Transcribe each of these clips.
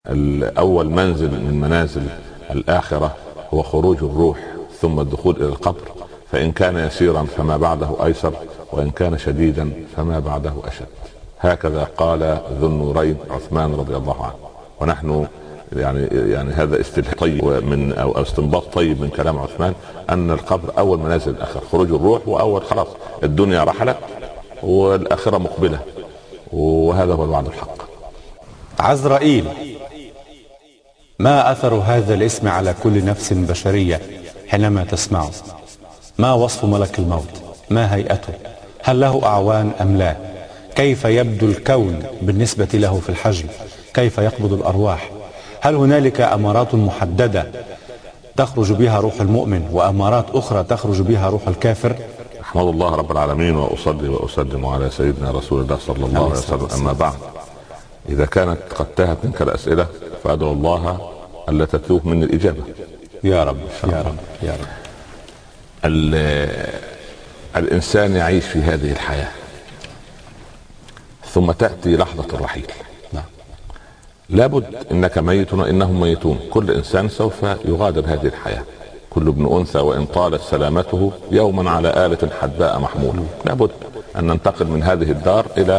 أول منزل من منازل الآخرة هو خروج الروح ثم الدخول إلى القبر، فإن كان يسيرا فما بعده أيسر، وإن كان شديدا فما بعده أشد. هكذا قال ذو النورين عثمان رضي الله عنه. ونحن يعني هذا استلهام طيب من أو استنباط طيب من كلام عثمان، أن القبر أول منازل الآخرة، خروج الروح وأول خلاص الدنيا رحلت والآخرة مقبلة، وهذا هو الوعد الحق. عزرائيل، ما أثر هذا الاسم على كل نفس بشرية حينما تسمعه؟ ما وصف ملك الموت؟ ما هيئته؟ هل له أعوان أم لا؟ كيف يبدو الكون بالنسبة له في الحجم؟ كيف يقبض الأرواح؟ هل هنالك أمارات محددة تخرج بها روح المؤمن وأمارات أخرى تخرج بها روح الكافر؟ أحمد الله رب العالمين وأصلي وأسلم على سيدنا رسول الله صلى الله عليه وسلم. أما بعد، إذا كانت قد تهت منك الأسئلة فأدعو الله ألا تتوه من الإجابة يا رب يا رب يا رب. الإنسان يعيش في هذه الحياة ثم تأتي لحظة الرحيل. لابد إنك ميت وإنهم ميتون، كل إنسان سوف يغادر هذه الحياة، كل ابن أنثى وإن طالت سلامته يوما على آلة حدباء محمول. لابد أن ننتقل من هذه الدار إلى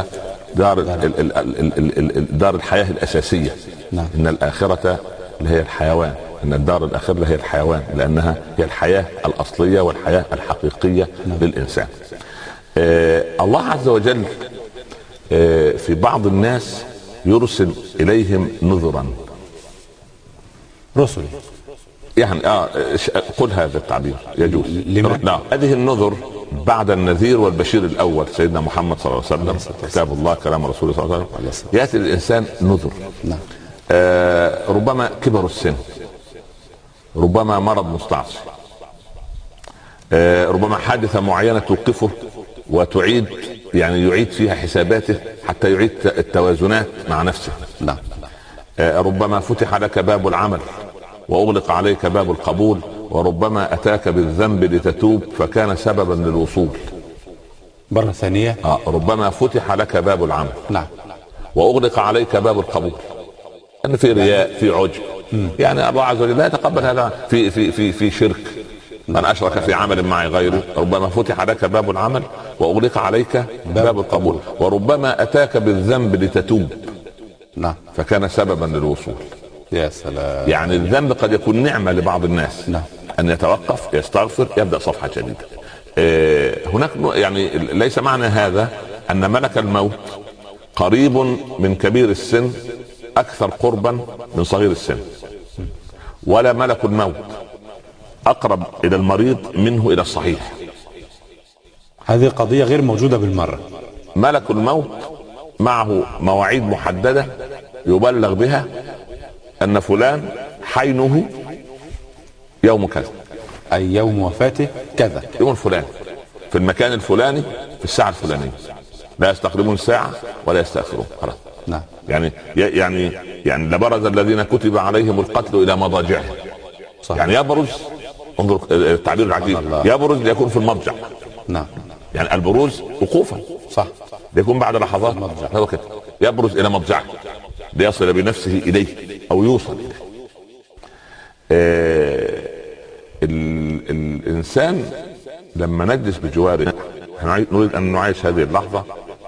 دار الحياة الأساسية. إن الآخرة اللي هي الحيوان، إن الدار الآخرة اللي هي الحيوان، لأنها هي الحياة الأصلية والحياة الحقيقية للإنسان. الله عز وجل في بعض الناس يرسل إليهم نذرا، رسل يعني قل هذا التعبير يجوز. لا، هذه النذر بعد النذير والبشير الأول سيدنا محمد صلى الله عليه وسلم، كتاب الله كلام رسوله صلى الله عليه وسلم، يأتي للإنسان نذر. ربما كبر السن، ربما مرض مستعصي، ربما حادثة معينة توقفه وتعيد يعيد فيها حساباته حتى يعيد التوازنات مع نفسه. ربما فتح لك باب العمل وأغلق عليك باب القبول، وربما أتاك بالذنب لتتوب فكان سببا للوصول. مرة ثانية ربما فتح لك باب العمل وأغلق عليك باب القبول، أن في رياء، في عجب، يعني الله عز وجل لا يتقبل هذا. في شرك، من أشرك في عمل معي غيره. ربما فتح لك باب العمل وأغلق عليك باب القبول، وربما أتاك بالذنب لتتوب فكان سببا للوصول. يا سلام. يعني الذنب قد يكون نعمة لبعض الناس، أن يتوقف، يستغفر، يبدأ صفحة جديدة. هناك يعني ليس معنى هذا أن ملك الموت قريب من كبير السن أكثر قربا من صغير السن، ولا ملك الموت أقرب إلى المريض منه إلى الصحيح. هذه قضية غير موجودة بالمرة. ملك الموت معه مواعيد محددة يبلغ بها أن فلان حينه يوم كذا، أي يوم وفاته كذا، يوم الفلاني في المكان الفلاني في الساعة الفلانية، لا يستقدمون ساعة ولا يستأخرون. خلاص. يعني لبرز الذين كتب عليهم القتل إلى مضاجعهم. يعني يبرز، انظر التعبير العجيب، يبرز ليكون في المضجع. يعني البروز وقوفا، صح، ليكون بعد لحظات. هو كده يبرز إلى مضجعه ليصل بنفسه إليه أو يوصل إليه. الإنسان لما نجلس بجواره نريد أن نعيش هذه اللحظة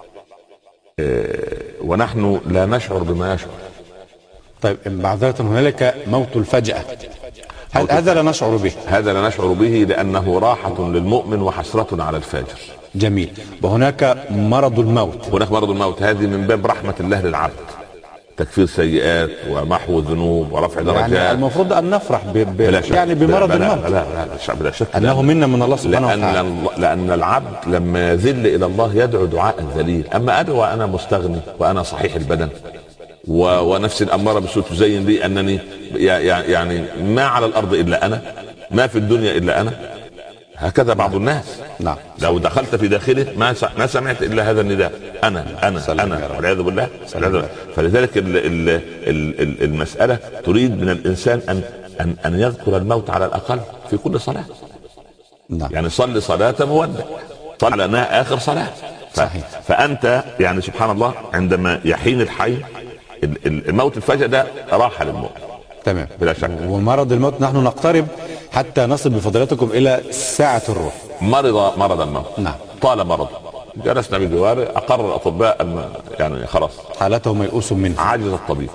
ونحن لا نشعر بما يشعر. طيب معذرة، هنالك موت الفجأة، هذا لا نشعر به. هذا لا نشعر به لأنه راحة للمؤمن وحسرة على الفاجر. جميل. وهناك مرض الموت. هناك مرض الموت، هذه من باب رحمة الله للعبد، تكفير سيئات ومحو الذنوب ورفع درجات. يعني المفروض أن نفرح يعني بمرض الموت. بلا شك أنه منا من الله سبحانه وتعالى. لأن العبد لما يذل إلى الله يدعو دعاء ذليل. أما أدعو وأنا مستغني وأنا صحيح البدن ونفسي الأمارة بالسوء تزين لي أنني يعني ما على الأرض إلا أنا، ما في الدنيا إلا أنا. هكذا بعض الناس. لو دخلت في داخله ما سمعت إلا هذا النداء، أنا والعياذ بالله. فلذلك المسألة تريد من الإنسان أن يذكر الموت على الأقل في كل صلاة. يعني صلي صلاة مودع، صلى لنا آخر صلاة. فأنت يعني سبحان الله عندما يحين الحي الموت الفجأة ده راحة للمؤمن تمام بلا شك. ومرض الموت نحن نقترب حتى نصل بفضيلتكم الى ساعة الروح. مرض الموت، نعم، طال مرض، جلسنا بجواره، اقر الاطباء يعني خلاص حالته ميؤوس منها، عاجز الطبيب.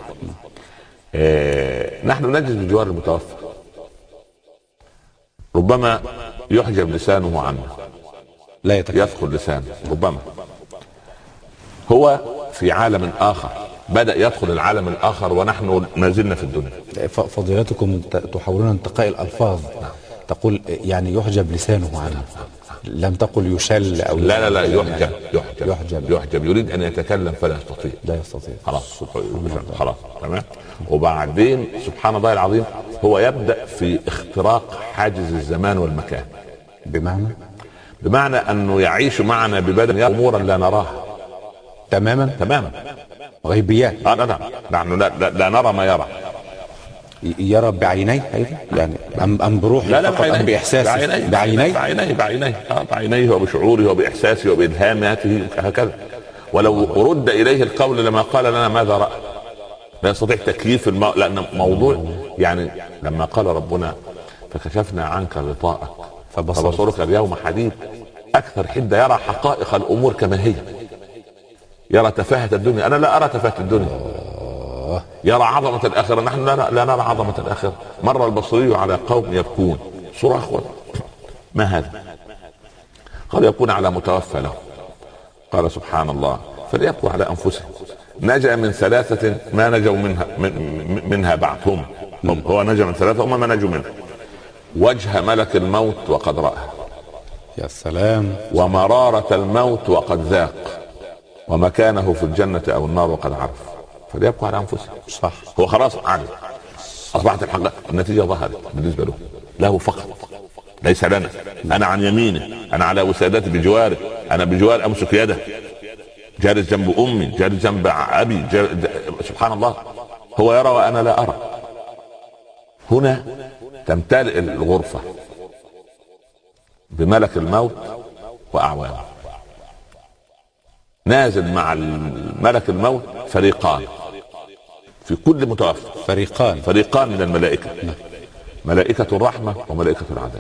نحن نجلس بجوار المتوفى، ربما يحجب لسانه عنه، لا يتكلم، يثقل لسانه، ربما هو في عالم اخر، بدأ يدخل العالم الاخر ونحن ما زلنا في الدنيا. فضيلتكم تحاولون انتقاء الالفاظ، تقول يعني يحجب لسانه عنه، لم تقل يشل او لا يحجب يريد ان يتكلم فلا يستطيع، لا يستطيع، خلاص تمام. وبعدين سبحان الله العظيم هو يبدأ في اختراق حاجز الزمان والمكان، بمعنى انه يعيش معنا ببدن امورا لا نراها تماما غيبيات. لا نحن لا نرى ما يرى. يرى بعينيه ايضا يعني ام بروحه فقط ام باحساسه؟ بعينيه وبشعوره وباحساسه وبالهاماته هكذا. ولو رد اليه القول لما قال لنا ماذا راى، لا يستطيع تكييف لان موضوع يعني لما قال ربنا فكشفنا عنك غطاءك فبصرك اليوم حديد، اكثر حده يرى حقائق الامور كما هي، يرى تفاهة الدنيا. انا لا ارى تفاهة الدنيا، يرى عظمة الآخرة، نحن لا نرى عظمة الآخرة. مر البصري على قوم يبكون صراخ، ما هذا؟ قال يبكون على متوفى له. قال سبحان الله فليبكوا على أنفسهم، نجا من ثلاثة ما نجوا منها بعد، هو نجا من ثلاثة هم ما نجوا منها: وجه ملك الموت وقد رأى، يا سلام، ومرارة الموت وقد ذاق، ومكانه في الجنة أو النار وقد عرف. فليبقوا على أنفسهم. صح، هو خلاص عارف، أصبحت الحقيقة، النتيجة ظهرت بالنسبة له فقط، ليس لنا. أنا عن يمينه، أنا على وسادته بجواره، أنا بجوار أمسك يده، جالس جنب أمي، جالس جنب أبي، سبحان الله. هو يرى وأنا لا أرى. هنا تمتلئ الغرفة بملك الموت وأعوانه. نازل مع ملك الموت فريقان في كل متوفى، فريقان من الملائكة، ملائكة الرحمة وملائكة العذاب.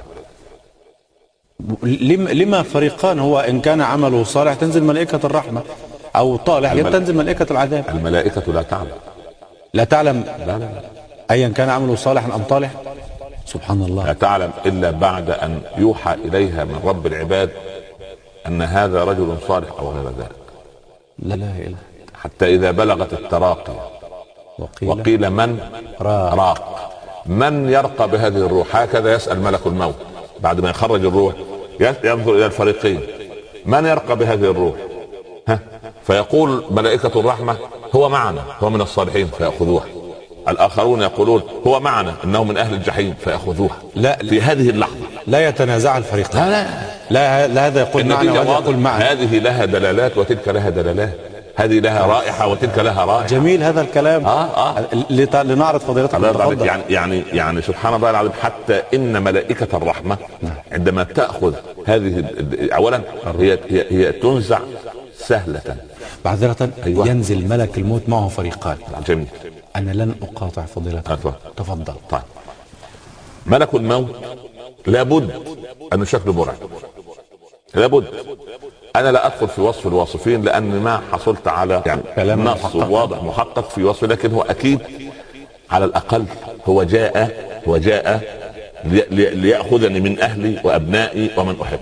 لما فريقان؟ هو إن كان عمله صالح تنزل ملائكة الرحمة، أو طالح تنزل ملائكة العذاب. الملائكة لا تعلم لا أيا كان عمله صالحا أم طالح، سبحان الله، لا تعلم إلا بعد أن يوحى إليها من رب العباد أن هذا رجل صالح أو غير ذلك. لا إله، حتى إذا بلغت التراقي وقيل من راق، من يرقى بهذه الروح؟ هكذا يسأل ملك الموت بعد ما يخرج الروح، ينظر إلى الفريقين: من يرقى بهذه الروح؟ فيقول ملائكة الرحمة: هو معنا، هو من الصالحين، فيأخذوها. الآخرون يقولون: هو معنا، إنه من أهل الجحيم، فيأخذوها. لا، في هذه اللحظة لا يتنازع الفريقين. لا هذا يقول معنا وهذا يقول معنا. هذه لها دلالات وتلك لها دلالات، هذه لها رائحة وتلك لها رائحة. جميل هذا الكلام. لنعرض فضيلتك. يعني سبحان الله العظيم. حتى إن ملائكة الرحمة عندما تأخذ هذه، أولا هي تنزع سهلة، معذرة. أيوة. ينزل ملك الموت معه فريقان. جميل. أنا لن أقاطع فضيلتك، تفضل. طيب، ملك الموت لابد أن شكله مرعب، لابد. أنا لا أدخل في وصف الواصفين لأن ما حصلت على يعني نص واضح محقق في وصفه، لكن هو أكيد على الأقل هو جاء ليأخذني من أهلي وأبنائي ومن أحب.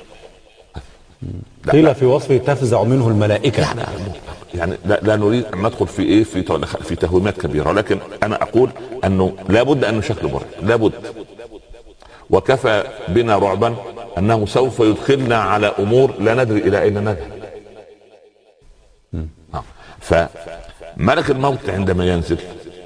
قيل في وصفه تفزع منه الملائكة. يعني لا نريد ان ندخل في في تهويمات كبيره، ولكن انا اقول انه لابد ان شكله مرعب، لابد. وكفى بنا رعبا انه سوف يدخلنا على امور لا ندري الى اين نذهب. فملك الموت عندما ينزل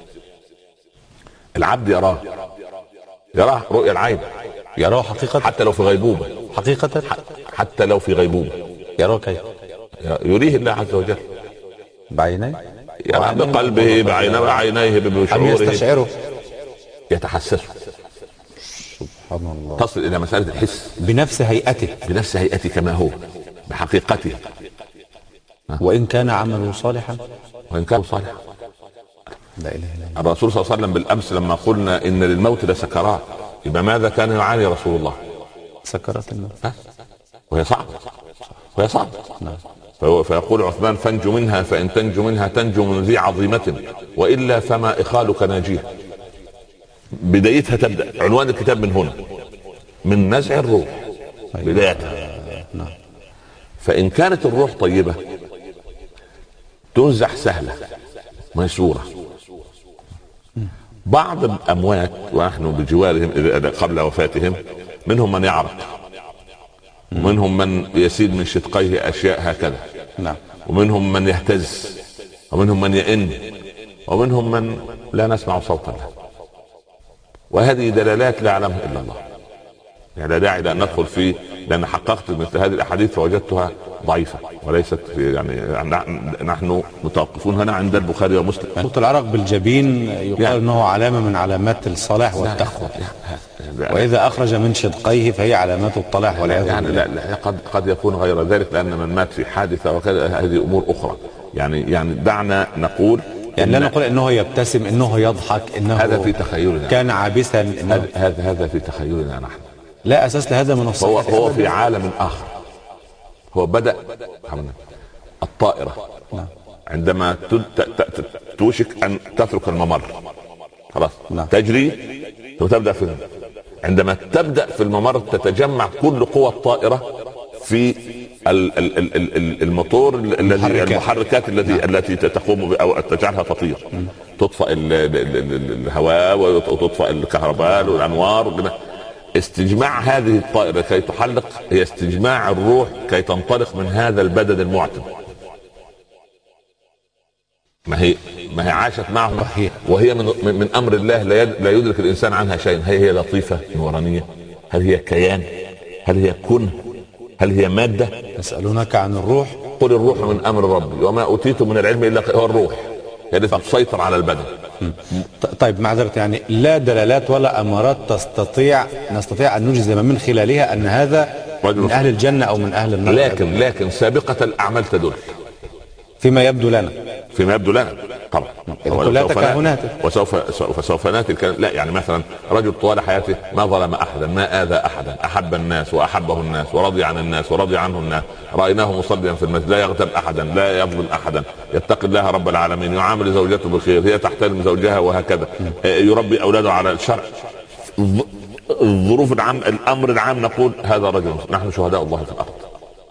العبد يراه رؤيا العين، يراه حقيقة، حتى لو في غيبوبة، حقيقة حتى لو في غيبوبة يراه. كيف يريه الله عز وجل؟ بعينيه، يرى بقلبه، بعينيه، بشعوره، يستشعره، يتحسسه. سبحان الله. تصل الى مسألة الحس بنفس هيئته كما هو بحقيقته. وإن كان عمله صالحا، لا إله إلا الله. الرسول صلى الله عليه وسلم بالامس لما قلنا ان للموت لسكرات، يبقى ماذا كان يعاني رسول الله؟ سكرات الموت. وهي صعبة. فيقول عثمان: فانجو منها، فإن تنجو منها تنجو من ذي عظيمة، وإلا فما إخالك ناجيه. بدايتها تبدأ عنوان الكتاب من هنا، من نزع الروح بدايتها. فإن كانت الروح طيبة تنزع سهلة ميسورة. بعض الأموات ونحن بجوارهم قبل وفاتهم منهم من يعرق، ومنهم من يسيل من شدقيه أشياء هكذا، ومنهم من يهتز، ومنهم من يئن، ومنهم من لا نسمع صوتا له. وهذه دلالات لا يعلمها إلا الله، يعني لا داعي لأن ندخل فيه، لأن حققت مثل هذه الأحاديث فوجدتها ضعيفة وليست يعني نحن متوقفون هنا عند البخاري ومسلم. صوت العرق بالجبين يقال يعني أنه علامة من علامات الصلاح والتقوى، وإذا أخرج من شدقيه فهي علامات الطلاح والعياذ بالله. يعني لا قد يكون غير ذلك، لأن من مات في حادثة وكذا هذه أمور أخرى. يعني دعنا نقول، يعني لا نقول انه يبتسم، انه يضحك، انه هذا في تخيلنا، كان عابسا، هذا في تخيلنا نحن، لا اساس لهذا من الصحة. هو في عالم اخر. هو بدأ الطائرة عندما توشك ان تترك الممر، خلاص تجري وتبدأ في عندما تبدأ في الممر تتجمع كل قوى الطائرة في الموتور المحركات التي تقوم او تجعلها تطير. تطفئ الهواء وتطفئ الكهرباء والانوار. استجماع هذه الطائرة كي تحلق هي استجماع الروح كي تنطلق من هذا البدن المعتم. ما هي عاشت معه، وهي من امر الله لا يدرك الانسان عنها شيء. هي لطيفة نورانية؟ هل هي كيان؟ هل هي كن؟ هل هي مادة؟ يسألونك عن الروح قل الروح من امر ربي وما اوتيت من العلم الا هو الروح التي تسيطر على البدن. طيب معذرة، يعني لا دلالات ولا امارات نستطيع ان نجزم من خلالها ان هذا من اهل الجنة او من اهل النار، لكن سابقة الاعمال تدل فيما يبدو لنا طبعا. كلها تكهنات، وسوف ناتي لا يعني مثلا رجل طوال حياته ما ظلم احدا، ما اذى احدا، احب الناس واحبه الناس، ورضي عن الناس ورضي عنه الناس، رايناه مصليا في المسجد، لا يغتاب احدا، لا يظلم احدا، يتقي الله رب العالمين، يعامل زوجته بالخير، هي تحترم زوجها وهكذا، يربي اولاده على الشرع. الظروف العام، الامر العام، نقول هذا رجل، نحن شهداء الله في الارض.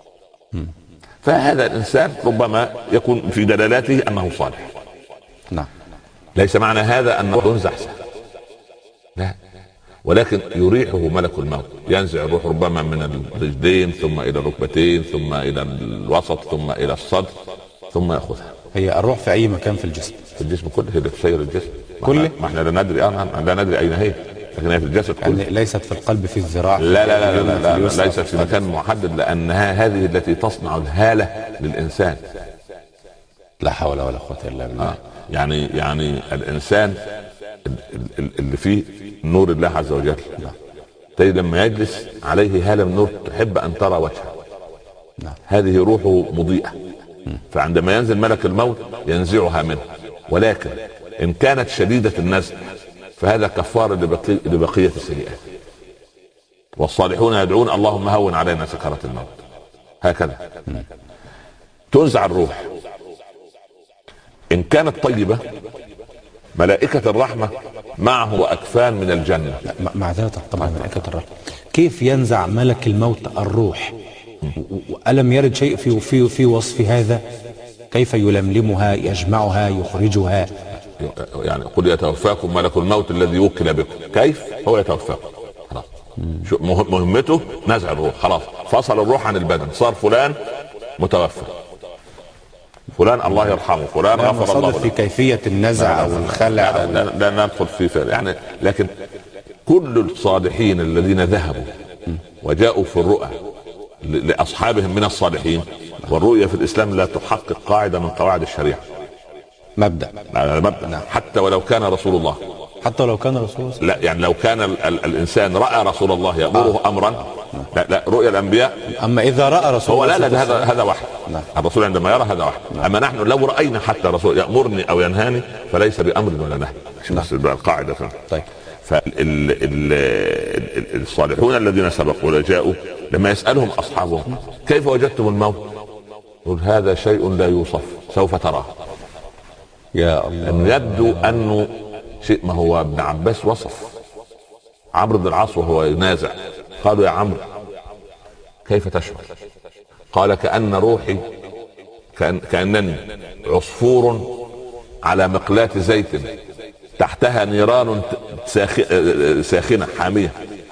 فهذا الانسان ربما يكون في دلالاته انه صالح. نعم. ليس معنى هذا انه ينزع، لا، ولكن يريحه ملك الموت، ينزع الروح ربما من الرجلين ثم الى الركبتين ثم الى الوسط ثم الى الصدر ثم ياخذها. هي الروح في اي مكان في الجسم؟ في الجسم كله، هي تسير الجسم كله. ما احنا لا ندري اين هي، لكن هي في الجسد كله. يعني ليست في القلب، في الذراع؟ لا ليست في مكان محدد، لانها هذه التي تصنع الهالة للانسان. لا حول ولا قوة الا بالله. يعني الانسان اللي فيه نور الله عز وجل تجد لما يجلس عليه هالة من نور تحب ان ترى وجهه. هذه روحه مضيئة، فعندما ينزل ملك الموت ينزعها منه. ولكن ان كانت شديدة النزع فهذا كفار لبقية السيئات. والصالحون يدعون اللهم هون علينا سكرات الموت. هكذا تنزع الروح. ان كانت طيبة ملائكة الرحمة معه وأكفان من الجنة. معذرة طبعا، ملائكة الرحمة كيف ينزع ملك الموت الروح؟ وألم يرد شيء في وصف هذا؟ كيف يلملمها، يجمعها، يخرجها؟ يعني قل يتوفاكم ملك الموت الذي وكل بكم. كيف هو يتوفاكم؟ خلاص، مهمته نزع الروح. خلاص، فصل الروح عن البدن، صار فلان متوفى، فلان الله يرحمه، فلان غفر الله له. في كيفية النزع او الخلع لا ندخل في يعني. لكن كل الصالحين الذين ذهبوا وجاءوا في الرؤى لأصحابهم من الصالحين، والرؤية في الإسلام لا تحقق قاعدة من قواعد الشريعة، مبدأ. حتى ولو كان رسول الله حتى لو كان رسول. لا يعني لو كان الانسان راى رسول الله يامره امرا، لا رؤيا الانبياء. اما اذا راى رسول هو الله لا هذا وحي. الرسول عندما يرى هذا وحي. اما نحن لو راينا حتى الرسول يامرني او ينهاني فليس بامر ولا نهي، عشان بس القاعده. طيب فالصالحون الذين سبقوا وجاءوا لما يسالهم اصحابهم كيف وجدتم الموت؟ يقول هذا شيء لا يوصف سوف تراه. يا الله. أن يبدو أنه شيء، ما هو ابن عباس وصف عمرو بن العاص وهو ينازع، قالوا يا عمرو كيف تشعر؟ قال كأن روحي كأنني عصفور على مقلاة زيت تحتها نيران ساخنة حامية،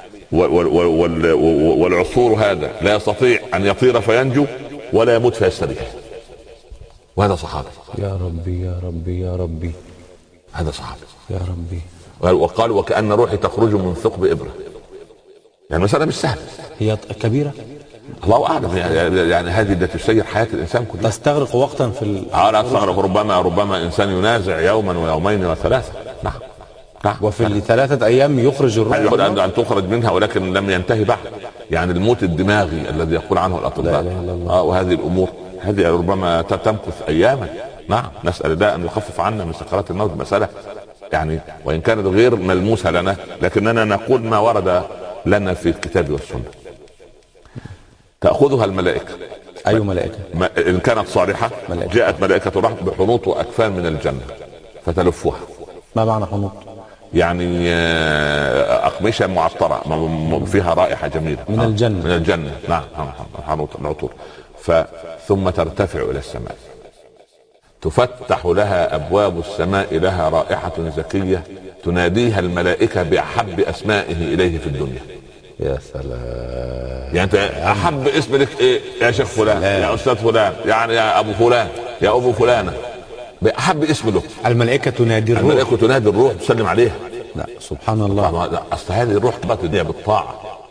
والعصفور هذا لا يستطيع أن يطير فينجو ولا يموت فيستريح. وهذا صحابي. يا ربي يا ربي يا ربي، هذا صحابي يا ربي. وقال وكأن روحي تخرج من ثقب إبرة. يعني مسألة مش سهلة، هي كبيرة الله أعلم. يعني هذه التي تسير حياة الإنسان كلها، تستغرق وقتا في لا تستغرق. ربما إنسان ينازع يوما ويومين وثلاثة. نعم. وفي 3 أيام يخرج الروح. يقول أن تخرج منها ولكن لم ينتهي بعد. يعني الموت الدماغي الذي يقول عنه الأطباء وهذه الأمور هذه ربما تمكث أياما. نعم، نسأل الله أن يخفف عنا من سكرات الموت. مسألة يعني وإن كانت غير ملموسة لنا لكننا نقول ما ورد لنا في الكتاب والسنة. تأخذها الملائكة. أي ملائكة؟ إن كانت صالحة ملائكة. جاءت ملائكة الرحمة بحنوط وأكفان من الجنة فتلفها. ما معنى حنوط؟ يعني أقمشة معطرة فيها رائحة جميلة من الجنة. من الجنة. نعم، حنوط العطور. ثم ترتفع إلى السماء، تفتح لها أبواب السماء لها رائحة زكية تناديها الملائكة بأحب أسمائه إليه في الدنيا. يا سلام. يعني أنت أحب اسم لك إيه يا شيخ فلان، يا أستاذ فلان، يعني يا أبو فلان، يا أبو فلانة، بأحب اسم له. الملائكة تنادي الروح. الملائكة تنادي الروح تسلم عليها. لا سبحان الله. أصل هذه الروح تبدأ بالطاعة.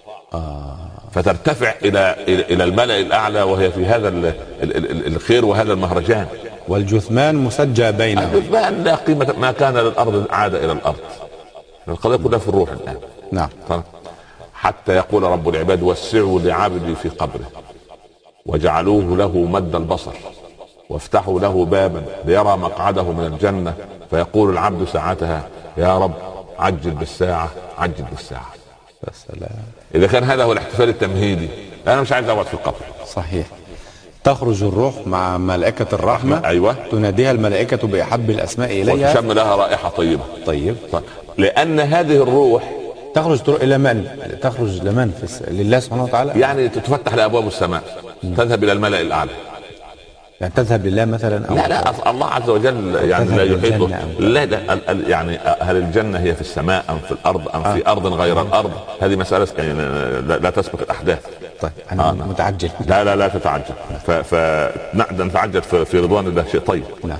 فترتفع إلى الملأ الأعلى وهي في هذا الخير وهذا المهرجان. والجثمان مسجى بينهم. الجثمان لا قيمة ما كان للأرض عاد إلى الأرض. القضية كلها في الروح الآن. نعم. حتى يقول رب العباد وسعوا لعبدي في قبره وجعلوه له مد البصر وافتحوا له بابا ليرى مقعده من الجنة فيقول العبد ساعتها يا رب عجل بالساعة عجل بالساعة. السلام. إذا كان هذا هو الاحتفال التمهيدي أنا مش عايز أقعد في القبر. صحيح. تخرج الروح مع ملائكة الرحمة. أيوة. تناديها الملائكة بأحب الأسماء إليها وتشم لها رائحة طيبة. طيب. لأن هذه الروح تخرج إلى من؟ تخرج لمن؟ لله سبحانه وتعالى. يعني تفتح لأبواب السماء تذهب إلى الملأ الأعلى. يعني تذهب لله مثلا أو لا الله عز وجل يعني لا يحيط. لا يعني هل الجنة هي في السماء أم في الأرض أم في أرض غير الأرض؟ هذه مسألة لا تسبق الأحداث. طيب أنا متعجل. لا تتعجل. نتعجل في رضوان الله شيء طيب. نعم.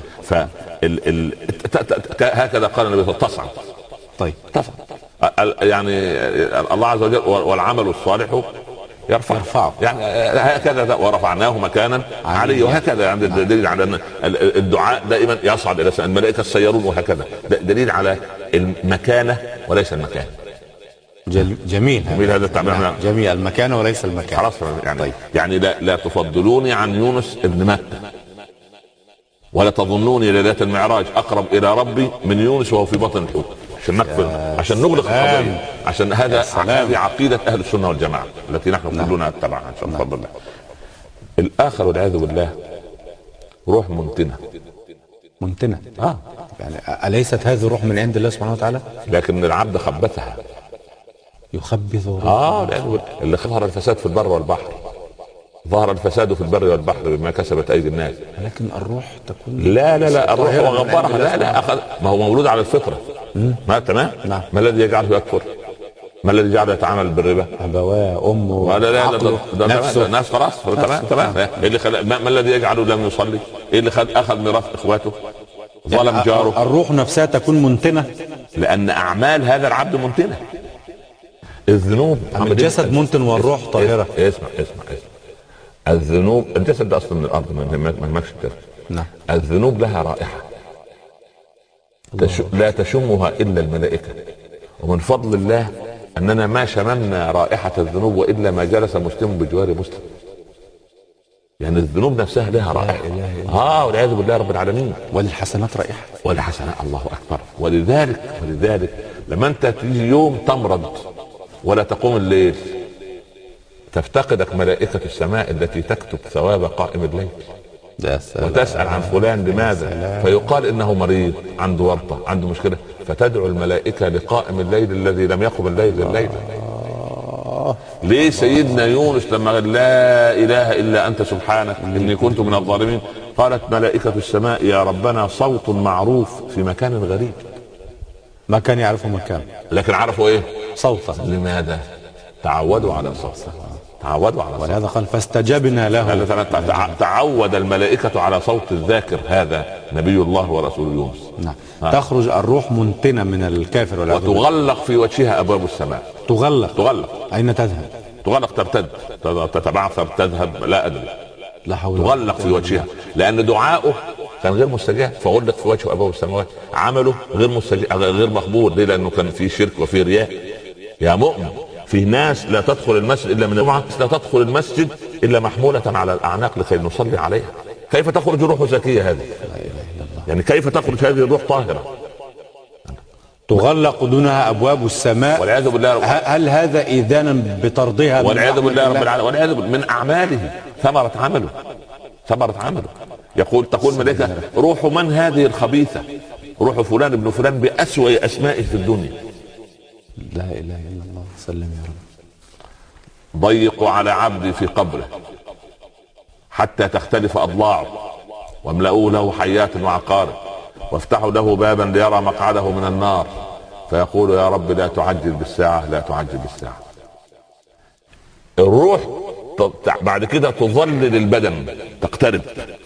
هكذا قال النبي تصعد. طيب تصعد يعني الله عز وجل والعمل الصالح يرفعه. يعني هكذا ورفعناه مكانا عليه. وهكذا يعني دليل على ان الدعاء دائما يصعد الى السماء. الملائكه السيارون وهكذا دليل على المكانه وليس المكان. جميل هذا التعبير. جميل المكان وليس المكان. خلاص يعني طيب. يعني لا تفضلوني عن يونس ابن متى ولا تظنوني ليلة المعراج اقرب الى ربي من يونس وهو في بطن الحوت. عشان نقفل عشان نغلق القضية. عشان هذه عقيدة أهل السنة والجماعة التي نحن كلنا نتبعها إن شاء الله. بفضل الله. الآخر والعياذ بالله روح منتنة. يعني أليست هذه الروح من عند الله سبحانه وتعالى؟ لكن العبد خبثها. يخبث اللي ظهر الفساد في البر والبحر. ظهر الفساد في البر والبحر بما كسبت أيدي الناس. لكن الروح تكون لا الروح هو غفرها. لا أخذ ما هو مولود على الفطرة. ما تمام. نعم. ما الذي يجعله يكفر؟ ما الذي يجعله يتعامل بالربا؟ أبواه أمه نفسه. ناس خلاص تمام. ما الذي يجعله لم يصلي؟ إيه اللي أخذ ميراث إخواته؟ ظلم جاره. الروح نفسها تكون منتنة لأن أعمال هذا العبد منتنة. الذنوب الجسد منتن والروح طاهرة. اسمع الذنوب الجسد ده أصلا من الأرض ما يهمكش. نعم. الذنوب لها رائحة. لا تشمها الا الملائكه. ومن فضل الله اننا ما شممنا رائحه الذنوب والا ما جلس مسلم بجوار مسلم. يعني الذنوب نفسها لها رائحه. والعياذ بالله رب العالمين. وللحسنات رائحه. وللحسنات، الله اكبر. ولذلك لما انت تيجي يوم تمرض ولا تقوم الليل تفتقدك ملائكه السماء التي تكتب ثواب قائم الليل وتسأل عن فلان لماذا، فيقال انه مريض، عنده ورطة، عنده مشكلة، فتدعو الملائكة لقائم الليل الذي لم يقم الليل. ليه سيدنا يونس لما قال لا اله الا انت سبحانك اني كنت من الظالمين، قالت ملائكة السماء يا ربنا صوت معروف في مكان غريب. ما كان يعرفه مكان، لكن عرفوا ايه؟ صوته. لماذا؟ تعودوا على صوته. ولهذا قال فاستجبنا له. تعود الملائكة على صوت الذاكر، هذا نبي الله ورسول يونس. نعم. تخرج الروح منتنة من الكافر وتغلق في وجهها أبواب السماء. تغلق. أين تذهب؟ تغلق، ترتد، تتبعثر، تذهب، لا أدري. لا حول. تغلق في وجهها لأن دعاؤه كان غير مستجاب، فغلق في وجهه أبواب السماوات. عمله غير مستجاب، غير مقبول. ليه؟ لأنه كان في شرك وفي رياء. يا مؤمن، في ناس لا تدخل المسجد الا من الجمعه، لا تدخل المسجد الا محموله على الاعناق لكي نصلي عليها. كيف تخرج روح زكيه هذه؟ يعني كيف تخرج هذه الروح طاهره؟ تغلق دونها ابواب السماء والعياذ بالله. هل هذا اذانا بطردها؟ والعياذ بالله رب العالمين. والعياذ من اعماله، ثمره عمله. تقول ملائكه روح من هذه الخبيثه؟ روح فلان ابن فلان بأسوأ اسمائه في الدنيا. لا اله الا الله. سلم يا رب. ضيقوا على عبدي في قبره حتى تختلف اضلاعه واملأوا له حيات وعقارب وافتحوا له بابا ليرى مقعده من النار فيقول يا رب لا تعجل بالساعة. الروح بعد كده تظلل البدن، تقترب.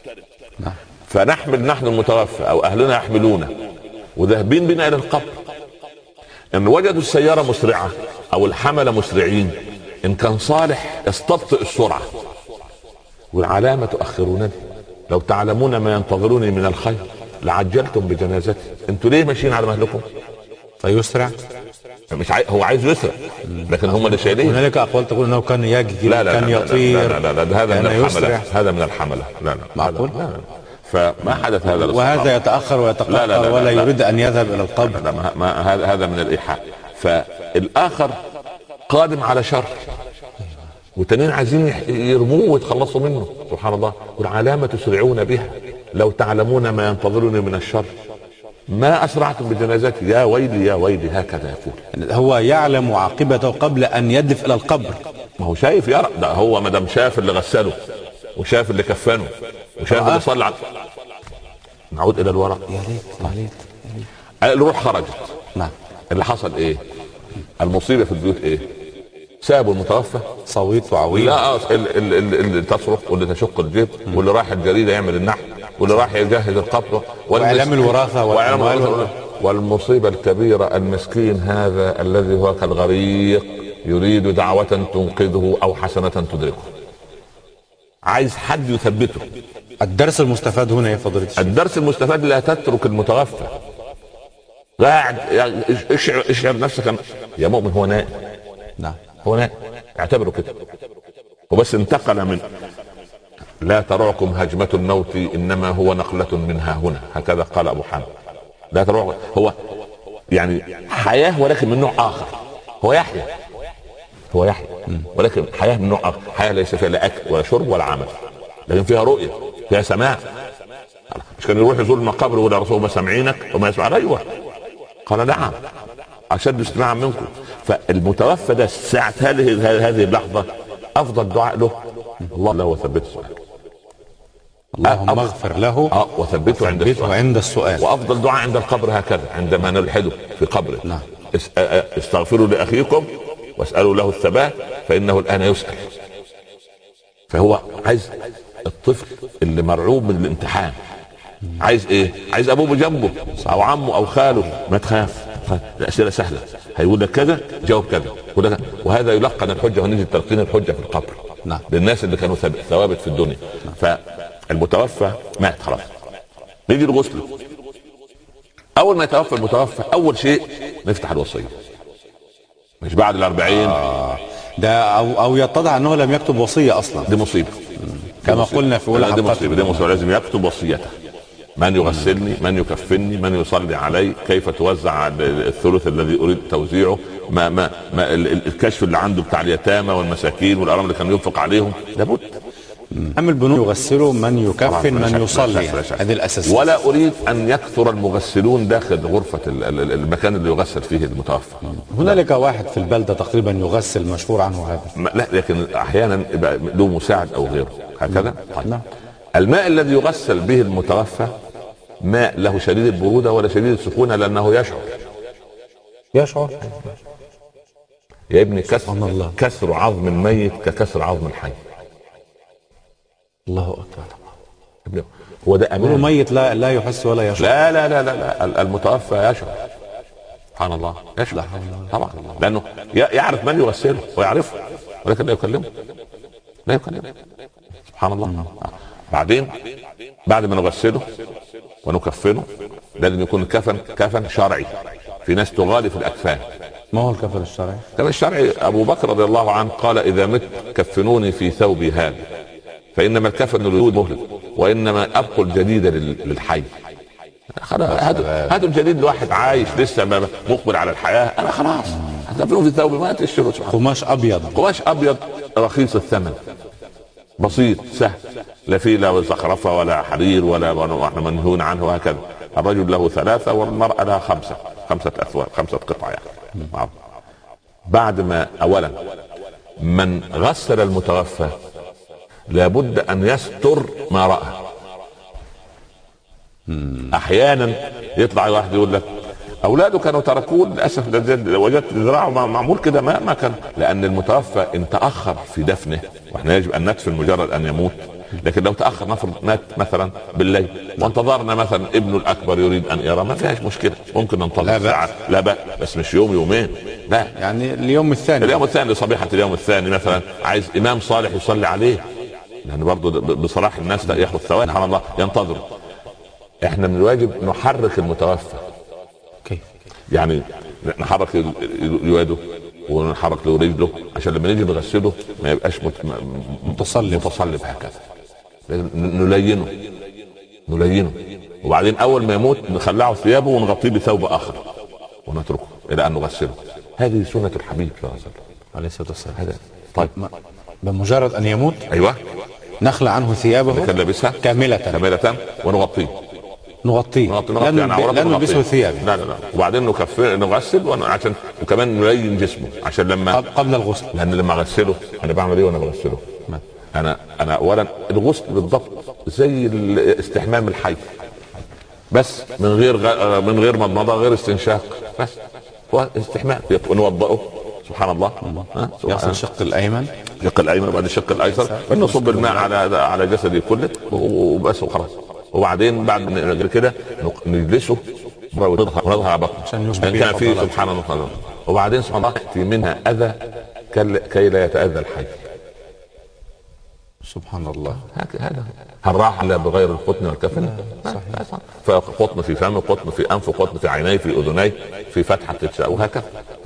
فنحمل نحن المتوفى او اهلنا يحملونه وذاهبين بنا الى القبر. ان وجدوا السيارة مسرعة او الحمل مسرعين، ان كان صالح يستبطئ السرعة. والعلامة تؤخرونني، لو تعلمون ما ينتظروني من الخير لعجلتم بجنازتي. انتوا ليه ماشيين على مهلكم؟ فيسرع. مش هو عايز يسرع، لكن هم اللي شايلين. هنالك اقوال تقول انه كان يجري، كان يطير. لا هذا من الحملة. لا معقول؟ لا. فما حدث هذا وهذا يتأخر ويتقهقر ولا يريد أن يذهب إلى القبر. هذا من الإيحاء. فالآخر قادم على شر والتانيين عايزين يرموه ويتخلصوا منه. سبحان الله. والعلامة تسرعون بها، لو تعلمون ما ينتظرني من الشر ما أسرعتم بجنازتي. يا ويلي هكذا يقول. هو يعلم عاقبته قبل أن يدف إلى القبر. ما هو شايف يرى ده. هو مدام شاف اللي غسله وشاف اللي كفنه وشاف اللي صلى على. نعود إلى الوراء. يا ريت. الروح خرجت. نعم. اللي حصل إيه؟ المصيبة في البيوت إيه؟ سابوا المتوفى صويت وعويل. لا اللي تصرخ واللي تشق الجيب واللي راح الجريدة يعمل النحل واللي راح يجهز القبر وإعلام الوراثة والمصيبة الكبيرة المسكين هذا الذي هو كالغريق يريد دعوة تنقذه أو حسنة تدركه، عايز حد يثبته. الدرس المستفاد هنا يا فضيلة الشيخ، الدرس المستفاد لا تترك المتوفى قاعد. اشعر نفسك يا مؤمن هو نائم. نعم هو نائم، اعتبره كده. وبس انتقل من لا ترعكم هجمة الموت إنما هو نقلة منها هنا، هكذا قال أبو حامد. لا ترعكم، هو يعني حياة ولكن من نوع آخر. هو يحيى ولكن حياة من نوع آخر. حياة ليس فيها لا أكل ولا شرب ولا عمل، لكن فيها رؤية، فيها سماع. مش كان يروح يزور المقابر ولا رسول ما سمعينك وما يسمع؟ أيوة قال نعم أشد استماعا منكم. فالمتوفى ده ساعة هذه اللحظة أفضل دعاء له الله له وثبت السؤال. اللهم اغفر له وثبته عند السؤال. وأفضل دعاء عند القبر هكذا عندما نلحده في قبره. نعم. استغفروا لأخيكم واسألوا له الثبات فإنه الآن يسأل. فهو عايز الطفل اللي مرعوب من الامتحان عايز ايه؟ عايز ابوه جنبه او عمه او خاله. ما تخاف، الاسئله سهله، هيقول لك كذا جاوب كذا. وهذا يلقن الحجه ونجي تلقين الحجه في القبر. نعم. للناس اللي كانوا ثوابت في الدنيا. نعم. فالمتوفى مات خلاص، نيجي لغسله. اول ما يتوفى المتوفى اول شيء نفتح الوصيه، مش بعد ال40. ده او يتضح انه لم يكتب وصيه اصلا. دي مصيبه كما قلنا في اولى حلقات. دي مصيبه، لازم يكتب وصيته. من يغسلني، من يكفني، من يصلي علي، كيف توزع الثلث الذي اريد توزيعه، ما الكشف اللي عنده بتاع اليتامى والمساكين والارامل اللي كان ينفق عليهم، لابد. أم البنوك يغسلوا، من يكفن، من يصلي، هذه الأساسية. ولا أريد أن يكثر المغسلون داخل غرفة المكان اللي يغسل فيه المتوفى. هنالك واحد في البلدة تقريبا يغسل، مشهور عنه هذا. لا، لكن أحيانا يبقى له مساعد أو غيره هكذا. طيب. الماء الذي يغسل به المتوفى ماء له شديد البرودة ولا شديد السخونة، لأنه يشعر يا ابني. كسر عظم الميت ككسر عظم الحي. الله أكبر. هو ده أمان. ميت لا يحس ولا يشعر. لا لا لا لا، المتوفى يشعر. سبحان الله، يشعر طبعا، لأنه يعرف من يغسله ويعرفه، ولكن لا يكلمه. سبحان الله. بعدين بعد ما نغسله ونكفنه لازم يكون كفن شرعي. في ناس تغالي في الأكفان. ما هو الكفن الشرعي؟ الكفن الشرعي أبو بكر رضي الله عنه قال: إذا مت كفنوني في ثوبي هذا، فإنما الكفن للوجود مهلك، وإنما أبقى الجديد للحي. هذا الجديد لواحد عايش لسه مقبل على الحياة. أنا خلاص كفنوني في ثوبي، ما تشتروا قماش أبيض رخيص الثمن، بسيط سهل، لا فيه لا زخرفة ولا حرير ولا احنا منهون عنه. وهكذا الرجل له 3 والمرأة لها 5 أثواب، 5 قطع يعني. بعد ما أولا من غسل المتوفى لابد أن يستر ما رأى. أحيانا يطلع واحد يقول لك أولاده كانوا تركوه للأسف، وجدت ذراعه معمول كده، ما كان، لأن المتوفى إن تأخر في دفنه، وإحنا يجب أن ندفن مجرد أن يموت. لكن لو تأخر مات مثلا بالليل وانتظرنا مثلا ابنه الأكبر يريد أن يرى، ما فيهاش مشكلة، ممكن ننتظر ساعة، لا بأس، بس مش يومين، لا، يعني اليوم الثاني لصبيحة اليوم الثاني مثلا عايز إمام صالح يصلي عليه، لأن برضو بصراحة الناس ياخذ ثواني. سبحان الله، ينتظر. احنا من الواجب نحرك المتوفى. كيف يعني نحرك يده ونحرك له رجله، عشان لما نيجي نغسله ما يبقاش متصلب هكذا. نلينه، وبعدين اول ما يموت نخلعه ثيابه ونغطيه بثوب اخر ونتركه الى ان نغسله. هذه سنة الحبيب صلى الله عليه وسلم عليه الصلاة والسلام. هذا طيب، بمجرد ان يموت ايوه نخلع عنه ثيابه نلبسها كاملة ونغطيه لا نلبسه ثياب. لا وبعدين نغسل عشان، وكمان نلين جسمه عشان لما قبل الغسل. لان لما اغسله انا بعمل ايه وانا بغسله؟ انا اولا الغسل بالضبط زي استحمام الحي، بس من غير مضمضه، غير استنشاق، بس هو استحمام. ونوضئه سبحان الله. يغسل الشق الايمن وبعد الشق الايسر، ونصب الماء على جسده كله وبس وخلاص. وبعدين بعد كده نجلسه ونضغط على بطنه عشان كان فيه سبحان الله. وبعدين سبحان الله يأتي منها اذى كي لا يتاذى الحي. سبحان الله. هذا الراحة لا بغير القطن والكفن. فقطن في فمه، قطن في انفه، قطن في عينيه، في اذنيه، في فتحة الشاء، وهكذا.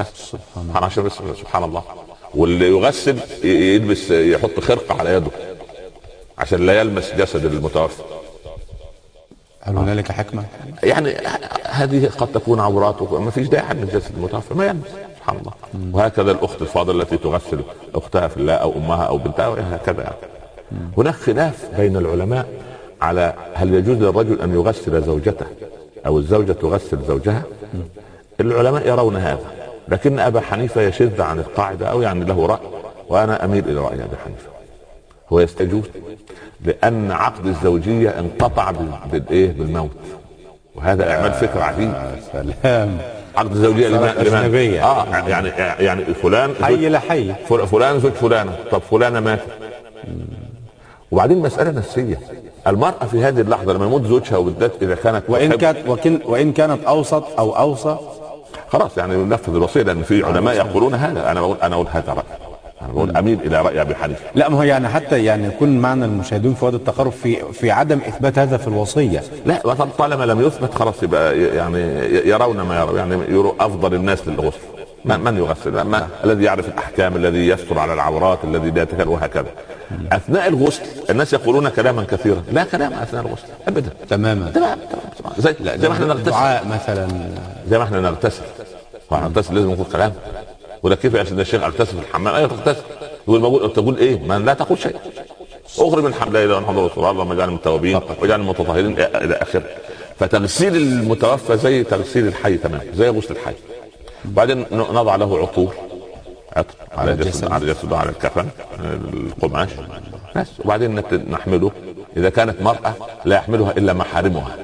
سبحان الله. واللي يغسل يحط خرقة على يده عشان لا يلمس جسد المتوفى. هل هنالك حكمة؟ يعني هذه قد تكون عورات، ما فيش داعي من جسد المتوفى ما يلمس. سبحان الله. وهكذا الأخت الفاضلة التي تغسل أختها في الله أو أمها أو بنتها، هكذا يعني. هناك خلاف بين العلماء على هل يجوز للرجل أن يغسل زوجته أو الزوجة تغسل زوجها. العلماء يرون هذا، لكن أبا حنيفة يشذ عن القاعدة، أو يعني له رأي، وأنا أميل إلى رأي أبي حنيفة. هو يستجوز لأن عقد الزوجية انقطع بالموت، وهذا إعمال فكرة عجيب. سلام. عقد الزوجية لمن؟ يعني فلان حي لحي، فلان زوج فلانة. طب فلانة ماتت، وبعدين مسألة نفسية. المرأة في هذه اللحظة لما يموت زوجها، وبالذات إذا كانت وإن كانت أوسط أو أوصى، خلاص يعني ننفذ الوصية، لأن في علماء يقولون هذا. أنا أقول هذا رأي. انا بقول اميل الى راي ابي حنيفه. لا ما هو يعني حتى يعني يكون معنى المشاهدون في وادي التقارب في عدم اثبات هذا في الوصيه. لا طالما لم يثبت خلاص يبقى يعني يرون ما يرون، يعني يروا افضل الناس للغسل من يغسل، الذي يعرف الاحكام، الذي يستر على العورات، الذي لا يتكلم، وهكذا. اثناء الغسل الناس يقولون كلاما كثيرا، لا كلام اثناء الغسل ابدا تماما. زي ما احنا نغتسل دعاء مثلا، زي ما احنا نغتسل لازم نقول كلام. ولا كيف يا سيدنا الشيخ اغتسل في الحمام؟ ايوه تغتسل. يقول تقول ايه؟ ما لا تقول شيء. اخرج من الحمام لا اله الا الله رسول الله، اللهم اجعلنا من التوابين واجعلنا المتطهرين الى اخره. فتغسيل المتوفى زي تغسيل الحي تمام، زي غسل الحي. بعدين نضع له عطر على جسده على الكفن القماش بس. وبعدين نحمله، اذا كانت مرأة لا يحملها الا محارمها.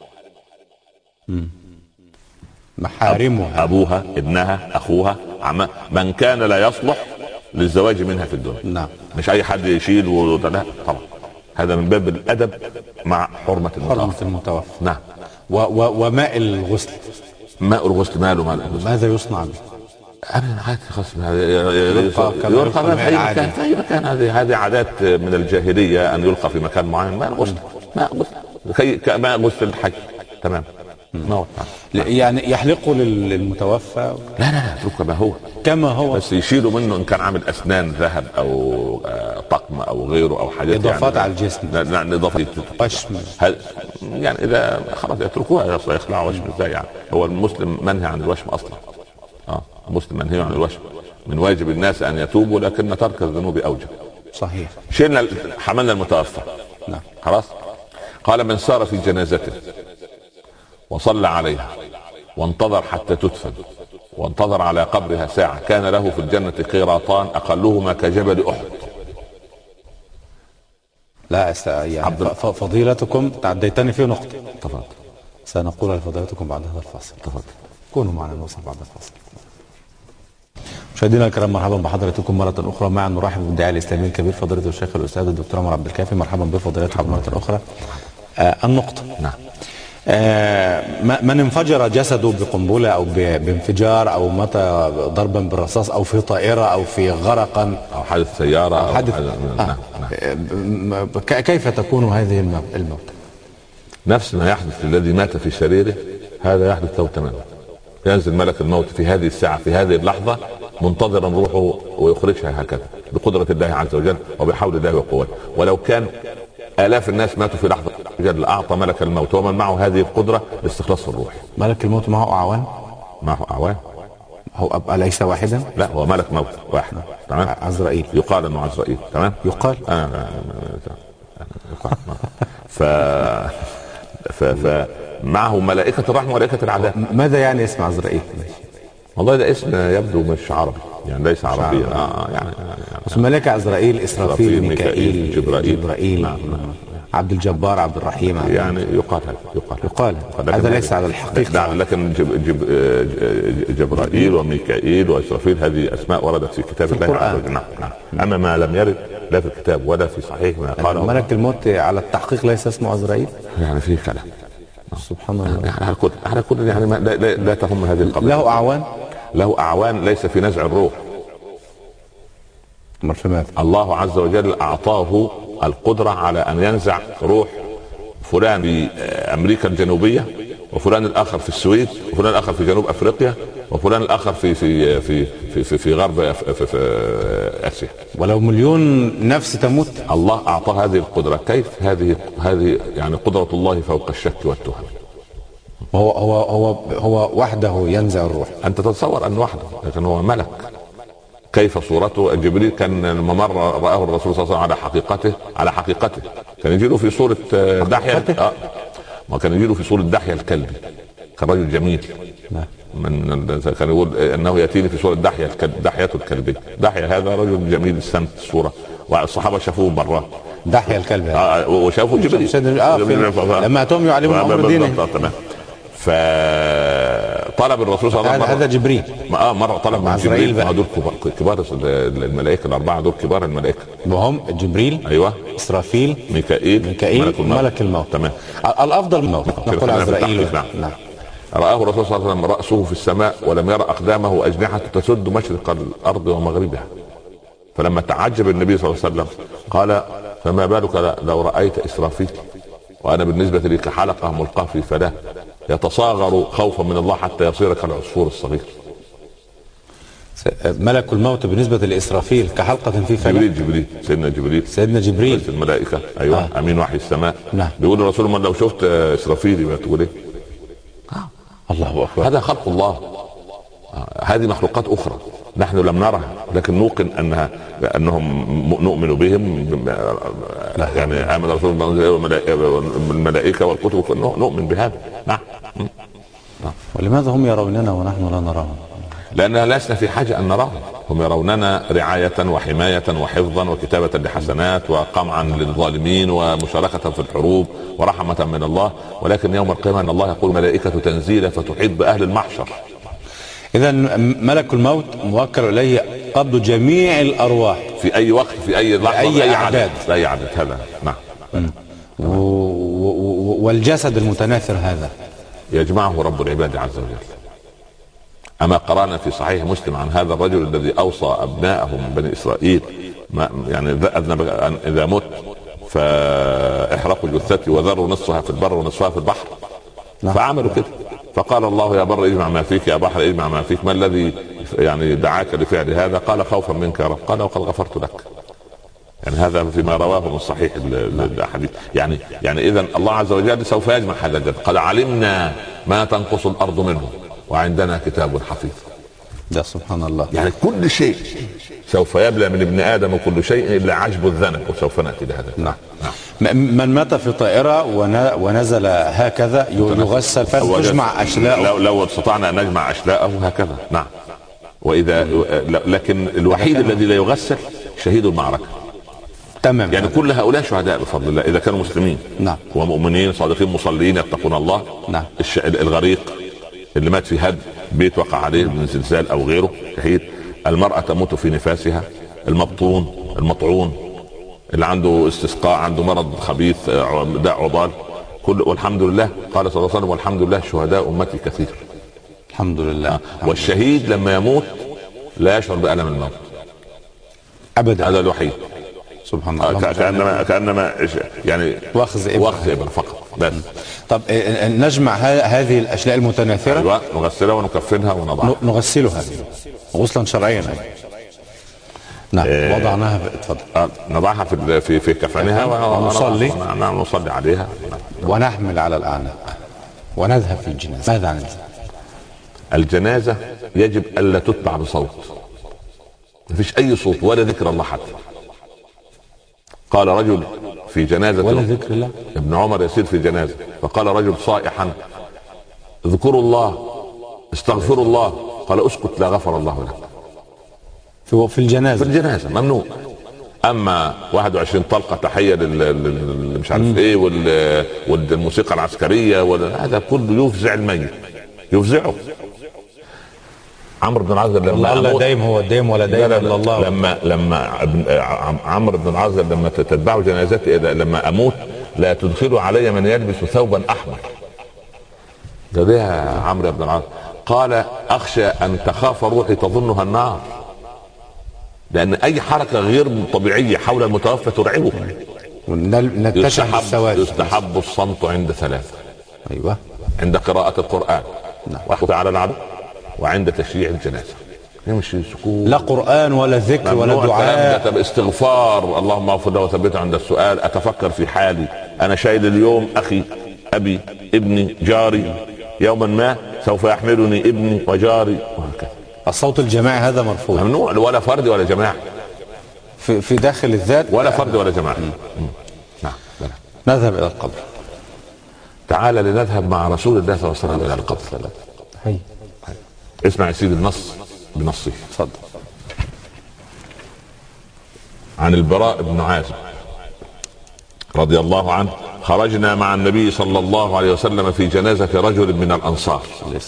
محارمها ابوها، ابنها، اخوها، عمها، من كان لا يصلح للزواج منها في الدنيا. نعم. مش اي حد يشيل لا طبعا، هذا من باب الادب مع حرمة المتوفى. نعم. وماء الغسل، ماء الغسل ماله ماذا يصنع به؟ ابدا عادي خلاص، يلقى في اي مكان. هذه عادات من الجاهليه ان يلقى في مكان معين. ماء الغسل ماء غسل الحي تمام. يعني يحلقوا للمتوفى؟ لا اتركه كما هو بس يشيلوا منه ان كان عامل اسنان ذهب او طقم او غيره او حاجات اضافات يعني على الجسم. لا اضافات وشم يعني اذا خلاص يتركوها يخلعوا وشم ازاي يعني؟ هو المسلم منهي عن الوشم اصلا. المسلم منهي عن الوشم، من واجب الناس ان يتوبوا، لكن ترك الذنوب اوجب. صحيح. شلنا حملنا المتوفى. نعم. خلاص. قال من سار في جنازته وصلى عليها وانتظر حتى تدفن وانتظر على قبرها ساعة كان له في الجنة قيراطان أقلهما كجبل أحد. لا يعني فضيلتكم تعديتني في نقطة. تفضل. سنقول لفضيلتكم بعد هذا الفاصل. تفضل. كونوا معنا نوصل بعد الفاصل. مشاهدينا الكرام، مرحبا بحضراتكم مرة أخرى. معا نرحب بالداعية الإسلامي الكبير فضيلة الشيخ الأستاذ الدكتور عمر عبد الكافي. مرحبا بفضيلتكم مرة أخرى. النقطة. نعم. من انفجر جسده بقنبلة أو بانفجار أو مات ضربا بالرصاص أو في طائرة أو في غرقا أو حادث سيارة أو حادث. كيف تكون هذه الموت؟ نفس ما يحدث للذي مات في سريره هذا يحدث له تماما. ينزل ملك الموت في هذه الساعة في هذه اللحظة منتظرا روحه ويخرجها هكذا بقدرة الله عز وجل وبحول الله وقوته. ولو كان آلاف الناس ماتوا في لحظة جل أعطى ملك الموت ومن معه هذه القدرة لاستخلاص الروح. ملك الموت معه أعوان؟ معه أعوان. هو أليس واحدا؟ لا هو ملك موت واحد. تمام. عزرائيل. يقال انه عزرائيل. تمام. يقال. يقال. فمعه ملائكة الرحمة وملائكة العذاب. ماذا يعني اسم عزرائيل؟ والله ده اسم يبدو مش عربي، يعني ليس عربيا. يعني ملائكة عزرائيل، إسرافيل، ميكائيل، جبرائيل. نعم. عبد الجبار، عبد الرحيم. يعني يقال هذا ليس على الحقيقة. لكن جبرائيل وميكائيل وإسرافيل هذه أسماء وردت في كتاب الله عز وجل. نعم. أما ما لم يرد لا في الكتاب ولا في صحيح ما قاله ملك الموت على التحقيق ليس اسمه عزرائيل. يعني فيه كلام. سبحان الله. يعني على كل يعني لا تهم هذه القضية. له أعوان. له أعوان ليس في نزع الروح. الله عز وجل أعطاه القدرة على أن ينزع روح فلان في أمريكا الجنوبية، وفلان الآخر في السويد، وفلان الآخر في جنوب أفريقيا، وفلان الآخر في غرب في آسيا. ولو مليون نفس تموت. الله أعطى هذه القدرة. كيف هذه يعني قدرة الله فوق الشك والتهم. هو وحده ينزع الروح. أنت تتصور أن وحده، لكن هو ملك. كيف صورته؟ جبريل كان لما مر رآه الرسول صلى الله عليه وسلم على حقيقته كان يجيله في صورة دحية. ما كان يجيله في صورة دحية الكلبي. كان رجل جميل. كان يقول انه ياتيني في صورة دحية الكلبي. دحية هذا رجل جميل السمت الصورة، والصحابة شافوه برا. دحية الكلبي. وشافوا جبريل لما اتهم يعلمهم امر دينه. تمام. فطلب الرسول صلى الله عليه وسلم هذا جبريل. مرة طلب من جبريل. دول كبار الملائكة الأربعة، دول كبار الملائكة. وهم جبريل. أيوة. إسرافيل. ميكائيل. ملك الموت. تمام. الأفضل الموت نقول عزرائيل. نعم. رآه الرسول صلى الله عليه وسلم رأسه في السماء ولم يرى أقدامه أجنحة تسد مشرق الأرض ومغربها. فلما تعجب النبي صلى الله عليه وسلم قال فما بالك لو رأيت إسرافيل وأنا بالنسبة لي كحلقة ملقاة في فلاة يتصاغر خوفا من الله حتى يصير كالعصفور الصغير. ملك الموت بالنسبة لإسرافيل كحلقة في فلاة. جبريل سيدنا جبريل الملائكة، أيوة. أمين وحي السماء. نعم. بيقول الرسول من لو شفت إسرافيل يبقى تقول إيه؟ الله أكبر. هذا خلق الله. هذه مخلوقات أخرى نحن لم نرها، لكن نوقن أنهم نؤمن بهم. يعني آمن الرسول بالملائكة والكتب، نؤمن بهذا. نعم. ولماذا هم يروننا ونحن لا نراهم؟ لأننا لسنا في حاجة أن نراهم. هم يروننا رعاية وحماية وحفظا وكتابة لحسنات وقمعا للظالمين ومشاركة في الحروب ورحمة من الله، ولكن يوم القيامة أن الله يقول ملائكة تنزيلا فتحيط بأهل المحشر. إذا ملك الموت موكل إليه قبض جميع الأرواح في أي وقت، في أي لحظة، في أي عدد. هذا. نعم. والجسد المتناثر هذا يجمعه رب العباد عز وجل. أما قرأنا في صحيح مسلم عن هذا الرجل الذي أوصى أبناءه من بني إسرائيل يعني إذا مت فاحرقوا جثتي وذروا نصها في البر ونصفها في البحر. فعملوا كده. فقال الله يا بر اجمع ما فيك، يا بحر اجمع ما فيك، ما الذي يعني دعاك لفعل هذا؟ قال خوفا منك يا رب. قال وقد غفرت لك. يعني هذا فيما رواه من صحيح الحديث. يعني إذن الله عز وجل سوف يجمع هذا الجد. قال علمنا ما تنقص الأرض منه وعندنا كتاب حفيظ. ده سبحان الله. يعني كل شيء سوف يبلى من ابن آدم، وكل شيء إلا عجب الذنب، وسوف نأتي لهذا. نعم. من مات في طائرة ونزل هكذا يغسل فتجمع أشلاءه. لو استطعنا أن نجمع أشلاءه هكذا. نعم. وإذا لكن الوحيد الذي لا يغسل شهيد المعركة. تمام. يعني كل هؤلاء شهداء بفضل الله إذا كانوا مسلمين. نعم. ومؤمنين صادقين مصلين يتقون الله. نعم. الغريق اللي مات في هد بيت وقع عليه من زلزال أو غيره شهيد. المرأة تموت في نفاسها. المبطون، المطعون، اللي عنده استسقاء، عنده مرض خبيث، داء عضال، كل. والحمد لله قال صلى الله عليه وسلم والحمد لله شهداء أمتي كثير. الحمد لله. والشهيد لما يموت لا يشعر بألم الموت أبدا. هذا الوحيد. سبحان الله. كأنما يعني واخذ إبرة فقط بس. طب نجمع هذه الأشلاء المتناثرة. أيوة. نغسلها ونكفنها ونضعها. نغسلها غسلا شرعيا. نعم. وضعناها. اتفضل. نضعها في كفنها ونصلي. نعم. نصلي عليها ونحمل على الأعناق ونذهب في الجنازة. ماذا عن الجنازة؟ يجب ألا تتبع بصوت. مفيش أي صوت ولا ذكر الله حتى. قال رجل في جنازة ولا ذكر الله. ابن عمر يسير في جنازة فقال رجل صائحا اذكروا الله استغفروا الله. قال اسكت لا غفر الله لك. في الجنازة ممنوع. اما 21 طلقة تحية مش عارف ايه والموسيقى العسكرية هذا كله يفزع الميت، يفزعه. عمرو بن العاص لما الله دايم هو الدايم ولا دايم الا الله. لما عمرو بن العاص لما تتبعوا جنازتي لما اموت لا تدخلوا علي من يلبس ثوبا احمر. ده عمرو بن العاص قال اخشى ان تخاف روحي تظنها النار، لان اي حركه غير طبيعيه حول المتوفى ترعبه. يستحب الصمت عند ثلاثه. ايوه. عند قراءه القران. نعم. وقت على العدو وعند تشييع الجنازه. يمشي سكوت، لا قرآن ولا ذكر ولا دعاء، استغفار اللهم اغفر له وثبته عند السؤال. اتفكر في حالي انا شايل اليوم اخي ابي ابني جاري، يوما ما سوف يحملني ابني وجاري وهكذا. الصوت الجماعي هذا مرفوض، ممنوع، ولا فرد ولا جماعه في داخل الذات، ولا فرد ولا جماعه. نعم. نذهب الى القبر. تعال لنذهب مع رسول الله صلى الله عليه وسلم الى القبر. هي. اسمع يا سيدي النص بنصه. اتفضل. عن البراء بن عازب رضي الله عنه: خرجنا مع النبي صلى الله عليه وسلم في جنازة رجل من الأنصار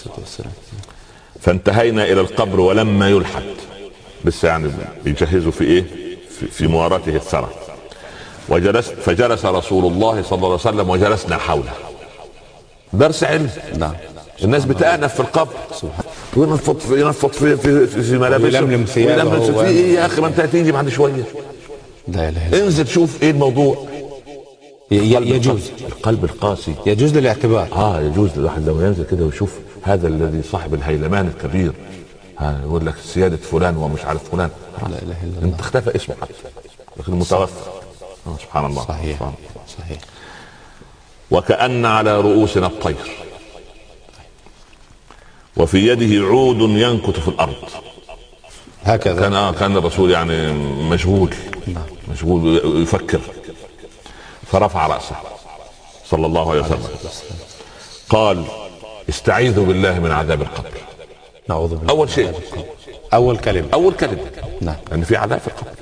فانتهينا إلى القبر ولما يلحد، لسه يعني يجهزوا في إيه في موارته الثرى. فجلس رسول الله صلى الله عليه وسلم وجلسنا حوله. درس علم. نعم. الناس بتأنف في القبر. سبحان وينفض في ملابسه ويلملم ثيابه. في ايه يا اخي؟ ما انت هتيجي بعد شويه. لا اله الا انزل شوف ايه الموضوع. يجوز القلب القاسي يجوز للاعتبار. يجوز للواحد لو ينزل كده ويشوف هذا الذي صاحب الهيلمان الكبير، يقول لك سيادة فلان ومش عارف فلان. لا اله الا الله. انت اختفى اسمه حتى لكن المتوفى. سبحان الله. صحيح. وكأن على رؤوسنا الطير وفي يده عود ينكت في الارض. هكذا كان الرسول يعني مشغول يفكر، فرفع رأسه صلى الله عليه وسلم قال استعيذوا بالله من عذاب القبر. نعوذ بالله. اول شيء اول كلمة نعم، لان في عذاب في القبر.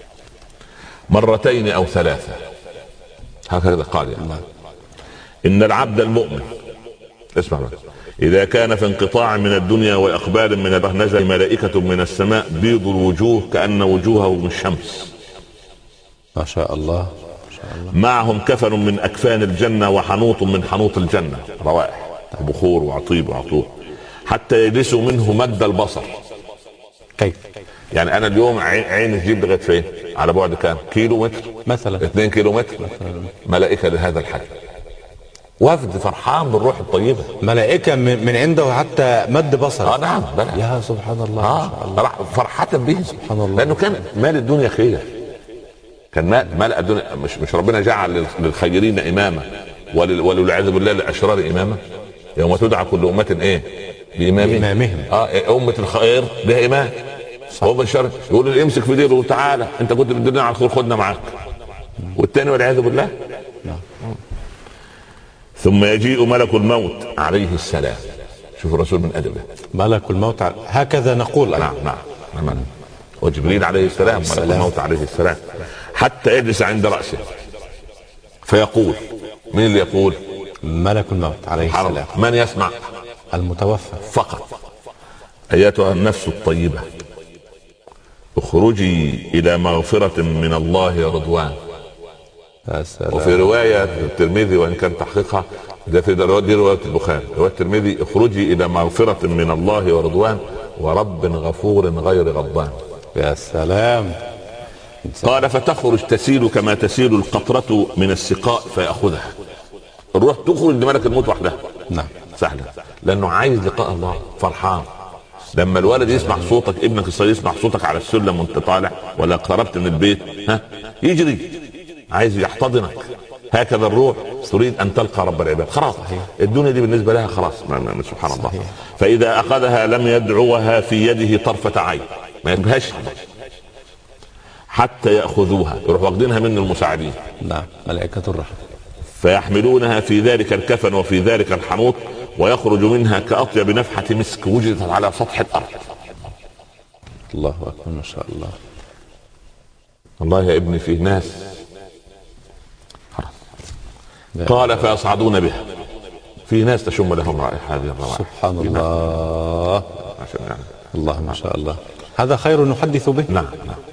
مرتين او ثلاثة هكذا قال يعني. ان العبد المؤمن، اسمع بقى، إذا كان في انقطاع من الدنيا وإقبال من البحر نزل ملائكة من السماء بيض الوجوه كأن وجوههم الشمس، ما شاء الله معهم كفن من أكفان الجنة وحنوط من حنوط الجنة، روائح وبخور وعطيب وعطور، حتى يجلسوا منه مد البصر. كيف يعني أنا اليوم عيني تجيب لغاية فين؟ على بعد كام؟ كيلو متر مثلا، 2 كيلو متر. ملائكة لهذا الحجم، وفد فرحان بالروح الطيبة، ملائكة من عنده حتى مد بصر. نعم بلى. يا سبحان الله. فرحة به سبحان الله. لأنه كان مال الدنيا خير، كان مال الدنيا، مش ربنا جعل للخيرين إماما وللعياذ بالله للأشرار إماما. يوم تدعى كل أمة إيه؟ بإمامهم. أمة الخير بها إمام، وأمة الشر يقول له امسك في ديره وتعالى أنت كنت بالدنيا على الخير خدنا معاك، والتاني والعياذ بالله. ثم يجيء ملك الموت عليه السلام. شوف الرسول من أدبه، ملك الموت هكذا نقول. نعم. وجبريل عليه السلام ملك الموت عليه السلام، حتى يجلس عند رأسه فيقول. مين اللي يقول؟ ملك الموت عليه السلام. من يسمع؟ المتوفى فقط. أيتها النفس الطيبة اخرجي إلى مغفرة من الله ورضوان. وفي رواية الترمذي وإن كان تحقيقها ده في دي رواية البخاري، رواية الترمذي اخرجي إلى مغفرة من الله ورضوان ورب غفور غير غضبان. يا سلام. قال فتخرج تسيل كما تسيل القطرة من السقاء فيأخذها. الروح تخرج لملك الموت وحدها. نعم سهلة، لأنه عايز لقاء الله، فرحان. لما الولد يسمع صوتك، ابنك الصغير يسمع صوتك على السلم وانت طالع ولا اقتربت من البيت، يجري عايز يحتضنك. هكذا الروح تريد ان تلقى رب العباد. خلاص الدنيا دي بالنسبه لها خلاص سبحان الله. فاذا اخذها لم يدعوها في يده طرفه عين، ما يبهاش حتى ياخذوها، يروح واخدينها من المساعدين. نعم ملائكه الرحمه. فيحملونها في ذلك الكفن وفي ذلك الحنوط ويخرج منها كاطيب نفحه مسك وجدت على سطح الارض. الله اكبر ما شاء الله. الله يا ابني فيه ناس قال فيصعدون بها، في ناس تشم لهم رائحة هذه الروائح. سبحان الله. الله ما شاء الله. هذا خير نحدث به. نعم.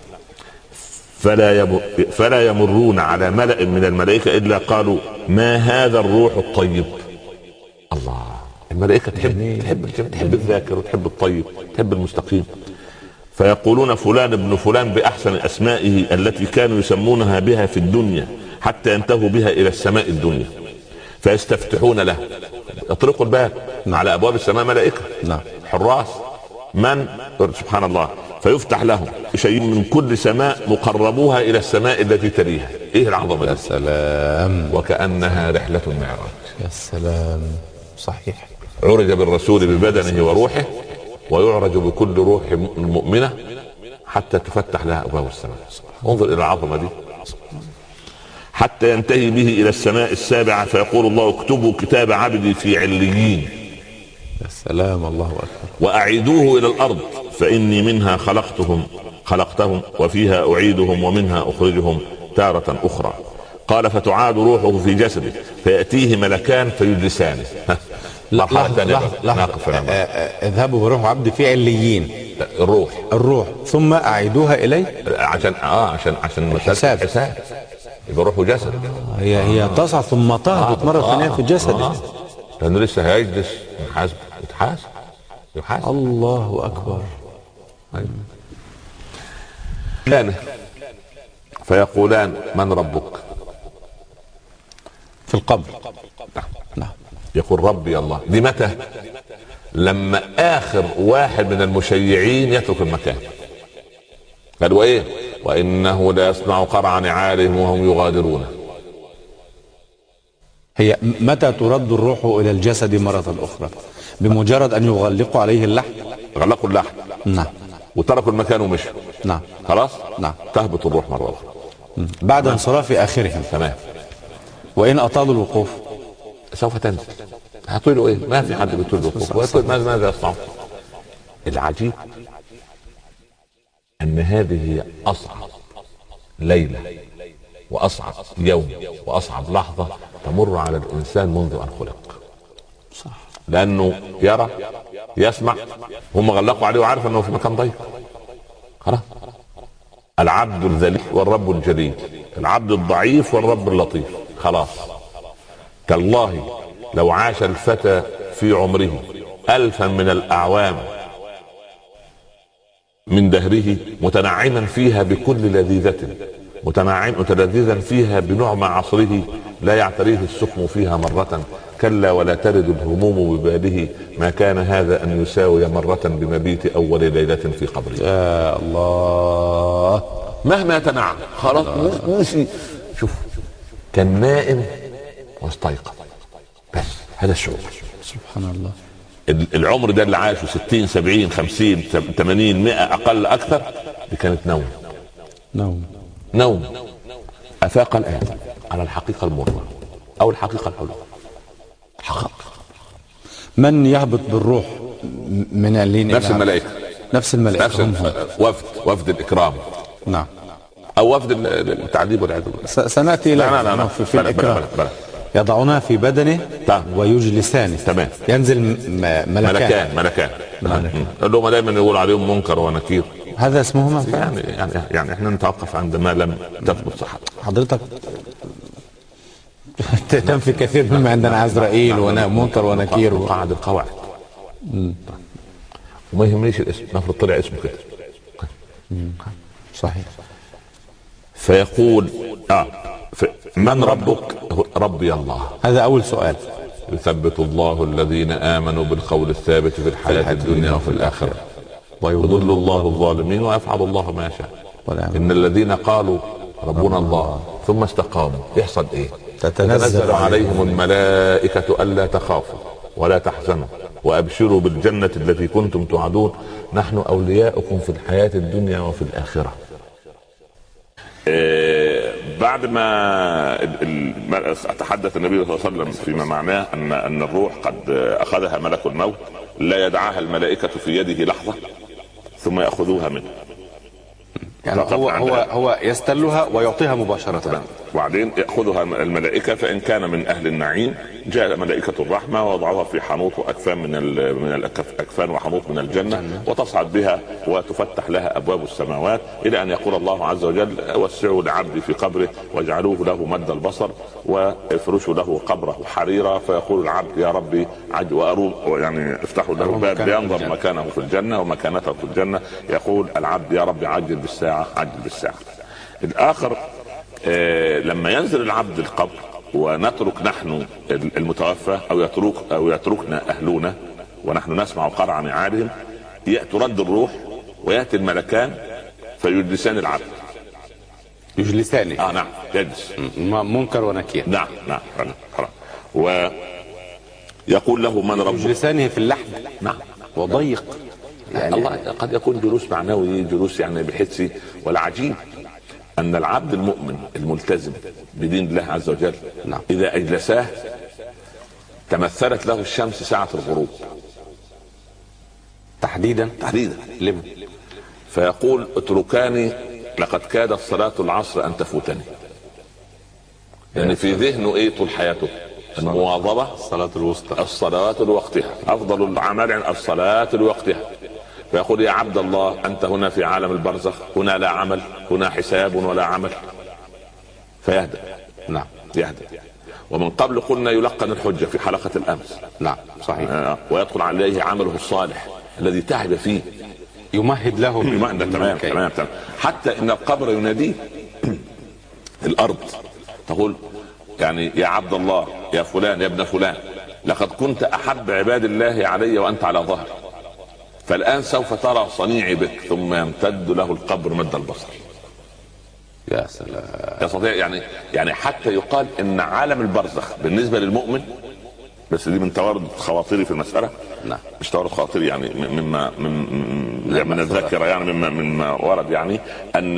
فلا يمرون على ملأ من الملائكة إلا قالوا ما هذا الروح الطيب. الله، الملائكة تحب الذاكر وتحب الطيب تحب المستقيم. فيقولون فلان ابن فلان بأحسن أسمائه التي كانوا يسمونها بها في الدنيا حتى ينتهوا بها إلى السماء الدنيا، فيستفتحون له، يطرقوا الباب على أبواب السماء ملائكة حراس من سبحان الله، فيفتح لهم شيء من كل سماء مقربوها إلى السماء التي تليها. إيه العظمة؟ يا سلام. وكأنها رحلة المعراج. يا سلام. صحيح. عرج بالرسول ببدنه وروحه ويعرج بكل روح مؤمنة حتى تفتح لها أبواب السماء. انظر إلى العظمة دي. حتى ينتهي به إلى السماء السابعة فيقول الله اكتبوا كتاب عبدي في عليين. يا سلام. الله أكبر. وأعيدوه إلى الأرض فإني منها خلقتهم وفيها أعيدهم ومنها أخرجهم تارة أخرى. قال فتعاد روحه في جسده فيأتيه ملكان فيجلسانه. لحظة. اذهبوا بروح عبدي في عليين. الروح ثم أعيدوها إليه عشان حساب. يبقى روحه جسد. هي تصعد ثم تهبط مرة ثانية في جسده. لأنه لسه هيجلس يتحاسب. يحاسب. الله أكبر. أيوة. فيقولان من ربك في القبر. نعم. يقول ربي الله. دي متى؟ لما آخر واحد من المشيعين يترك المكان. قالوا ايه؟ وإنه لا يسمع قرع نعالهم وهم يغادرون. هي متى ترد الروح إلى الجسد مرة أخرى؟ بمجرد أن يغلقوا عليه اللحم. غلقوا اللحم. نعم. وتركوا المكان ومشوا. نعم. خلاص. نعم. تهبط الروح مرة أخرى بعد انصراف آخرهم. تمام. وإن أطالوا الوقوف سوف تنزل. هتقولوا ايه؟ ما في حد بيطول الوقوف. ماذا يصنعون؟ العجيب ان هذه هي اصعب ليلة واصعب يوم واصعب لحظة تمر على الانسان منذ ان خلق. صح. لانه يرى يسمع. هم غلقوا عليه وعارف انه في مكان ضيق. خلاص. العبد الذليل والرب الجليل، العبد الضعيف والرب اللطيف. خلاص. تالله لو عاش الفتى في عمره 1000 من الأعوام من دهره متنعما فيها بكل لذيذة، متلذذا فيها بنعم عصره، لا يعتريه السقم فيها مرة. كلا ولا ترد الهموم بباله، ما كان هذا أن يساوي مرة بمبيت أول ليلة في قبره. يا الله. مهما يتنعم خلاص نسي. شوف، كان نائم واستيقظ، بس هذا الشعور. سبحان الله. العمر ده اللي عاشه 60 70 50 80 100 اقل اكثر، دي كانت نوم. افاق الان على الحقيقه المره او الحقيقه الحلوه. من يهبط بالروح من اللين؟ نفس الملائكه. نفس وفد الاكرام. نعم. او وفد التعذيب والعذاب. سناتي الى في الاكرام. يضعونها في بدنه ويجلسانه. تمام. ينزل ملكان. اللي هم دايما يقول عليهم منكر ونكير. هذا اسمهما يعني احنا نتوقف عند ما لم تثبت صحته. حضرتك تنفي كثير مما عندنا عزرائيل ومنكر ونكير وقاعد القواعد. وما يهمنيش الاسم، نفرض طلع اسمه كده. صحيح. فيقول من ربك؟ ربي الله. هذا أول سؤال. يثبت الله الذين آمنوا بالقول الثابت في الحياة الدنيا وفي الآخرة، ويضل الله الظالمين ويفعل الله ما يشاء. إن الذين قالوا ربنا الله ثم استقاموا يحصل إيه؟ تتنزل عليهم الملائكة ألا تخافوا ولا تحزنوا وأبشروا بالجنة التي كنتم توعدون، نحن أولياؤكم في الحياة الدنيا وفي الآخرة. بعد ما تحدث النبي صلى الله عليه وسلم فيما معناه أن الروح قد أخذها ملك الموت، لا يدعها الملائكة في يده لحظة ثم يأخذوها منه. يعني هو يستلها ويعطيها مباشرة، وبعدين يأخذها الملائكة. فإن كان من أهل النعيم جاء ملائكة الرحمة ووضعوها في حنوط وأكفان من الأكفان وحنوط من الجنة، وتصعد بها وتفتح لها أبواب السماوات إلى أن يقول الله عز وجل وسعوا لعبدي في قبره واجعلوه له مد البصر وافرشوا له قبره حريرا، فيقول العبد يا ربي يعني افتحوا له باب لينظر مكانه في الجنة ومكانته في الجنة. يقول العبد يا ربي عجل بالساعة. الآخر لما ينزل العبد القبر ونترك نحن المتوفى أو يتركنا أهلنا ونحن نسمع قرع نعالهم، ترد الروح ويأتي الملكان فيجلسان العبد. يجلسانه؟ نعم، يجلس. منكر ونكير. نعم. ويقول له من ربك؟ يجلسانه في اللحم. نعم. وضيق يعني الله قد يكون جلوس معنوي، جلوس يعني بحسي. والعجيب أن العبد المؤمن الملتزم بدين الله عز وجل إذا أجلساه تمثلت له الشمس ساعة الغروب تحديدا. لم فيقول اتركاني لقد كادت صلاة العصر أن تفوتني. يعني في ذهنه طول حياته المواظبة، الصلاة لوقتها، أفضل الأعمال عن الصلاة لوقتها. فيقول يا عبد الله أنت هنا في عالم البرزخ، هنا لا عمل، هنا حساب ولا عمل. فيهدأ. نعم، يهدأ. ومن قبل قلنا يلقن الحجة في حلقة الأمس. نعم، صحيح. ويدخل عليه عمله الصالح الذي تعب فيه يمهد له. تمام. حتى ان القبر يناديه الارض تقول يعني يا عبد الله، يا فلان، يا ابن فلان، لقد كنت احب عباد الله علي وانت على ظهر، فالان سوف ترى صنيعي بك. ثم يمتد له القبر مد البصر. يا سلام. يستطيع يعني حتى يقال ان عالم البرزخ بالنسبه للمؤمن، بس دي من توارد خواطري في المساله. نعم. مش توارد خواطري يعني من الذاكره، يعني مما ورد، يعني ان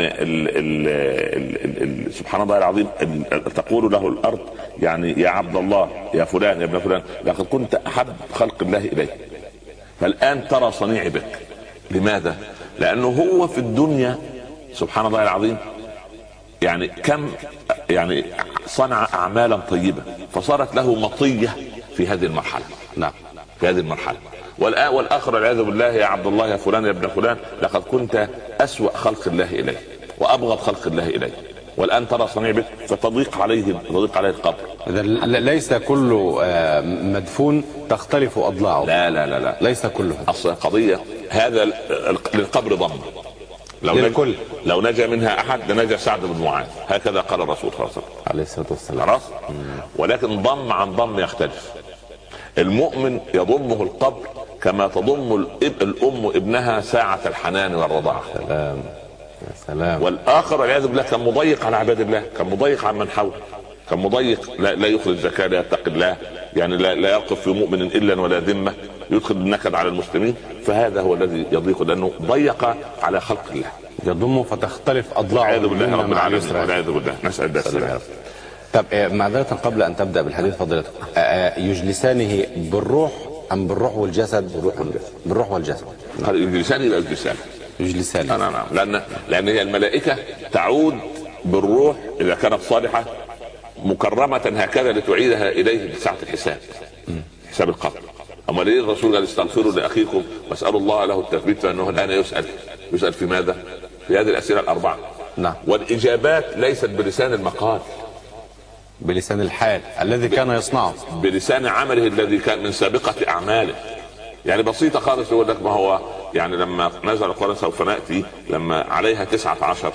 سبحان الله العظيم تقول له الارض يعني يا عبد الله، يا فلان، يا ابن فلان، لقد كنت احب خلق الله اليه، فالان ترى صنيعي بك. لماذا؟ لانه هو في الدنيا سبحان الله العظيم يعني كم يعني صنع اعمالا طيبه فصارت له مطيه في هذه المرحله. نعم. في هذه المرحله. والاخر والعياذ بالله يا عبد الله، يا فلان، يا ابن فلان، لقد كنت اسوأ خلق الله اليه وابغض خلق الله اليه، والان ترى صنيع بك، فتضيق عليه القبر. ليس كل مدفون تختلف اضلاعه. لا لا لا لا، ليس كله. اصلا قضيه هذا للقبر ضم. لو نجا منها احد لنجا سعد بن معاذ، هكذا قال الرسول صلى الله عليه وسلم عليه الصلاه والسلام. خلاص. ولكن ضم عن ضم يختلف. المؤمن يضمه القبر كما تضم الام ابنها ساعة الحنان والرضاعة. سلام يا سلام. والاخر والعياذ بالله كان مضيق على عباد الله، كان مضيق على من حوله، كان مضيق، لا يخرج زكاة، لا يتقي الله، يعني لا يقف في مؤمن الا ولا ذمه، يدخل النكد على المسلمين. فهذا هو الذي يضيق، لانه ضيق على خلق الله. يضمه فتختلف اضلاعه. والعياذ بالله رب العالمين، والعياذ بالله. نسأل الله السلامة. طب معذرة قبل ان تبدا بالحديث فضيلتك، يجلسانه بالروح ام بالروح والجسد؟ بالروح والجسد. يجلسان يبقى يجلسان. نعم. لان هي الملائكه تعود بالروح اذا كانت صالحه مكرمه هكذا لتعيدها اليه بساعه الحساب، حساب القبر. اما ليه الرسول قال استغفروا لاخيكم واسالوا الله له التثبيت، فانه الان يسال في ماذا؟ في هذه الاسئله الاربعه. نعم. والاجابات ليست بلسان المقال، بلسان الحال الذي كان يصنعه، بلسان عمله الذي كان من سابقة أعماله. يعني بسيطة خالص، يقول لك ما هو يعني لما نزل القرآن سوف نأتي لما عليها 19،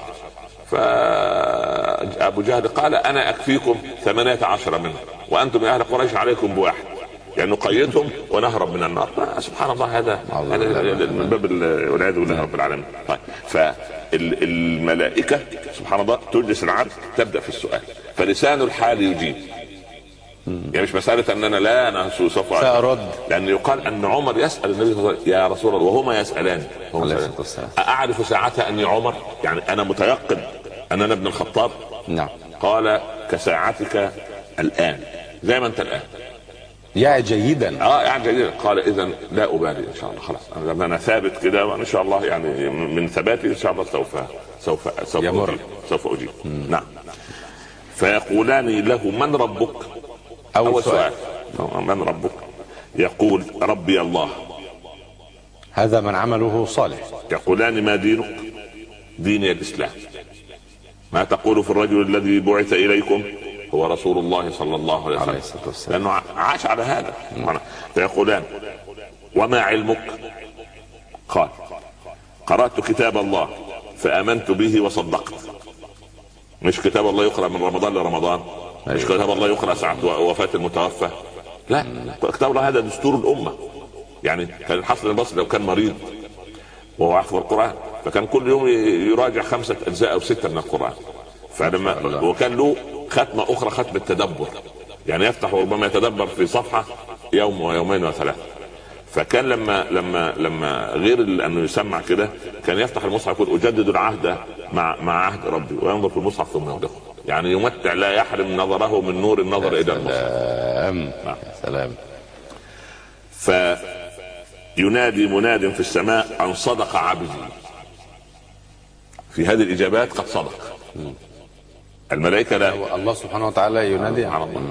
فأبو جهل قال أنا أكفيكم 18 منهم وأنتم يا أهل قريش عليكم بواحد، يعني نقيدهم ونهرب من النار. سبحان الله، هذا من باب والعياذ بالله رب العالمين. طيب، فالملائكة سبحان الله تجلس العبد تبدأ في السؤال، فلسان الحال يجيب. يعني مش مسألة أننا أنا سوف أرد، لأن يقال أن عمر يسأل النبي صلى الله عليه وسلم يا رسول الله وهما يسألان أعرف ساعتها أني عمر، يعني أنا متيقن أن أنا ابن الخطاب. نعم. قال كساعتك الآن، زي ما أنت الآن. يا جيدا. يعني جيدا. قال إذن لا أبالي إن شاء الله، خلاص أنا ثابت كده وإن شاء الله، يعني من ثباتي إن شاء الله سوف أجيب. نعم. فيقولان له من ربك؟ أول سؤال من ربك؟ يقول ربي الله. هذا من عمله صالح. يقولان ما دينك؟ ديني الإسلام. ما تقول في الرجل الذي بعث إليكم؟ هو رسول الله صلى الله عليه وسلم، لأنه عاش على هذا. فيقولان وما علمك؟ قال قرأت كتاب الله فآمنت به وصدقت. مش كتاب الله يقرأ من رمضان لرمضان، مش كتاب الله يقرأ ساعة وفاة المتوفى، لا، كتاب الله هذا دستور الأمة. يعني كان الحسن البصري لو كان مريض وهو يحفظ القرآن فكان كل يوم يراجع 5 أجزاء أو 6 من القرآن. فلما وكان له ختمة أخرى، ختم التدبر، يعني يفتح وربما يتدبر في صفحة يوم ويومين و3. فكان لما غير انه يسمع كده كان يفتح المصحف يقول اجدد العهد مع عهد ربي، وينظر في المصحف ثم يغلقه، يعني يمتع لا يحرم نظره من نور النظر الى المصحف. سلام. فينادي مناد في السماء ان صدق عبدي. في هذه الاجابات قد صدق. الملائكه لا، الله سبحانه وتعالى ينادي على الله.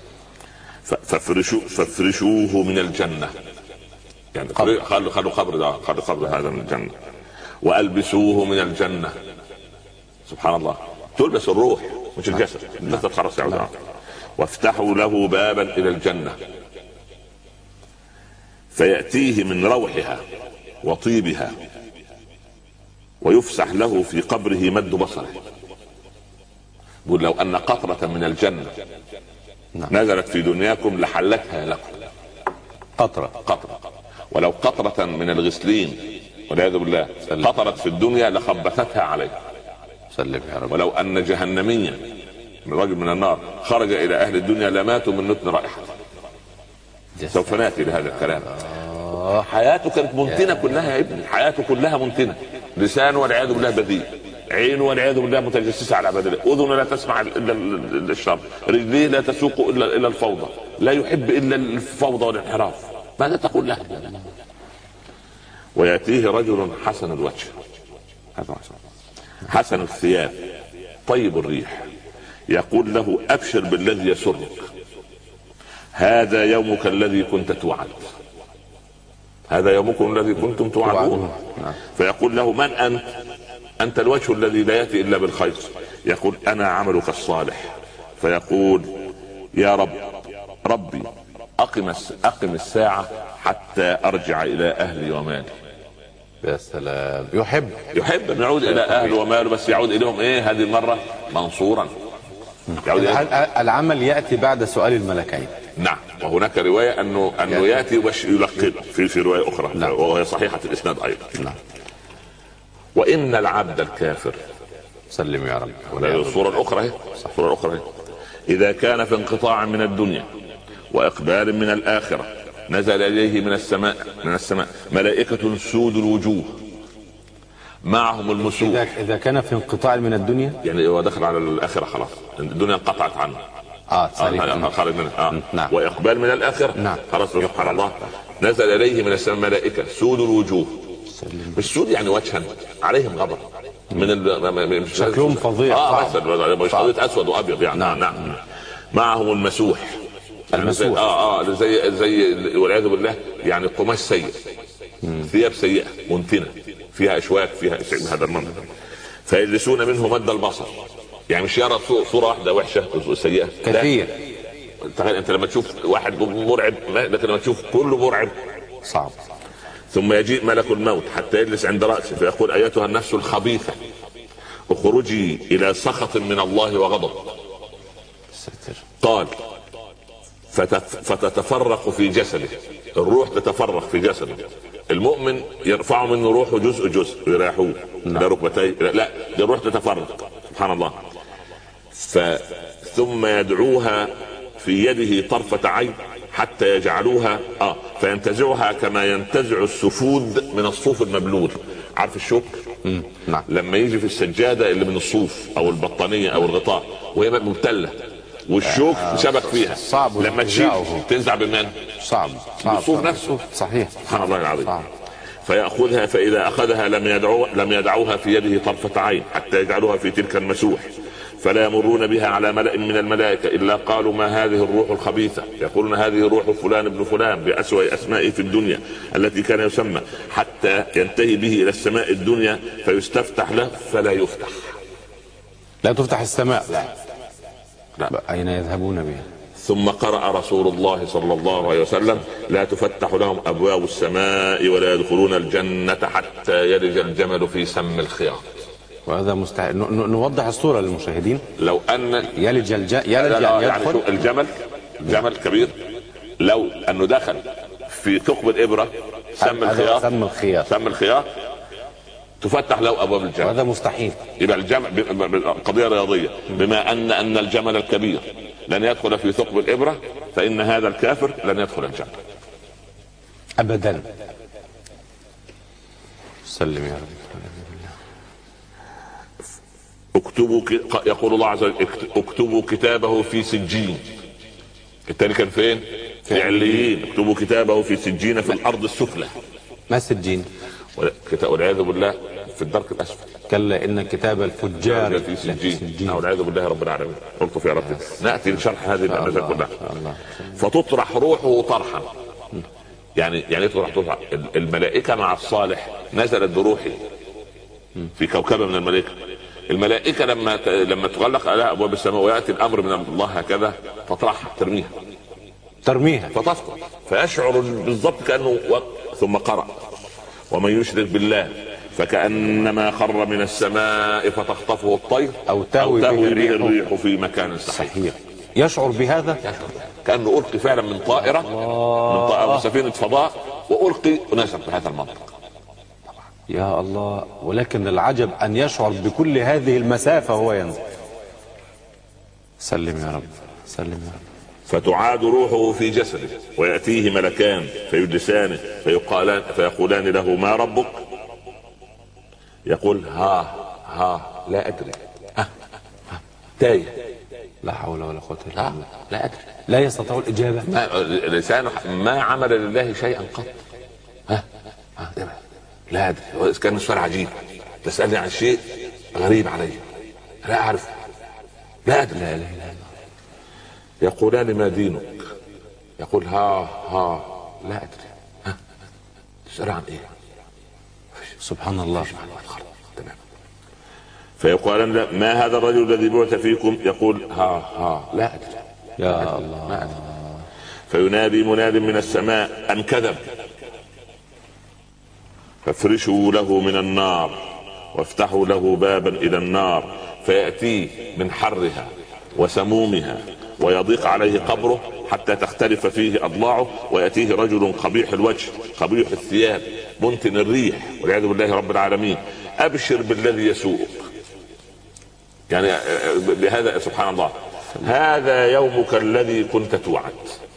فافرشوه من الجنه، يعني خلوا قبر هذا من الجنة، والبسوه من الجنة. سبحان الله، تلبس الروح مش الجسد، الجسد خلاص يعود. وافتحوا له بابا الى الجنة فيأتيه من روحها وطيبها ويفسح له في قبره مد بصره. يقول لو ان قطرة من الجنة نزلت في دنياكم لحلتها لكم. قطرة. ولو قطرة من الغسلين والعياذ بالله قطرت في الدنيا لخبثتها عليه. سلم يا رب. ولو ان جهنميا رجل من النار خرج الى اهل الدنيا لماتوا من نتن رائحته. سوف ناتي لهذا الكلام. حياته كانت منتنة كلها يا ابني، حياته كلها منتنة. لسانه والعياذ بالله بذيء، عينه والعياذ بالله متجسسة على عباد الله، اذنه لا تسمع الا الشر، رجليه لا تسوق الا الفوضى، لا يحب الا الفوضى والانحراف. ماذا تقول له؟ وياتيه رجل حسن الوجه حسن الثياب طيب الريح، يقول له ابشر بالذي يسرك، هذا يومك الذي كنت توعد، هذا يومكم الذي كنتم توعدون. فيقول له من انت؟ انت الوجه الذي لا ياتي الا بالخير. يقول انا عملك الصالح. فيقول يا ربي اقم الساعة حتى ارجع الى اهلي ومالي. يا سلام. يحب ان يعود الى اهله وماله، بس يعود اليهم ايه هذه المرة؟ منصورا. العمل ياتي بعد سؤال الملكين. نعم. وهناك رواية انه ياتي ويلقن في رواية اخرى. نعم. وهي صحيحة الاسناد ايضا. نعم. وان العبد الكافر، سلم يا رب. الصورة الاخرى اذا كان في انقطاع من الدنيا واقبال من الاخرة نزل اليه من السماء ملائكة سود الوجوه معهم المسوح. اذا كان في انقطاع من الدنيا يعني هو دخل على الاخرة خلاص، الدنيا انقطعت عنه. خارج منها. نعم. واقبال من الاخرة. نعم. خلاص سبحان الله. نزل اليه من السماء ملائكة سود الوجوه. السود يعني وجها عليهم غضب من شكلهم فظيع. مش قضية اسود وابيض يعني. نعم. معهم المسوح. زي والعياذ بالله يعني قماش سيء، ثياب سيئة منتنة فيها اشواك فيها هذا المنظر. فيجلسون منه مد البصر، يعني مش يرى صورة واحدة وحشة سيئة كثير. تخيل انت لما تشوف واحد مرعب، لكن لما تشوف كله مرعب صعب. ثم يجيء ملك الموت حتى يجلس عند رأسه فيقول ايتها النفس الخبيثة اخرجي الى سخط من الله وغضب. قال فتتفرق في جسده، الروح تتفرق في جسده. المؤمن يرفع منه روحه جزء ويريحوه لا ركبتيه، لا الروح تتفرق سبحان الله. ثم يدعوها في يده طرفة عين حتى يجعلوها فينتزعها كما ينتزع السفود من الصوف المبلول. عارف الشوك؟ نعم. لما يجي في السجادة اللي من الصوف او البطانية او الغطاء وهي مبتلة والشوك شبك فيها، صعب لما تشيل تنزع بالمن؟ صعب بالصوف نفسه. صحيح. سبحان الله العظيم. فيأخذها فإذا أخذها لم يدعوها في يده طرفة عين حتى يجعلوها في تلك المسوح، فلا يمرون بها على ملأ من الملائكة إلا قالوا ما هذه الروح الخبيثة، يقولون هذه روح فلان ابن فلان بأسوأ أسمائه في الدنيا التي كان يسمى، حتى ينتهي به إلى السماء الدنيا فيستفتح له فلا يفتح. لا تفتح السماء. لا. أين يذهبون بها؟ ثم قرأ رسول الله صلى الله عليه وسلم لا تفتح لهم أبواب السماء ولا يدخلون الجنة حتى يلج الجمل في سم الخياط. وهذا مستحيل. نوضح الصورة للمشاهدين. لو أن يلج يعني الجمل كبير، لو أنه دخل في ثقب الإبرة سم الخياط تفتح له ابواب الجنه. وهذا مستحيل. يبقى الجمل قضيه رياضيه، بما ان الجمل الكبير لن يدخل في ثقب الابره فان هذا الكافر لن يدخل الجنه ابدا. سلم يا رب. يقول الله عز وجل اكتبوا كتابه في سجين. الثاني كان فين؟ في عليين. اكتبوا كتابه في سجين في الارض السفلى. ما سجين؟ والعياذ بالله في الدرك الاسفل. كلا ان كتاب الفجار في سجين. والعياذ بالله رب العالمين. قلت يا رب ناتي لشرح هذه المعلومات كلها. فتطرح روحه طرحا، يعني تطرح الملائكه مع الصالح نزلت بروحه في كوكبه من الملائكه لما تغلق عليها ابواب السماء وياتي الامر من الله هكذا تطرحها ترميها فتسقط فيشعر بالضبط كانه ثم قرأ ومن يشرك بالله فكأنما خر من السماء فتخطفه الطير أو تهوي به الريح في مكان صحيح. يشعر بهذا كأنه ألقي فعلا من طائرة، من سفينة فضاء، وألقي ونزل بهذا المنطق. يا الله. ولكن العجب أن يشعر بكل هذه المسافة وهو ينزل. سلم يا رب، سلم يا رب. فتعاد روحه في جسده ويأتيه ملكان فيجلسانه فيقولان له ما ربك؟ يقول ها لا أدري، تايه، لا حول ولا قوة إلا بالله. لا أدري، لا يستطيع الإجابة. لسانه ما عمل لله شيئا قط. لا أدري. كان السؤال عجيب، تسألني عن شيء غريب علي لا أعرف، لا أدري. لا. يقولان ما دينك؟ يقول ها لا أدري. تسأل عن إيه؟ سبحان الله. تمام. فيقولان ما هذا الرجل الذي بعث فيكم؟ يقول ها لا أدري. يا الله. ما أدري. فينادي مناد من السماء أن كذب، فافرشوا له من النار وافتحوا له بابا إلى النار فيأتيه من حرها وسمومها ويضيق عليه قبره حتى تختلف فيه أضلاعه، ويأتيه رجل قبيح الوجه قبيح الثياب منتن الريح والعياذ بالله رب العالمين، أبشر بالذي يسوءك. يعني بهذا سبحان الله، هذا يومك الذي كنت توعد.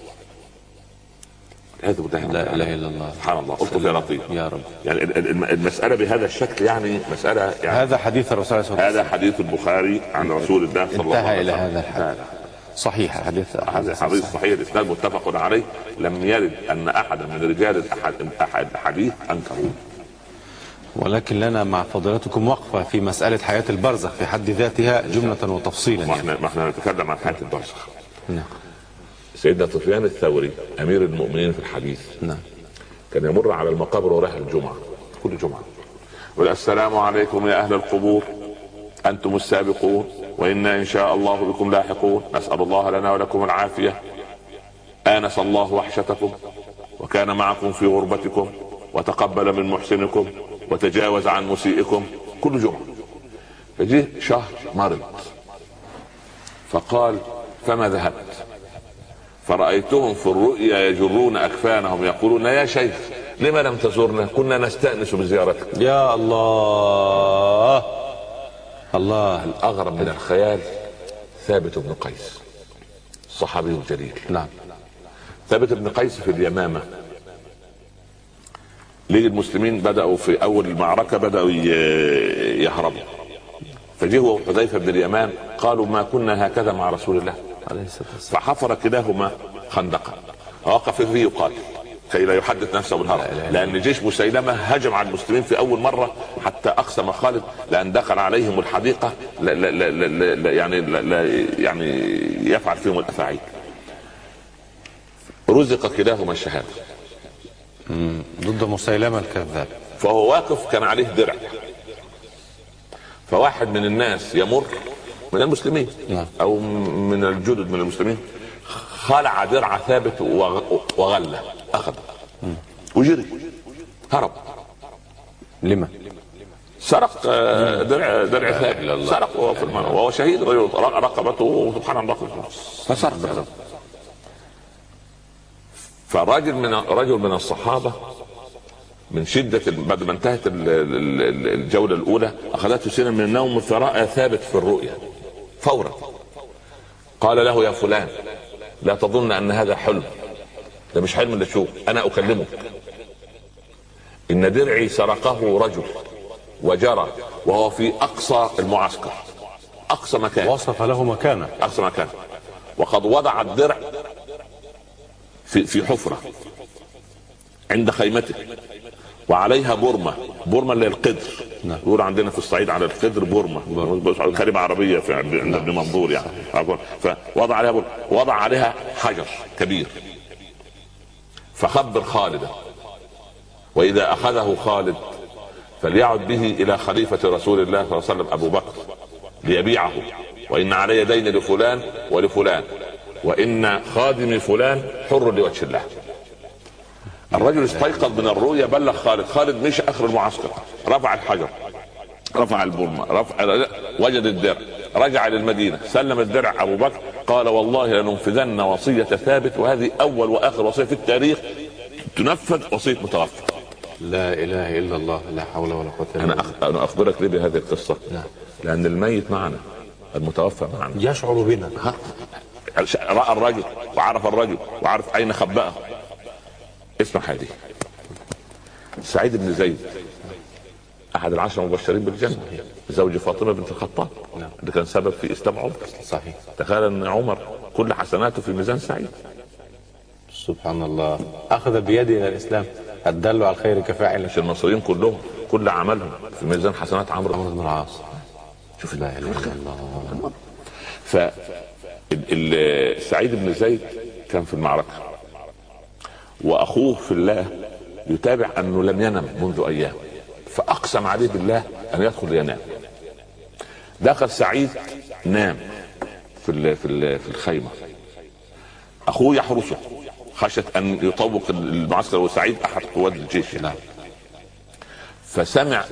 لا اله الا الله. سبحان الله. قلت يا لطيف يا رب. يعني المسألة بهذا الشكل، يعني مسألة يعني هذا حديث الرسول صلى الله عليه وسلم. هذا حديث البخاري عن رسول الله صلى الله عليه وسلم. انتهى إلى هذا الحديث. صحيح. حديث صحيح الإسناد متفق عليه، لم يرد أن أحدا من رجال الحديث أنكروه. ولكن لنا مع فضيلتكم وقفة في مسألة حياة البرزخ في حد ذاتها جملة وتفصيلا. ما احنا نتكلم عن حياة البرزخ. نعم. سيدنا سفيان الثوري أمير المؤمنين في الحديث، نعم، كان يمر على المقابر وراء الجمعة كل جمعة يقول السلام عليكم يا أهل القبور، أنتم السابقون وإنا إن شاء الله بكم لاحقون، نسأل الله لنا ولكم العافية، آنس الله وحشتكم وكان معكم في غربتكم وتقبل من محسنكم وتجاوز عن مسيئكم. كل جمعة. فجيه شهر مرض فقال فما ذهبت؟ فرأيتهم في الرؤيا يجرون أكفانهم يقولون يا شيخ لما لم تزورنا؟ كنا نستأنس بزيارتك. يا الله. الله. الأغرب من الخيال ثابت بن قيس الصحابي الجليل. نعم. ثابت بن قيس في اليمامة، ليه المسلمين بدأوا في أول المعركة بدأوا يهربوا، فجيه حذيفة بن اليمان قالوا ما كنا هكذا مع رسول الله عليه الصلاة والسلام، فحفر كلاهما خندقا ووقف فيه يقاتل كي لا يحدث نفسه بالهرب، لأن جيش مسيلمة هجم على المسلمين في أول مرة حتى أقسم خالد لأن دخل عليهم الحديقة يعني يفعل فيهم الأفاعيل. رزق كلاهما الشهادة ضد مسيلمة الكذاب. فهو واقف كان عليه درع، فواحد من الناس يمر من المسلمين او من الجدد من المسلمين خلع درع ثابت وغله اخذ وجري هرب. لما؟ سرق درع ثابت، سرق وهو شهيد رقبته سبحان الله فسرق. فرجل من الصحابة من شدة بعد ما انتهت الجولة الأولى أخذته سنة من النوم فرأى ثابت في الرؤيا فورا، قال له يا فلان لا تظن أن هذا حلم، ده مش حلم اللي تشوف، أنا أكلمك، إن درعي سرقه رجل وجرى وهو في أقصى المعسكر، أقصى مكان، وصف له مكانه، أقصى مكان، وقد وضع الدرع في حفرة عند خيمته وعليها بورمة اللي القدر، يقول عندنا في الصعيد على القدر بورمة كلمة عربية في عند ابن منظور يعني، فوضع عليها بورمة، وضع عليها حجر كبير، فخبر خالدا وإذا أخذه خالد فليعد به إلى خليفة رسول الله صلى الله عليه وسلم أبو بكر ليبيعه، وإن علي دين لفلان ولفلان، وإن خادم فلان حر لوجه الله. الرجل استيقظ من الرؤيا، بلغ خالد. خالد مشى اخر المعسكر، رفع الحجر، رفع البرمة، وجد الدرع، رجع للمدينة، سلم الدرع أبو بكر، قال والله لننفذن وصية ثابت، وهذه أول وآخر وصية في التاريخ تنفذ، وصية متوفى. لا إله إلا الله، لا حول ولا قوة إلا بالله. أنا أخبرك ليه بهذه القصة؟ لأن الميت معنا، المتوفى معنا، يشعر بنا. رأى الرجل وعرف الرجل وعرف أين خبأه. اسمع هذه، سعيد بن زيد أحد العشرة المبشرين بالجنة، زوج فاطمة بنت الخطاب، اللي كان سبب في إسلام عمر. صحيح. تخيل أن عمر كل حسناته في ميزان سعيد. سبحان الله، أخذ بيده إلى الإسلام، الدل على الخير كفاعله. مش المصريين كلهم كل عملهم في ميزان حسنات عمرو بن العاص. شوف، لا إله إلا الله. سعيد بن زيد كان في المعركة، وأخوه في الله يتابع أنه لم ينم منذ أيام، فأقسم عليه بالله أن يدخل ينام. دخل سعيد، نام في الخيمة، أخوه يحرسه خشية أن يطوق المعسكر، وسعيد أحد قوات الجيش. فسمع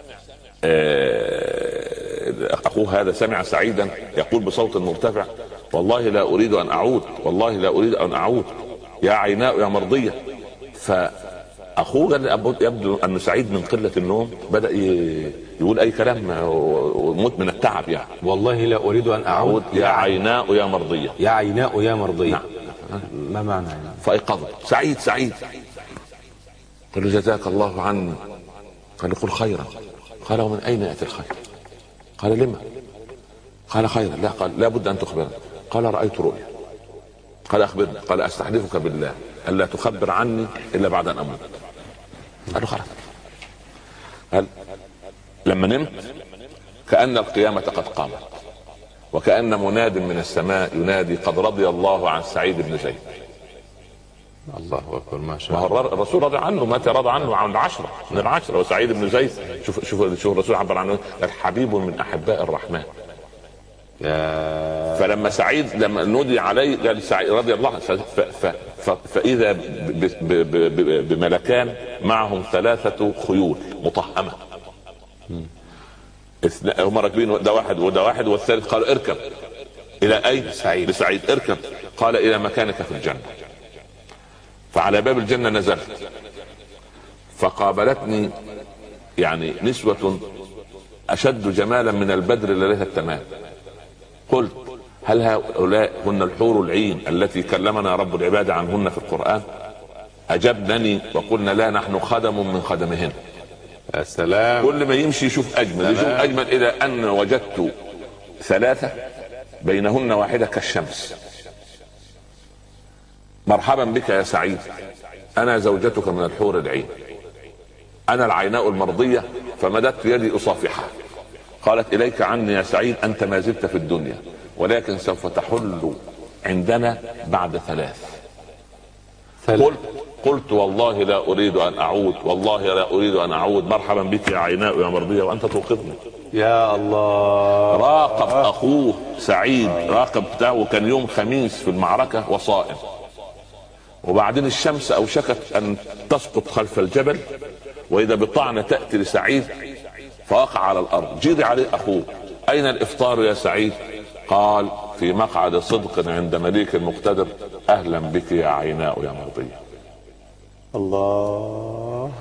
أخوه هذا، سمع سعيدا يقول بصوت مرتفع: والله لا أريد أن أعود، والله لا أريد أن أعود، يا عيناء يا مرضية. فأخوه يبدو أن سعيد من قلة النوم بدأ يقول أي كلام وموت من التعب يعني. والله لا أريد أن أعود، يا عيناء يا مرضية، يا عيناء يا مرضية. نعم. ما معنى؟ فأيقظ سعيد، قال له: جزاك الله عني. قال له: قل خيرا. قال: ومن أين يأتي الخير؟ قال: لما؟ قال: خيرا. لا، قال: لا بد أن تخبرني. قال: رأيت رؤيا. قال: أخبرني. قال: أستحلفك بالله ألا تخبر عني إلا بعد أن أموت. قال له: خلاص. قال: لما نمت كأن القيامة قد قامت، وكأن مناد من السماء ينادي: قد رضي الله عن سعيد بن زيد. الله أكبر، ما شاء الله. الرسول رضي عنه، متى رضى عنه؟ عن العشرة من العشرة. وسعيد بن زيد شوف الرسول عبر عنه: الحبيب من أحباء الرحمن. فلما سعيد لما نودي عليه قال سعيد رضي الله عنه، فإذا بملكان معهم 3 خيول مطهمة، هم راكبين، ده واحد وده واحد، والثالث قال: اركب. إلى أين؟ سعيد. لسعيد. اركب. قال: إلى مكانك في الجنة. فعلى باب الجنة نزلت، فقابلتني يعني نسوة أشد جمالا من البدر ليلة التمام. قلت: هل هؤلاء هن الحور العين التي كلمنا رب العباد عنهن في القرآن؟ أجبنني وقلنا: لا، نحن خدم من خدمهن. السلام. كل ما يمشي يشوف أجمل، يشوف أجمل، إلى أن وجدت 3 بينهن واحدة كالشمس. مرحبا بك يا سعيد، أنا زوجتك من الحور العين، أنا العيناء المرضية. فمددت يدي أصافحها. قالت: إليك عني يا سعيد، أنت ما زلت في الدنيا، ولكن سوف تحل عندنا بعد 3. قلت: والله لا أريد أن أعود، والله لا أريد أن أعود. مرحبا بك يا عيناء يا مرضية، وأنت توقظني. يا الله. راقب أخوه سعيد، راقب بتاعه، كان يوم خميس في المعركة وصائم، وبعدين الشمس أوشكت أن تسقط خلف الجبل، وإذا بطعنة تأتي لسعيد فوقع على الأرض. جري عليه أخوه: أين الإفطار يا سعيد؟ قال: في مقعد صدق عند مليك مقتدر، أهلا بك يا عيناء يا مرضية. الله.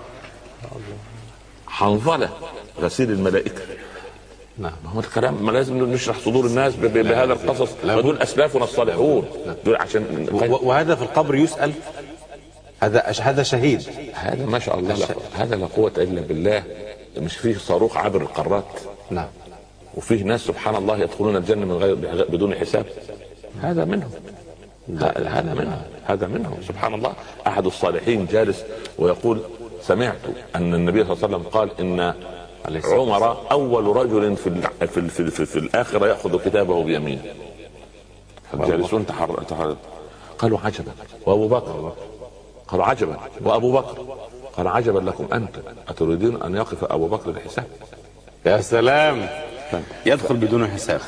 حنظلة غسيل الملائكة. نعم. هو الكلام ما لازم نشرح صدور الناس بهذا القصص، ودول أسلافنا الصالحون دول عشان وهذا في القبر يسأل. هذا شهيد. هذا ما شاء الله هذا لا قوة إلا بالله. مش فيه صاروخ عبر القارات. نعم. وفيه ناس سبحان الله يدخلون الجنة من غير بدون حساب. هذا منهم. هذا منهم سبحان الله. أحد الصالحين جالس ويقول: سمعت أن النبي صلى الله عليه وسلم قال إن عمر أول رجل في الآخرة يأخذ كتابه بيمينه. فالجالسون قالوا: عجبا. وأبو بكر؟ قالوا: عجبا. وأبو بكر؟ قال: عجبا لكم أنتم، أتريدون أن يقف أبو بكر للحساب؟ يا سلام. يدخل بدون حساب.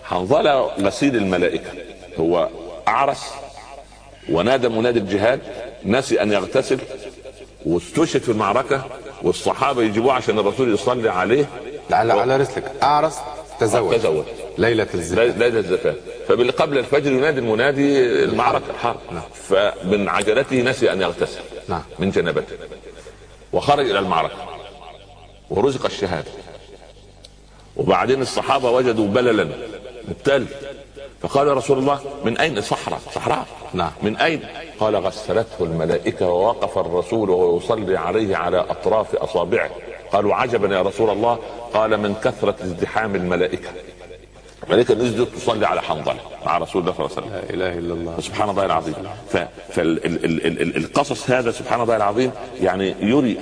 حنظلة غسيل الملائكة، هو أعرس ونادى منادي الجهاد نسي ان يغتسل واستشهد في المعركة، والصحابة يجيبوه عشان الرسول يصلي عليه. على رسلك أعرس تزوج ليلة الزفاف. فقبل الفجر ينادي المنادي المعركة حرب. فمن عجلته نسي ان يغتسل من جنابته وخرج الى المعركة ورزق الشهادة. وبعدين الصحابة وجدوا بللا مبتل، فقال يا رسول الله من اين؟ صحراء من اين؟ قال غسلته الملائكة ووقف الرسول وهو يصلي عليه على اطراف اصابعه. قالوا عجبا يا رسول الله. قال من كثرة ازدحام الملائكة نزلت تصلي على حنظلة مع رسول الله صلى الله عليه وسلم. لا اله الا الله. سبحان الله العظيم. فالقصص هذا سبحان الله العظيم يعني يري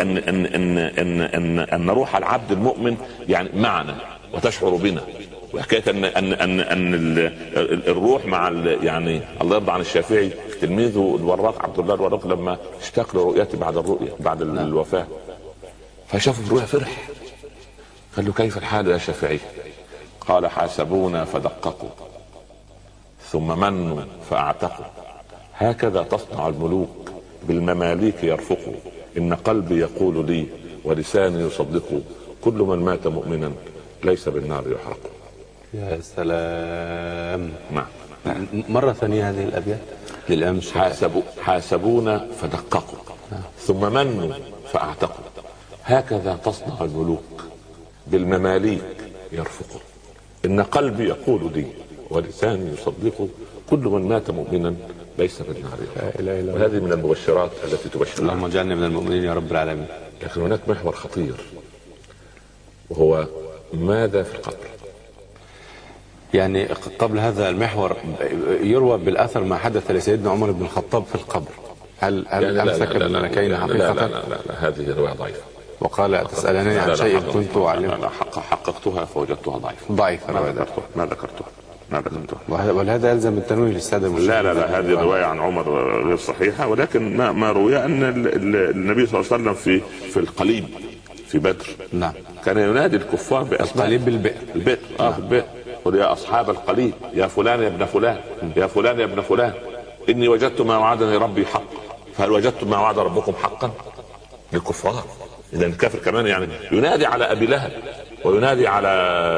ان روح العبد المؤمن يعني معنا وتشعر بنا. وحكايه ان الروح مع يعني الله يرضى عن الشافعي تلميذه الوراق عبد الله الوراق لما اشتاق لرؤيته بعد الوفاه فشافه في الرؤيا فرح. قال له كيف الحال يا شافعي؟ قال حاسبونا فدققوا ثم منوا فاعتقوا، هكذا تصنع الملوك بالمماليك يرفقوا، ان قلبي يقول لي ولساني يصدق، كل من مات مؤمنا ليس بالنار يحرق. يا سلام. مرة ثانية هذه الأبيات للإمام حاسبونا فدققوا ثم منوا فاعتقوا، هكذا تصنع الملوك بالمماليك يرفقوا، ان قلبي يقول لي ولساني يصدق، كل من مات مؤمنا ليس بالنار يحرق. وهذه من المبشرات التي تبشر. اللهم اجعلنا من المؤمنين يا رب العالمين. لكن هناك محور خطير وهو ماذا في القبر. يعني قبل هذا المحور يروى بالأثر ما حدث لسيدنا عمر بن الخطاب في القبر. هل أمسك بالملكين حقيقة؟ لا هذه رواية ضعيفة. وقال تسألني عن شيء كنت أعلمه. حققتها فوجدتها ضعيفة. ما ذكرتها. ولهذا يلزم التنويه للسادة المشاهدين. لا هذه رواية عن عمر غير صحيحة، ولكن ما روي أن النبي صلى الله عليه وسلم في القليب في بدر كان ينادي الكفار بأسماء. القليب بالبئر. البئر. قل يا أصحاب القليب يا فلان يا ابن فلان يا فلان يا ابن فلان إني وجدت ما وعدني ربي حق، فهل وجدتم ما وعد ربكم حقا؟ للكفار. إذا الكافر كمان يعني ينادي على أبي لهب وينادي على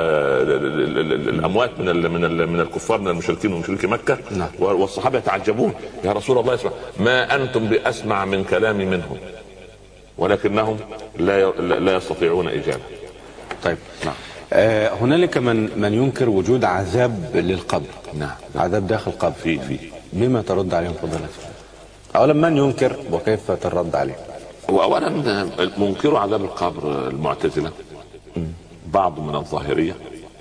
الأموات من الكفار من المشركين ومشركي مكة. والصحابة يتعجبون يا رسول الله اسمع ما أنتم بأسمع من كلامي منهم ولكنهم لا يستطيعون إجابة. طيب هنالك من ينكر وجود عذاب للقبر. عذاب داخل القبر. في بما ترد عليهم فضيلتك؟ أولا من ينكر وكيف ترد عليه؟ وأولا منكر عذاب القبر المعتزلة، بعض من الظاهرية،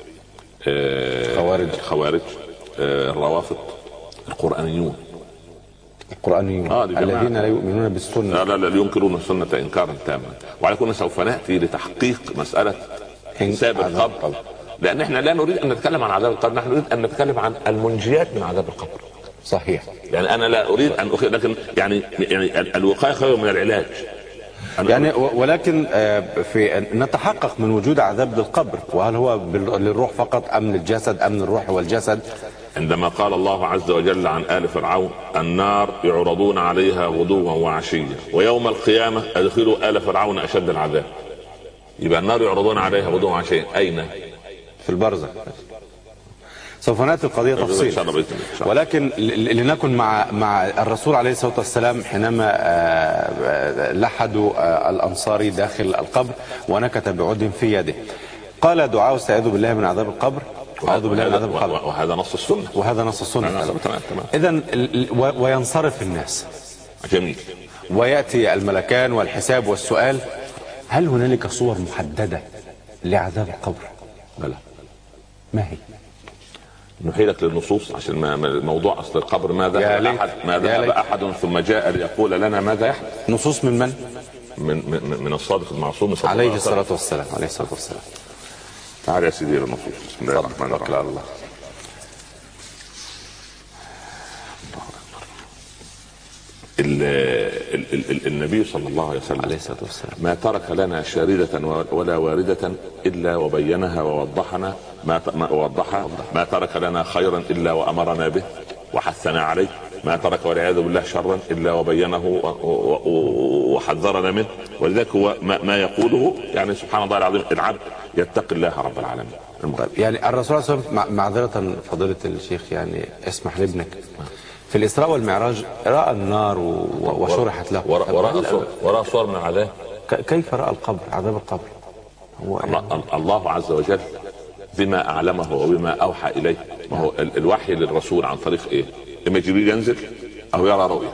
خوارج، الروافض، القرآنيون الذين لا يؤمنون بالسنة. لا ينكرون السنة إنكارا تاما. وعلى كل سوف نأتي لتحقيق مسألة حساب القبر، لأن احنا لا نريد أن نتكلم عن عذاب القبر، نحن نريد أن نتكلم عن المنجيات من عذاب القبر. صحيح. يعني أنا لا أريد أن لكن يعني الوقاية خير من العلاج. يعني ولكن في نتحقق من وجود عذاب للقبر، وهل هو للروح فقط أم للجسد أم للروح والجسد؟ عندما قال الله عز وجل عن آل فرعون النار يعرضون عليها غدوا وعشيا ويوم القيامة أدخلوا آل فرعون أشد العذاب. يبقى النار يعرضون عليها غدوا وعشيا أين؟ في البرزخ. سوف نأتي القضية تفصيل، ولكن لنكن مع الرسول عليه الصلاة والسلام حينما لحدوا الأنصاري داخل القبر ونكت بعود في يده، قال دعاء استعاذ بالله من عذاب القبر. أعوذ بالله من عذاب القبر. وهذا نص السنة. إذن وينصرف الناس. جميل. ويأتي الملكان والحساب والسؤال. هل هنالك صور محددة لعذاب القبر؟ بلى. ما هي؟ نحيلك للنصوص عشان موضوع أصل القبر ما ذهب أحد ثم جاء ليقول لنا ماذا يحدث. نصوص من من؟ من الصادق المعصوم عليه الصلاة والسلام. تعال يا سيدي النصوص. بسم الله الرحمن الرحيم. النبي صلى الله عليه وسلم ما ترك لنا شاردة ولا واردة إلا وبينها ووضحنا ما ترك لنا خيرا إلا وأمرنا به وحثنا عليه، ما ترك والعياذ بالله شرا الا وبينه وحذرنا منه. ولذلك هو ما يقوله يعني سبحان الله العظيم، العبد يتقي الله رب العالمين. طيب يعني الرسول صلى الله عليه وسلم، معذرة فضيلة الشيخ يعني اسمح لابنك، في الإسراء والمعراج رأى النار وشرحت له، وراء صور من عذاب. كيف رأى القبر، عذاب القبر؟ هو الله عز وجل بما أعلمه وبما أوحى إليه. ما هو الوحي للرسول عن طريق إيه؟ إما جبريل ينزل أو يرى رؤيا.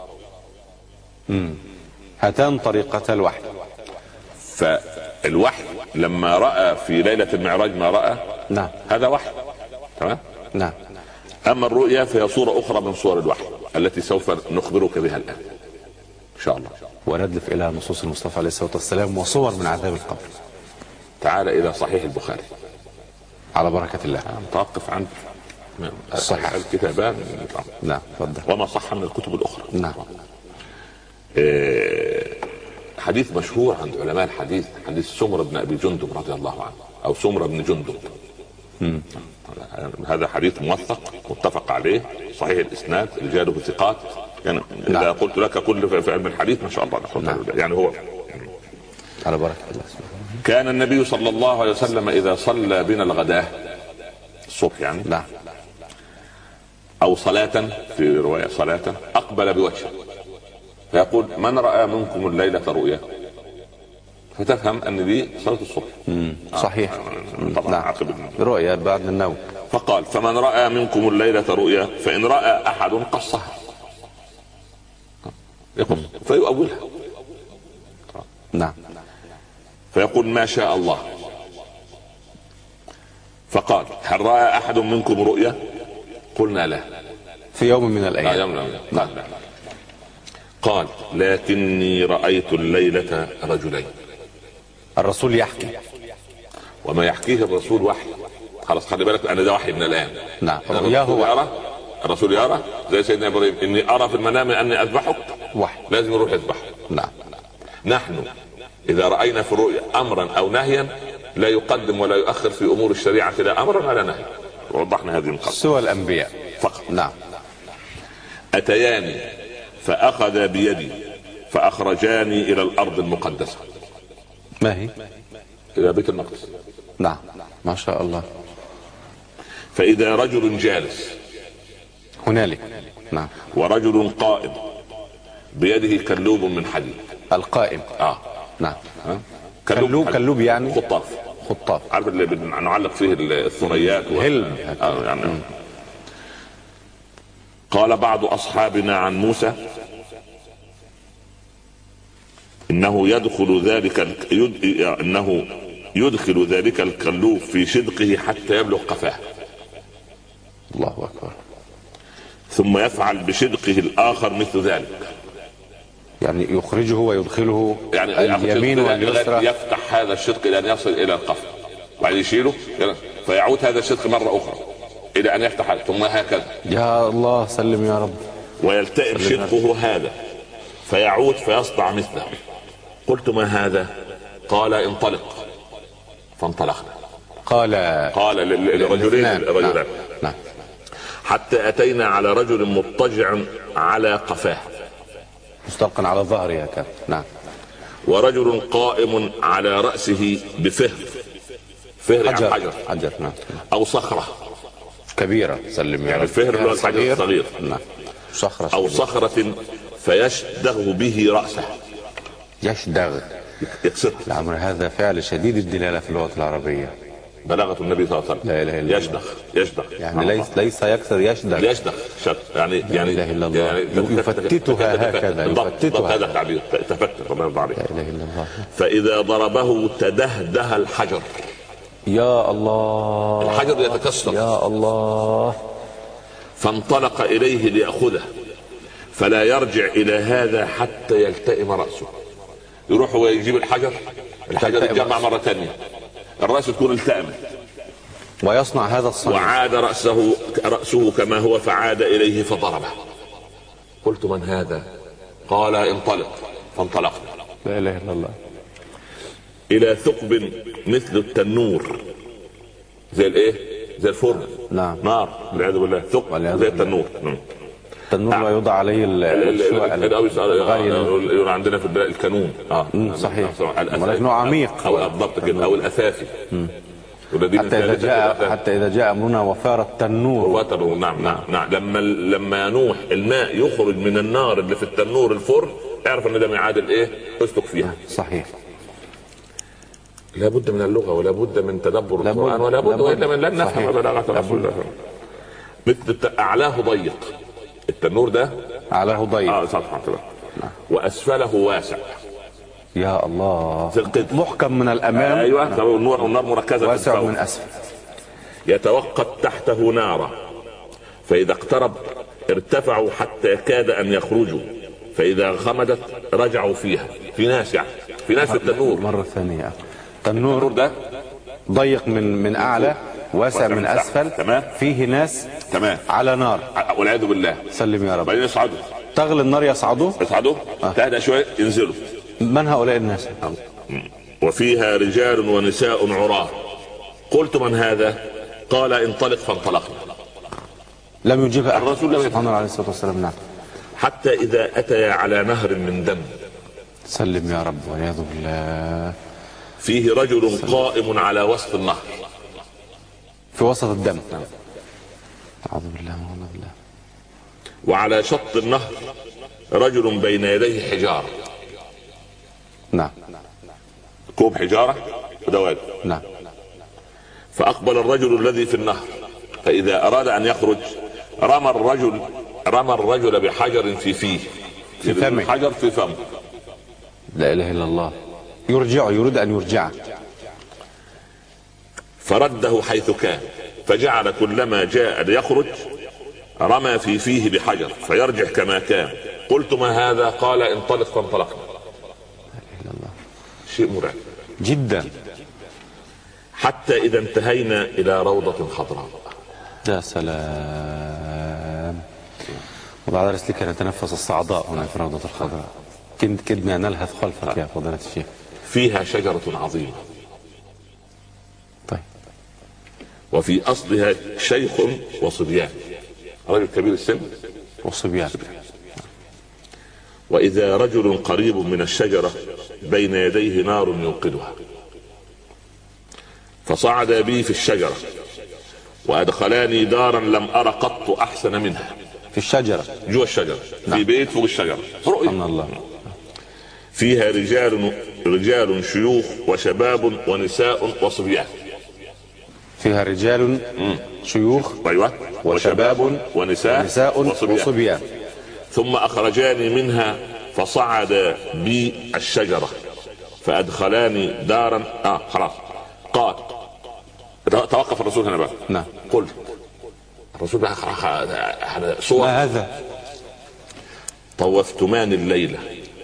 هاتان طريقة الوحي. فالوحي لما رأى في ليلة المعراج ما رأى، نعم، هذا وحي. تمام؟ نعم. أما الرؤيا فهي صورة أخرى من صور الوحي التي سوف نخبرك بها الآن إن شاء الله. وندلف إلى نصوص المصطفى عليه الصلاة والسلام وصور من عذاب القبر. تعال إلى صحيح البخاري على بركة الله. متوقف عن الصحيح الكتابان. نعم تفضل. وما صح من الكتب الأخرى. نعم. حديث مشهور عند علماء الحديث، حديث سمر بن أبي جندب رضي الله عنه، أو سمر بن جندب. هذا حديث موثق متفق عليه صحيح الإسناد، رجاله ثقات يعني. نعم. إذا قلت لك كل في علم الحديث ما شاء الله. نعم. يعني هو على بركة الله. كان النبي صلى الله عليه وسلم إذا صلى بنا الغداة الصبح يعني، نعم، أو صلاة، في رواية صلاة، أقبل بوجهه فيقول من رأى منكم الليلة رؤيا، فتفهم أن دي صلاة الصبح. صحيح. طبعا نعم. عقب رؤيا بعد النوم. فقال فمن رأى منكم الليلة رؤيا فإن رأى أحد قصها، يقص فيؤولها. نعم. فيقول ما شاء الله. فقال هل رأى أحد منكم رؤيا؟ قلنا لا. في يوم من الأيام. لا. قال لكني رأيت الليلة رجلين. الرسول يحكي، وما يحكيه الرسول وحي. خلاص خلي بالك أنا ده وحي من الآن. نعم. يرى الرسول يرى زي سيدنا إبراهيم إني أرى في المنام أني أذبحك، وحي لازم يروح يذبحه. نعم. نحن إذا رأينا في الرؤيا أمرا أو نهيا لا يقدم ولا يؤخر في أمور الشريعة لا أمرا ولا نهيا. وضحنا هذه القضية. سوى الأنبياء فقط. نعم. أتياني فأخذ بيدي فأخرجاني إلى الأرض المقدسة. ما هي؟ إلى بيت المقدس. نعم ما شاء الله. فإذا رجل جالس هنالك. نعم. ورجل قائم بيده كلوب من حديد. القائم. نعم. كلوب يعني خطاف. عارف اللي بنعلق فيه الثريات هلم يعني. قال بعض أصحابنا عن موسى إنه يدخل ذلك الكلوب في شدقه حتى يبلغ قفاه. الله أكبر. ثم يفعل بشدقه الآخر مثل ذلك، يعني يخرجه ويدخله يعني اليمين واليسرى. يفتح هذا الشدق إلى أن يصل إلى القفا، وبعدين يشيله فيعود هذا الشدق مرة أخرى إلى أن يفتح هذا، ثم هكذا. يا الله سلم يا رب. ويلتئم شدقه هذا فيعود فيصدع مثله. قلت ما هذا؟ قال انطلق. فانطلقنا. قال للرجلين. نعم. حتى أتينا على رجل مضطجع على قفاه مستلقا على ظهره هكذا. نعم. ورجل قائم على رأسه بفهر. حجر. نعم. أو صخرة كبيرة. سلم يعني الفهر اللي هو الحجر الصغير. نعم. أو صخرة فيشدغ به رأسه. يشدغ يكسر. الأمر هذا فعل شديد الدلالة في اللغة العربية. بلغة النبي صلى الله عليه وسلم. لا إله إلا يشدغ يعني ليس يكسر، يشدغ يعني لا إله إلا الله. يفتتها هكذا. هذا التعبير تفتت. الله يرضى عليك. لا إله إلا الله. فإذا ضربه تدهده الحجر. يا الله. الحجر يتكسر. يا الله. فانطلق إليه ليأخذه فلا يرجع إلى هذا حتى يلتئم رأسه. يروح ويجيب الحجر يتجمع مرة ثانية، الرأس تكون التأمت، ويصنع هذا الصنع. وعاد رأسه كما هو فعاد إليه فضربه. قلت من هذا؟ قال انطلق. فانطلقنا. لا إله إلا الله. إلى ثقب مثل التنور، زي الايه؟ زي الفرن. نعم. نار والعياذ بالله. ثقب زي التنور. التنور لا يوضع عليه الغالي عندنا في الكانون. صحيح، ولكنه عميق او بالضبط كده، او الاثاثي. حتى إذا جاء أمرنا وفار التنور. نعم. لما ينوح الماء يخرج من النار اللي في التنور الفرن، اعرف ان ده ميعاد الايه؟ اسلك فيها. صحيح. لابد من اللغة، ولا بد من تدبر القرآن، ولا بد والا من لن نفهم بلاغة رسول الله. مثل اعلاه ضيق، التنور ده اعلاه ضيق سطحا واسفله واسع. يا الله، محكم من الامام. ايوه، النار مركزه واسع من اسفل. يتوقد تحته نارا، فاذا اقترب ارتفعوا حتى كاد ان يخرجوا، فاذا غمدت رجعوا فيها. في ناس في التنور مره ثانيه. التنور ده ضيق من اعلى، واسع من اسفل. تمام. فيه ناس تمام على نار، والعياذ بالله. سلم يا رب. بعدين يصعدوا، تغلي النار، يصعدوا تهدأ شويه، ينزلوا. من هؤلاء الناس؟ وفيها رجال ونساء عراة. قلت من هذا؟ قال انطلق، فانطلقنا. لم يجيبها الرسول سبحان الله عليه الصلاة والسلام. نعم. حتى إذا أتيا على نهر من دم. سلم يا رب، والعياذ بالله. فيه رجل قائم على وسط النهر، في وسط الدم. أعوذ بالله من الله. وعلى شط النهر رجل بين يديه حجارة. نعم. كوب حجارة ودواب. نعم. فأقبل الرجل الذي في النهر، فإذا أراد أن يخرج رمى الرجل بحجر في فيه، في فمه، حجر في فمه. لا إله إلا الله. يريد أن يرجعه، فرده حيث كان، فجعل كلما جاء ليخرج رمى في فيه بحجر فيرجع كما كان. قلت ما هذا؟ قال انطلق، فانطلقنا. شيء مرعب جدا. حتى إذا انتهينا إلى روضة خضراء. يا سلام. وبعد ذلك نتنفس الصعداء هنا في روضة الخضراء. كدنا نلهث خلفك يا فضيلة الشيخ. فيها شجرة عظيمة. طيب. وفي أصلها شيخ وصبيان، رجل كبير السن وصبيان. وإذا رجل قريب من الشجرة بين يديه نار يوقدها، فصعد بي في الشجرة وأدخلاني دارا لم أرى قط أحسن منها. في الشجرة، جوا الشجرة. نعم. في بيت فوق الشجرة. سبحان الله. فيها رجال شيوخ وشباب ونساء وصبيان. فيها رجال شيوخ، أيوة، وشباب ونساء وصبيان. ثم أخرجاني منها فصعد بي الشجرة فأدخلاني دارا. خلاص. قال توقف الرسول هنا بقى. نعم. قلت الرسول بقى صور. ما هذا؟ طوفتمان الليلة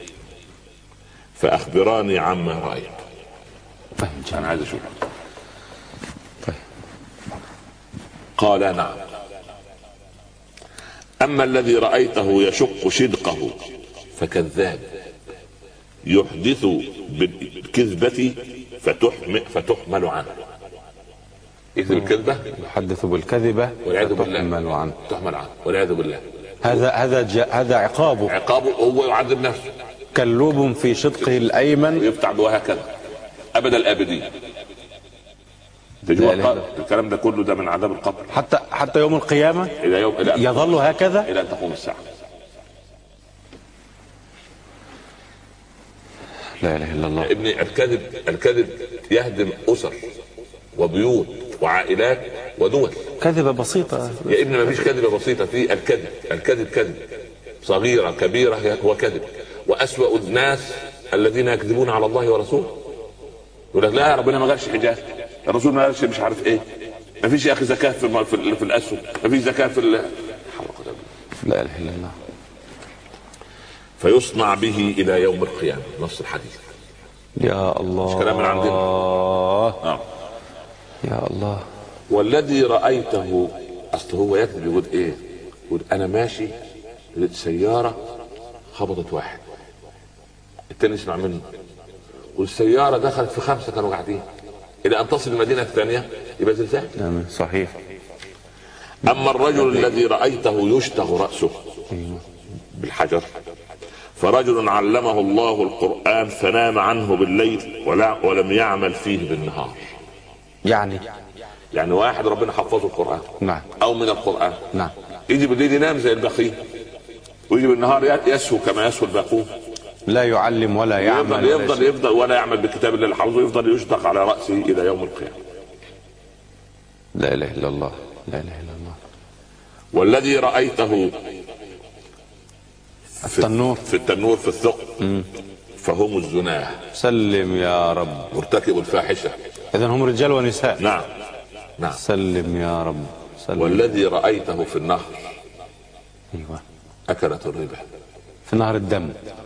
فأخبراني عما رأيت. طيب. أنا عايز أشوف. طيب. قال نعم. أما الذي رأيته يشق شدقه فكذاب، يحدث بالكذبة فتحمل عنه. إذ الكذبة يحدث بالكذبة فتحمل عنه. تحمل عنه والعياذ بالله. هذا عقابه. هو يعذب نفسه. كلوب في شدقه الأيمن ويفتح وهكذا أبد الآبدين. الكلام ده كله ده من عذاب القبر حتى يوم القيامة. يظل هكذا إلى أن تقوم الساعة. لا إله إلا الله. ابني الكذب يهدم أسر وبيوت وعائلات ودول. كذبة بسيطة يا ابني، ما فيش كذبة بسيطة. في الكذب كذب، صغيرة كبيرة هو كذب. وأسوأ الناس الذين يكذبون على الله ورسوله. يقول لك لا، ربنا ما قالش حجاب، الرسول ما قالش مش عارف ايه، ما فيش يا اخي زكاة في الاسهم، ما فيش زكاة في لا اله الا الله. فيصنع به الى يوم القيامة. نص الحديث. يا الله. مش كلام من عندنا. يا الله. والذي رأيته، اصل هو يكذب. يقول ايه؟ يقول انا ماشي سيارة خبطت واحد، التاني يسمع منه، والسيارة دخلت في 5 كانوا قاعدين، إلى أن تصل المدينة الثانية يبقى زلزال. نعم صحيح. اما الرجل الذي رايته يشتغ راسه بالحجر فرجل علمه الله القرآن فنام عنه بالليل ولم يعمل فيه بالنهار. يعني واحد ربنا حفظه القرآن، نعم، او من القرآن، نعم، يجي بالليل ينام زي البخيل، ويجي بالنهار يسهو كما يسهو الباقون، لا يعلم ولا يعمل، يفضل ولا يعمل بالكتاب اللي حفظه، يفضل يشتق على رأسه الى يوم القيامة. لا اله الا الله، لا اله الا الله. والذي رأيته في التنور في الثقب فهم الزناه. سلم يا رب. مرتكب الفاحشة. اذن هم رجال ونساء. نعم. سلم يا رب. سلم. والذي رأيته في النهر ايوه أكلت الربا. في نهر الدم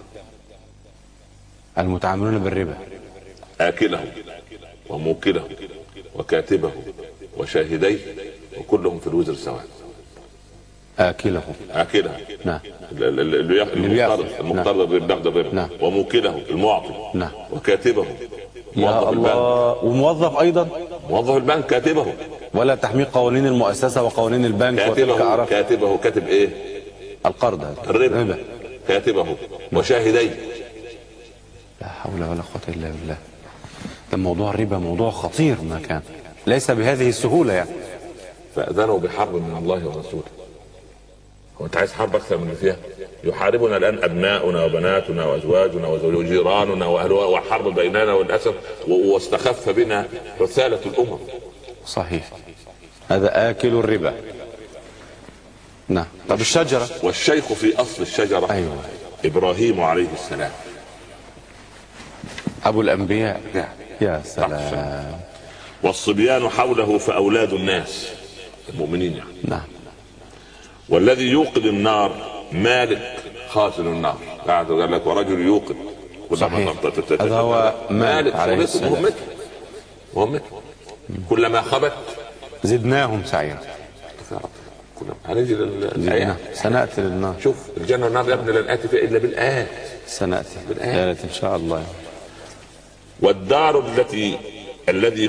المتعاملون بالربا، آكله وموكله وكاتبه وشاهديه وكلهم في الوزر سواء. آكله نعم، المقترض بالربا، نعم، وموكله المعطي، نعم، وكاتبه موظف البنك، وموظف ايضا موظف البنك كاتبه، ولا تحميل قوانين المؤسسة وقوانين البنك كاتبه كاتب ايه؟ القرض، الربا، كاتبه وشاهديه. لا حول ولا قوة الا بالله. ده موضوع الربا موضوع خطير، ما كان ليس بهذه السهولة يعني. فأذنوا بحرب من الله ورسوله. هو انت عايز حرب اكثر من اللي فيها؟ يحاربنا الان ابناؤنا وبناتنا وازواجنا وجيراننا واهلها، وحرب بيننا والاسف، واستخف بنا رسالة الامم. صحيح، هذا آكل الربا. نعم. طب الشجرة؟ والشيخ في اصل الشجرة ايوه ابراهيم عليه السلام، ابو الانبياء. يا سلام. والصبيان حوله فاولاد الناس المؤمنين يعني. نعم. والذي يوقد النار مالك خازن النار. قال لك ورجل يوقد. صحيح، هذا هو مالك عليه السلام. مهمته كلما خبت زدناهم سعيرا. هنجي للآيات، سنأتي للنار. شوف الجنة والنار يا ابني لن آتي فيها إلا بالآيات. سنأتي بالآيات إن شاء الله. والدار الذي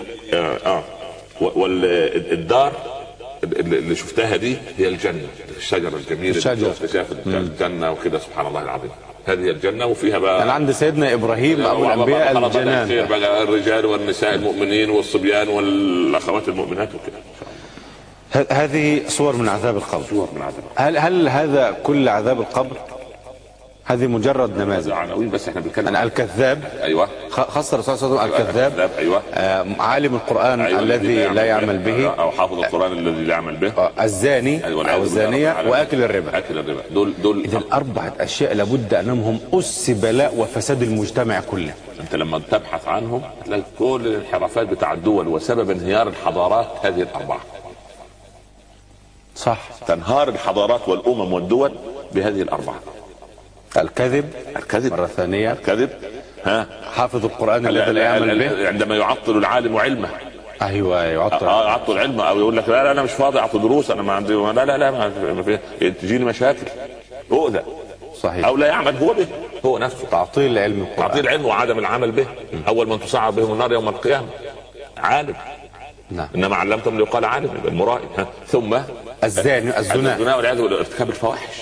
والدار اللي شفتها دي هي الجنة، الشجرة الجميلة، شاف الجنة وكده. سبحان الله العظيم، هذه الجنة وفيها بقى يعني عند سيدنا إبراهيم أبو الأنبياء الجنان بقى الرجال والنساء المؤمنين والصبيان والأخوات المؤمنات وكده. هذه صور من عذاب القبر. هل هذا كل عذاب القبر؟ هذه مجرد نماذج بس احنا بنتكلم عن الكذاب. ايوه، خاصة الرسول صلى الله عليه وسلم الكذاب. ايوه. عالم القرآن الذي لا يعمل به، او حافظ القرآن الذي لا يعمل به، الزاني او الزانية، واكل الربا. دول اذا الاربعة اشياء لابد انهم هم اس بلاء وفساد المجتمع كله. انت لما تبحث عنهم تلاقي كل الانحرافات بتاع الدول وسبب انهيار الحضارات هذه الاربعة. صح، تنهار الحضارات والامم والدول بهذه الاربعة. الكذب مرة ثانية، الكذب، حافظ القرآن الذي لا يعمل به، عندما يعطل العالم علمه. ايوه يعطل علمه، او يقول لك لا انا مش فاضي اعطي دروس، انا ما عندي، لا ما في، تجيني مشاكل، اؤذى. صحيح. او لا يعمل هو به، هو نفسه. تعطيل العلم القرآن. تعطيل العلم وعدم العمل به. اول من تصعد بهم النار يوم القيامة عالم. نعم. انما علمتم ليقال عالم، المرائي. ثم الزنا والعياذ بالله، ارتكاب الفواحش.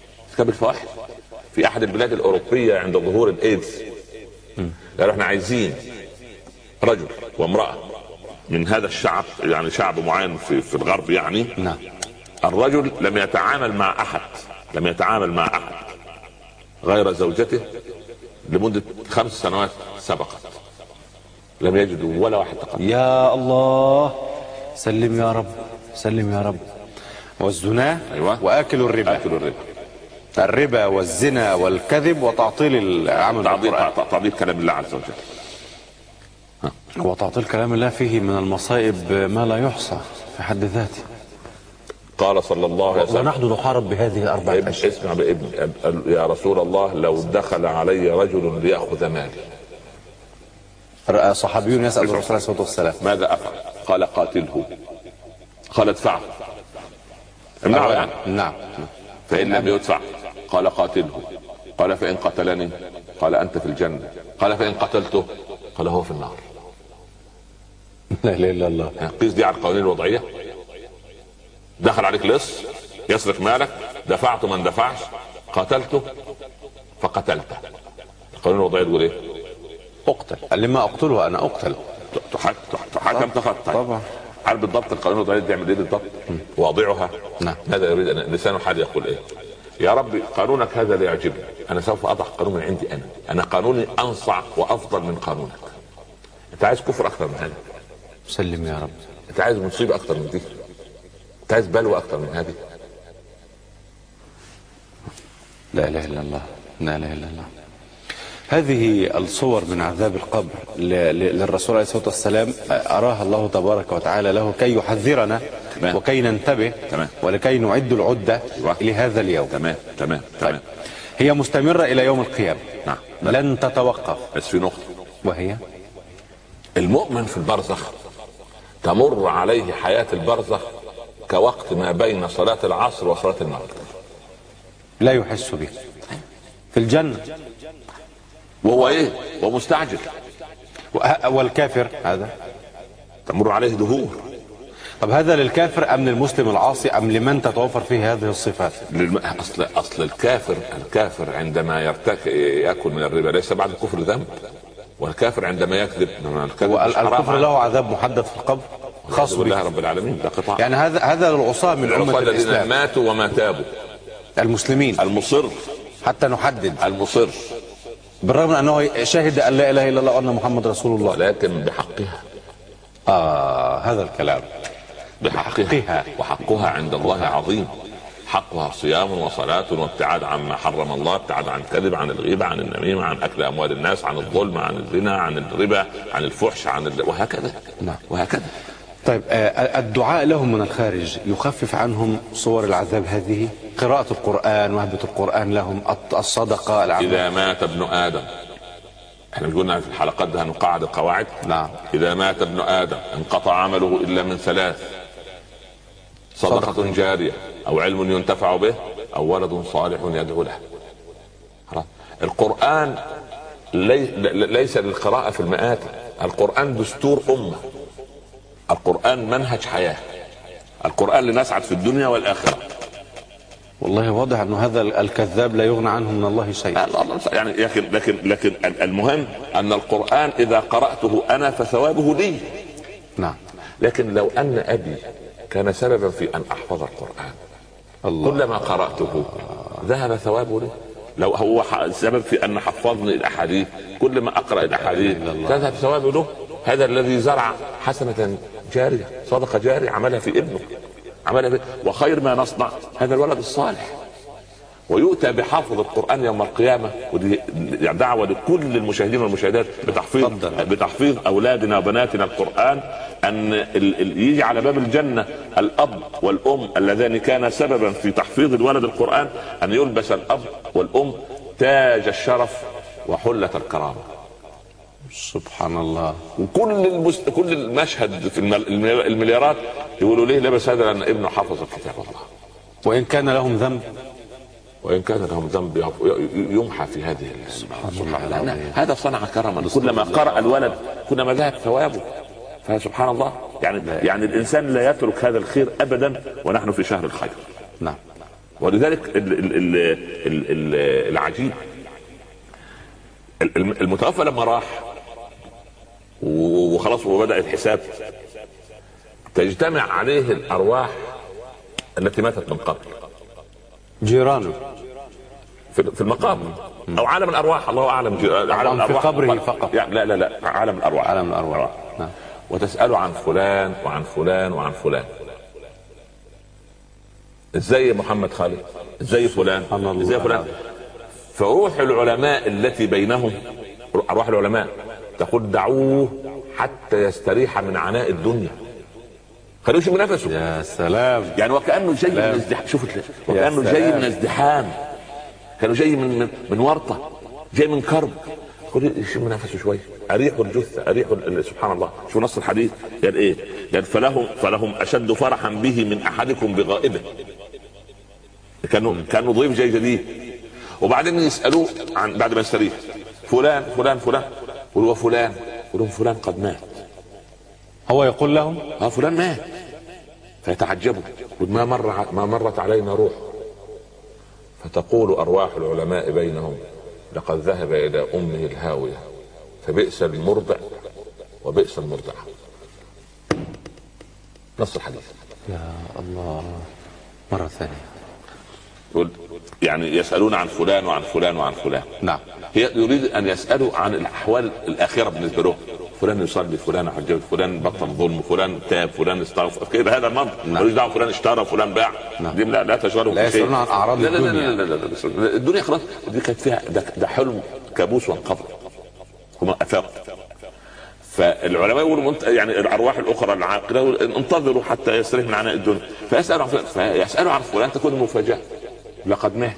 في احد البلاد الاوروبيه عند ظهور الايدز قالوا احنا عايزين رجل وامراه من هذا الشعب، يعني شعب معين في الغرب يعني. نعم. الرجل لم يتعامل مع احد غير زوجته لمده 5 سنوات سبقت، لم يجدوا ولا واحد تقدم. يا الله، سلم يا رب، سلم يا رب. والزنا. أيوة. واكل الربا. الربا والزنا والكذب وتعطيل العمل، تعطيل كلام الله عز وجل. وتعطيل كلام الله فيه من المصائب ما لا يحصى في حد ذاته. قال صلى الله عليه وسلم: ونحن نحارب بهذه الأربعة أشياء. اسمع يا رسول الله، لو دخل علي رجل ليأخذ مالي. صحابي يسأل الرسول عليه الصلاة والسلام ماذا أفعل؟ قال قاتله. قال ادفعه. امنعه يعني. نعم. فإن لم يدفع قال قاتله. قال فإن قتلني قال أنت في الجنة. قال فإن قتلته قال هو في النار. لا إله إلا الله. قيس دي على القوانين الوضعية. دخل عليك لص يسرق مالك، دفعت من دفعش، قتلته فقتلته، القانون الوضعي يقول ايه؟ اقتل. قال لي ما اقتله انا اقتل. تحكم تخطى. طبعا. عارف بالضبط القانون الوضعي بيعمل ايه بالضبط؟ واضعها. نعم. ماذا يريد ان لسان حال يقول ايه؟ يا ربي قانونك هذا لا يعجبني، انا سوف اضع قانون من عندي انا قانوني انصع وافضل من قانونك. انت عايز كفر اكثر من هذا؟ سلم يا رب. انت عايز مصيبه اكثر من دي؟ انت عايز بلوى اكثر من هذه؟ لا اله الا الله، لا اله الا الله. هذه الصور من عذاب القبر للرسول عليه الصلاة والسلام أراها الله تبارك وتعالى له كي يحذرنا وكي ننتبه ولكي نعد العدة لهذا اليوم. تمام. طيب. هي مستمرة إلى يوم القيامة. نعم. لن تتوقف. بس في نقطة، وهي المؤمن في البرزخ تمر عليه حياة البرزخ كوقت ما بين صلاة العصر وصلاة المغرب، لا يحس به في الجنة، وهو ايه؟ ومستعجل. والكافر هذا تمر عليه دهور. طب هذا للكافر ام للمسلم العاصي ام لمن تتوفر فيه هذه الصفات؟ اصل الكافر عندما ياكل من الربا ليس بعد الكفر ذنب، والكافر عندما يكذب الكفر له عذاب محدد في القبر خاص بالله رب العالمين. ده قطاع يعني هذا للعصاة من أمة الإسلام ماتوا وما تابوا، المسلمين المصر حتى نحدد المصر بالرغم من أنه شهد أن لا إله إلا الله وأن محمد رسول الله، ولكن بحقها. هذا الكلام بحقها، وحقها عند الله عظيم. حقها صيام وصلاة وابتعاد عما حرم الله، ابتعاد عن الكذب، عن الغيبة، عن النميمة، عن أكل أموال الناس، عن الظلم، عن الزنا، عن الربا، عن الفحش، وهكذا. نعم. وهكذا. طيب الدعاء لهم من الخارج يخفف عنهم صور العذاب هذه؟ قراءة القرآن، وهبة القرآن لهم، الصدقة، العمل. إذا مات ابن آدم، احنا مش قلنا في الحلقات ده هنقعد القواعد؟ نعم. إذا مات ابن آدم انقطع عمله إلا من ثلاث: صدقة جارية، أو علم ينتفع به، أو ولد صالح يدعو له. القرآن ليس للقراءة في المآتم، القرآن دستور أمة، القرآن منهج حياة، القرآن لنسعد في الدنيا والآخرة. والله واضح أنه هذا الكذاب لا يغنى عنه من الله شيء. يعني لكن المهم أن القرآن إذا قرأته أنا فثوابه لي. نعم. لكن لو أن أبي كان سببا في أن أحفظ القرآن، الله، كلما قرأته ذهب ثوابه لي. لو هو سبب في أن حفظني الأحاديث، كل ما أقرأ الأحاديث تذهب ثوابه له. هذا الذي زرع حسنة جارية، صدقة جارية عملها في ابنه، عملها في، وخير ما نصنع هذا الولد الصالح. ويؤتى بحافظ القرآن يوم القيامة، ودي دعوة لكل المشاهدين والمشاهدات بتحفيظ أولادنا وبناتنا القرآن، أن يجي على باب الجنة الأب والأم اللذان كانا سببا في تحفيظ الولد القرآن، أن يلبس الأب والأم تاج الشرف وحلة الكرامة. سبحان الله. وكل المشهد في المليارات يقولوا ليه لبس هذا؟ لأن ابنه حفظ كتاب الله. وإن كان لهم ذنب، يمحى في هذه. سبحان الله. هذا صنع كرما، كلما قرأ الولد كلما ذهب ثوابه. فسبحان الله. يعني الإنسان لا يترك هذا الخير أبدا ونحن في شهر الخير. نعم. ولذلك العجيب المتوفى لما راح وخلاص وبدأ الحساب، تجتمع عليه الأرواح التي ماتت من قبل، جيرانه في المقام او عالم الارواح، الله اعلم. عالم الارواح في قبره فقط. لا عالم الارواح. عالم الارواح. نعم. وتسأله عن فلان وعن فلان وعن فلان. ازاي محمد خالد؟ ازاي فلان؟ ازاي فلان؟ فروح العلماء التي بينهم، ارواح العلماء تقول دعوه حتى يستريح من عناء الدنيا، خلوه يشم نفسه. يا سلام. يعني وكأنه جاي من ازدحام، شوف وكأنه جاي من ازدحام، كانوا جاي من ورطة، جاي من كرب، خلوه يشم نفسه شويه، اريح الجثه، اريح سبحان الله. شو نص الحديث؟ قال ايه؟ قال فلهم اشد فرحا به من احدكم بغائبه. كانوا ضيف جاي جديد، وبعدين يسالوه عن بعد ما يستريح فلان فلان فلان، يقولوا فلان قد مات. هو يقول لهم فلان مات. فيتعجبوا، ما مرت علينا روح. فتقول أرواح العلماء بينهم: لقد ذهب إلى أمه الهاوية فبئس المرضع وبئس المرضعة. نص الحديث. يا الله. مرة ثانية. يعني يسألون عن فلان وعن فلان وعن فلان. نعم. هي يريد أن يسألوا عن الأحوال الآخرة بالنسبة له. فلان يصلي، فلان حجب، فلان بطل ظلم، فلان تاب، فلان استغفر، كده هذا المنطق. ملوش دعوه فلان اشترى فلان باع. دي لا تشغلهم لا يسألون عن اعراض الدنيا. لا الدنيا خلاص دي كانت فيها ده حلم كابوس وانقضى. هم افاقوا. فالعلماء يقولوا يعني الارواح الاخرى العاقله انتظروا حتى يستريح من عناء الدنيا، فيسالوا عن فلان تكون مفاجاه. لقد مات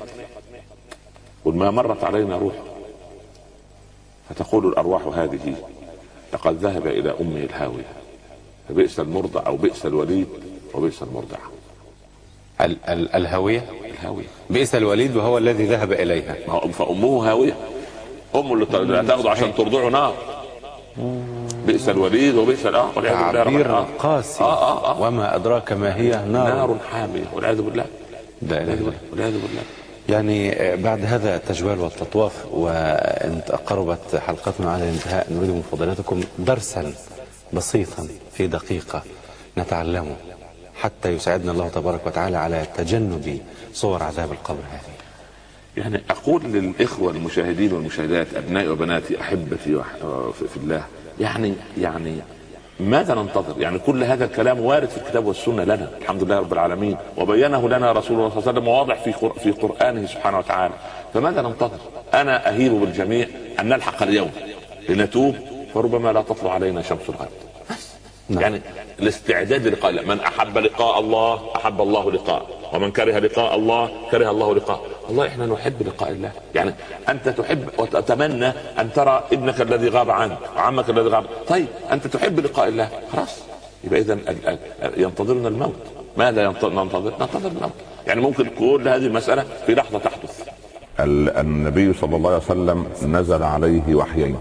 وما مرت علينا روح. فتقول الارواح هذه: لقد ذهب الى امه الهاويه فبئس المرضع او بئس الوليد وبئس المرضعه. الهاويه بئس الوليد وهو الذي ذهب اليها. فامه هاويه، امه اللي تاخذه عشان ترضعه نار. بئس الوليد وبئس تعبير قاسي. وما ادراك ما هي نار حاميه والعياذ بالله. والعياذ بالله. يعني بعد هذا التجوال والتطواف وان قربت حلقتنا على الانتهاء، نريد من فضيلتكم درسا بسيطا في دقيقة نتعلمه حتى يساعدنا الله تبارك وتعالى على تجنب صور عذاب القبر هذه. يعني أقول للإخوة المشاهدين والمشاهدات، أبنائي وبناتي أحبتي في الله، يعني ماذا ننتظر؟ يعني كل هذا الكلام وارد في الكتاب والسنة لنا الحمد لله رب العالمين، وبينه لنا رسول الله صلى الله عليه وسلم واضح في قرآنه سبحانه وتعالى. فماذا ننتظر؟ أنا أهيب بالجميع أن نلحق اليوم لنتوب، فربما لا تطلع علينا شمس الغد. يعني الاستعداد للقاء، من أحب لقاء الله أحب الله لقاء، ومن كره لقاء الله كره الله لقاء. والله احنا نحب لقاء الله. يعني انت تحب وتتمنى ان ترى ابنك الذي غاب عنك وعمك الذي غاب. طيب انت تحب لقاء الله، خلاص يبقى اذا ينتظرنا الموت. ماذا ننتظر الموت. يعني ممكن كل هذه المسألة في لحظة تحدث. النبي صلى الله عليه وسلم نزل عليه وحيين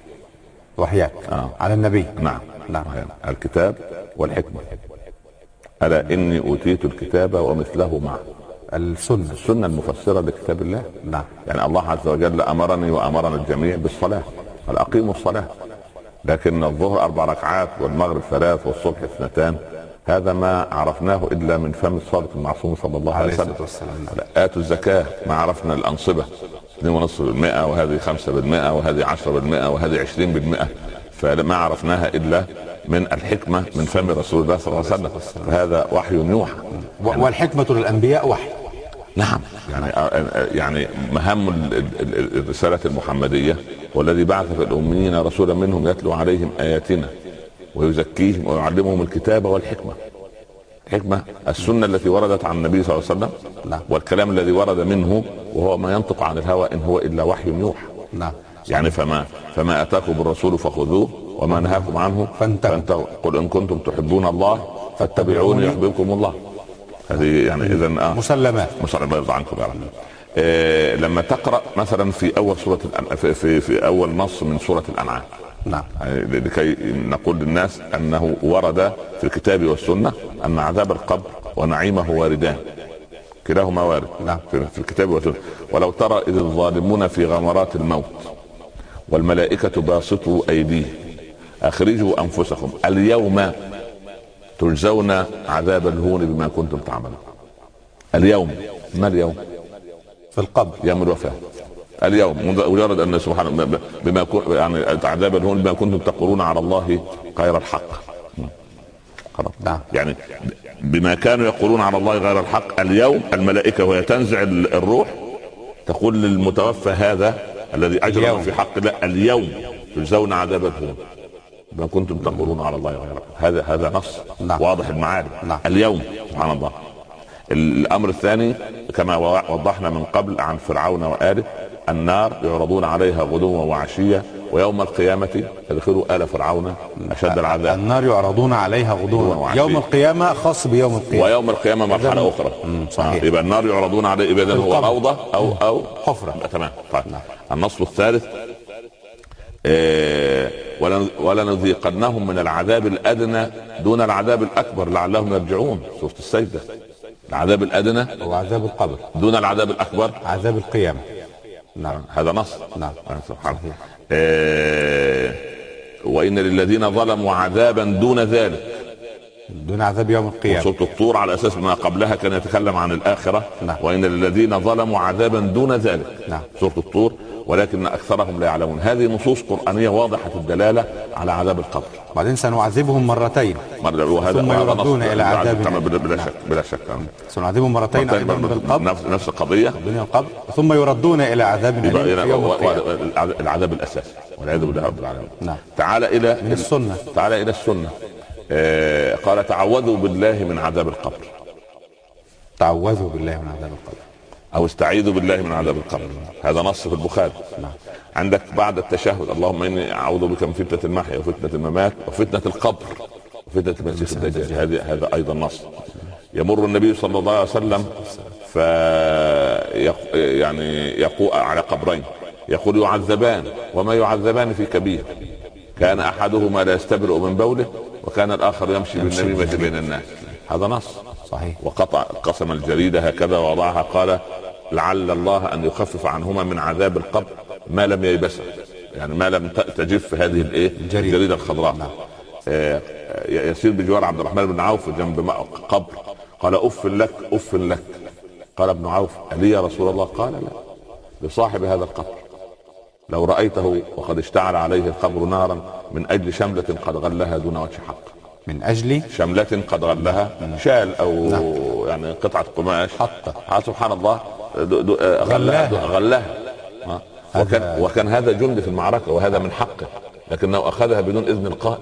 على النبي. نعم. الكتاب والحكمة. ألا إني أوتيت الكتاب ومثله معه. السنة المفسرة لكتاب الله. نعم. يعني الله عز وجل أمرني وأمرنا الجميع بالصلاة، قال أقيموا الصلاة. لكن الظهر 4 ركعات والمغرب 3 والصبح 2، هذا ما عرفناه إلا من فم الصادق المعصوم صلى الله عليه وسلم. آتوا الزكاة، ما عرفنا الأنصبة 2.5% وهذه 5% وهذه 10% وهذه 20%، فما عرفناها إلا من الحكمة من فم رسول الله صلى الله عليه وسلم. فهذا وحي يوحى. والحكمة للأنبياء وحي. نعم. يعني مهام الرسالة المحمدية والذي بعث في الأميين رسولا منهم يتلو عليهم آياتنا ويزكيهم ويعلمهم الكتاب والحكمة. حكمة السنة التي وردت عن النبي صلى الله عليه وسلم. نعم. والكلام الذي ورد منه وهو ما ينطق عن الهوى إن هو إلا وحي يوحى. نعم. يعني فما أتاكم الرسول فخذوه وما نهاكم عنه فانتهوا. قل إن كنتم تحبون الله فاتبعوني يحببكم الله. هذه يعني إذن مسلمات يرضى عنكم يا رب. لما تقرأ مثلا في أول سورة في أول نص من سورة الأنعام. نعم. لكي نقول للناس أنه ورد في الكتاب والسنة أن عذاب القبر ونعيمه واردان، كلاهما وارد. نعم. في الكتاب والسنة. ولو ترى إذ الظالمون في غمرات الموت والملائكة باسطوا أيديهم أخرجوا أنفسكم اليوم تجزون عذاب الهون بما كنتم تعملون. اليوم، ما اليوم؟ في القبر، يوم الوفاة. اليوم مجرد أن سبحانه بما يعني عذاب الهون بما كنتم تقولون على الله غير الحق. يعني بما كانوا يقولون على الله غير الحق. اليوم الملائكة وهي تنزع الروح تقول للمتوفى هذا الذي أجرم في حق الله اليوم تجزون عذاب الهون ما كنتم تقولون على الله غير. هذا نص. نعم. واضح المعاني. نعم. اليوم سبحان الله. الأمر الثاني كما وضحنا من قبل عن فرعون وآله، النار يعرضون عليها غدوا وعشية ويوم القيامة يدخلوا آل فرعون أشد العذاب. النار يعرضون عليها غدوا وعشية. يوم القيامة خاص بيوم القيامة، ويوم القيامة مرحلة أخرى. صحيح. يبقى النار يعرضون عليه إذا هو روضة أو حفرة. تمام. طيب. النص الثالث ولنذيقنهم من العذاب الادنى دون العذاب الاكبر لعلهم يرجعون. سورة السجدة. العذاب الادنى هو عذاب القبر دون العذاب الاكبر عذاب القيامة. نعم هذا نص. نعم سبحان الله. وإن للذين ظلموا عذابا دون ذلك دون عذاب يوم القيامة. وسورة الطور على أساس ما قبلها كان يتكلم عن الآخرة. نعم. وإن للذين ظلموا عذابا دون ذلك. نعم. سورة الطور. ولكن أكثرهم لا يعلمون. هذه نصوص قرآنية واضحة الدلالة على عذاب القبر. بعدين سنعذبهم مرتين ثم يردون إلى عذاب بلا شك سنعذبهم مرتين أيضا بالقبر نفس القضية دنيا القبر ثم يردون إلى عذاب أليم في يوم القيامة. العذاب الأساسي والعياذ بالله رب العالمين. نعم. تعال إلى السنة. تعال إلى السنة. قال تعوذوا بالله من عذاب القبر. تعوذوا بالله من عذاب القبر او استعيذوا بالله من عذاب القبر. هذا نص في البخاري. نعم. عندك بعد التشهد اللهم اني اعوذ بك من فتنة المحيا وفتنة الممات وفتنة القبر وفتنة المسيح الدجال. هذا ايضا نص. يمر النبي صلى الله عليه وسلم يعني يقوء على قبرين يقول يعذبان وما يعذبان في كبير كان احدهما لا يستبرئ من بوله وكان الاخر يمشي بالنميمة بين الناس. هذا نص صحيح. وقطع قسم الجريدة هكذا ووضعها قال لعل الله ان يخفف عنهما من عذاب القبر ما لم ييبسها، يعني ما لم تجف هذه الجريدة الخضراء. نعم. يسير بجوار عبد الرحمن بن عوف جنب قبر قال اف لك اف لك. قال ابن عوف الي يا رسول الله؟ قال لا، لصاحب هذا القبر لو رأيته وقد اشتعل عليه القبر نارا من اجل شملة قد غلها دون وجه حق. من اجل شملة قد غلها شال او يعني قطعة قماش حتى سبحان الله غلها. وكان هذا جند في المعركة وهذا من حقه لكنه اخذها بدون اذن القائد